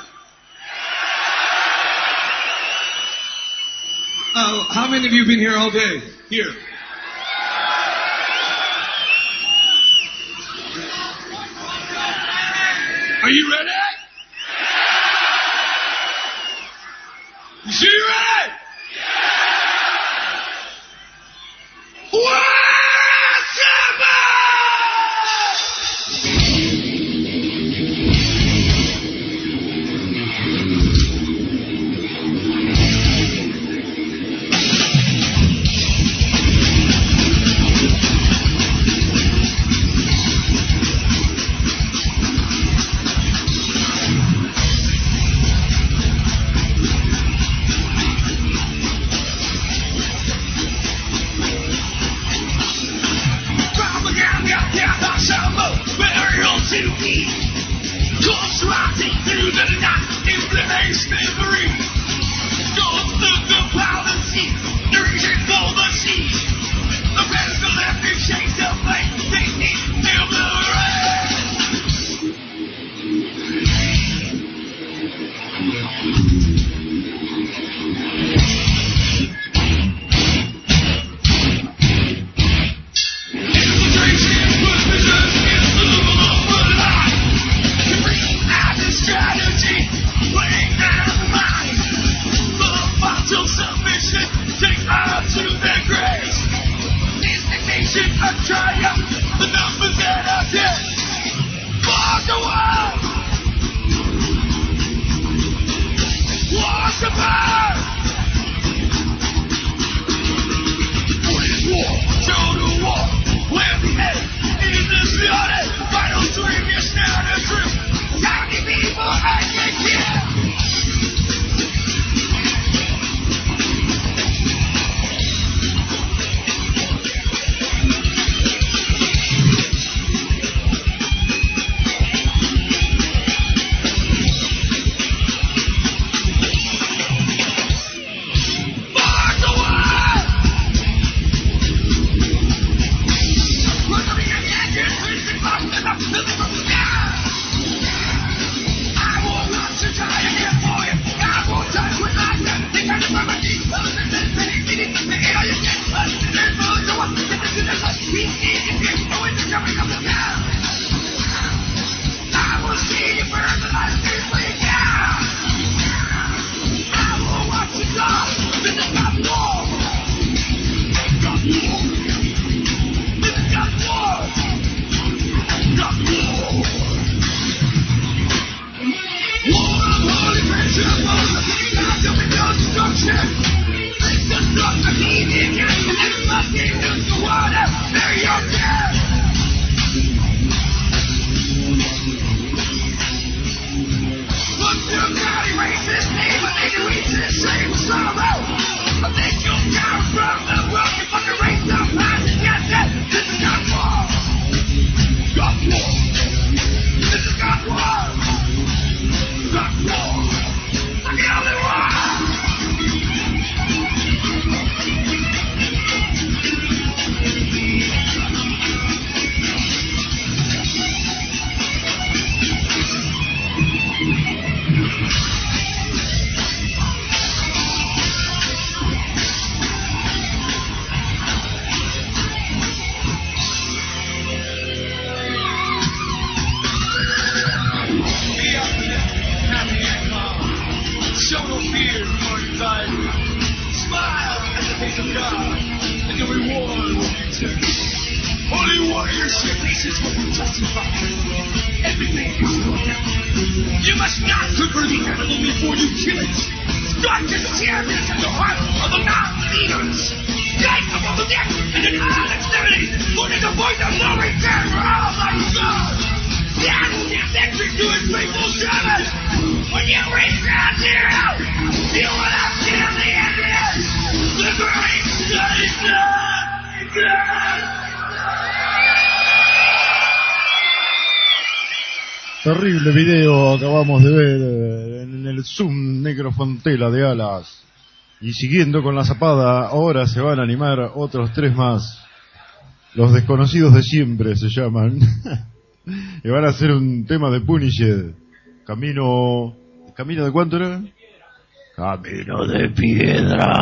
E: Uh, how many of you have been here all day? Here. Are you ready? You sure you're ready? What's
S: Terrible video acabamos de ver en el Zoom Negro Fontela de Alas. Y siguiendo con la zapada, ahora se van a animar otros tres más. Los desconocidos de siempre se llaman. Y van a hacer un tema de Punished. Camino... ¿Camino de cuánto era? Camino de piedra.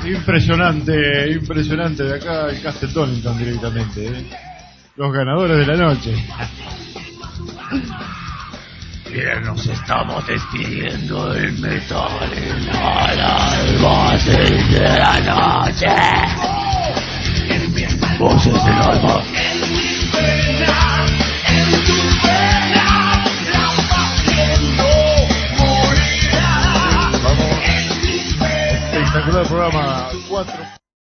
S: Impresionante, impresionante. De acá el Castle Donington directamente, ¿eh? Los ganadores de la noche.
C: Bien, nos estamos despidiendo del metal en las voces de la noche. Voces del alma.
S: Espectacular programa. Cuatro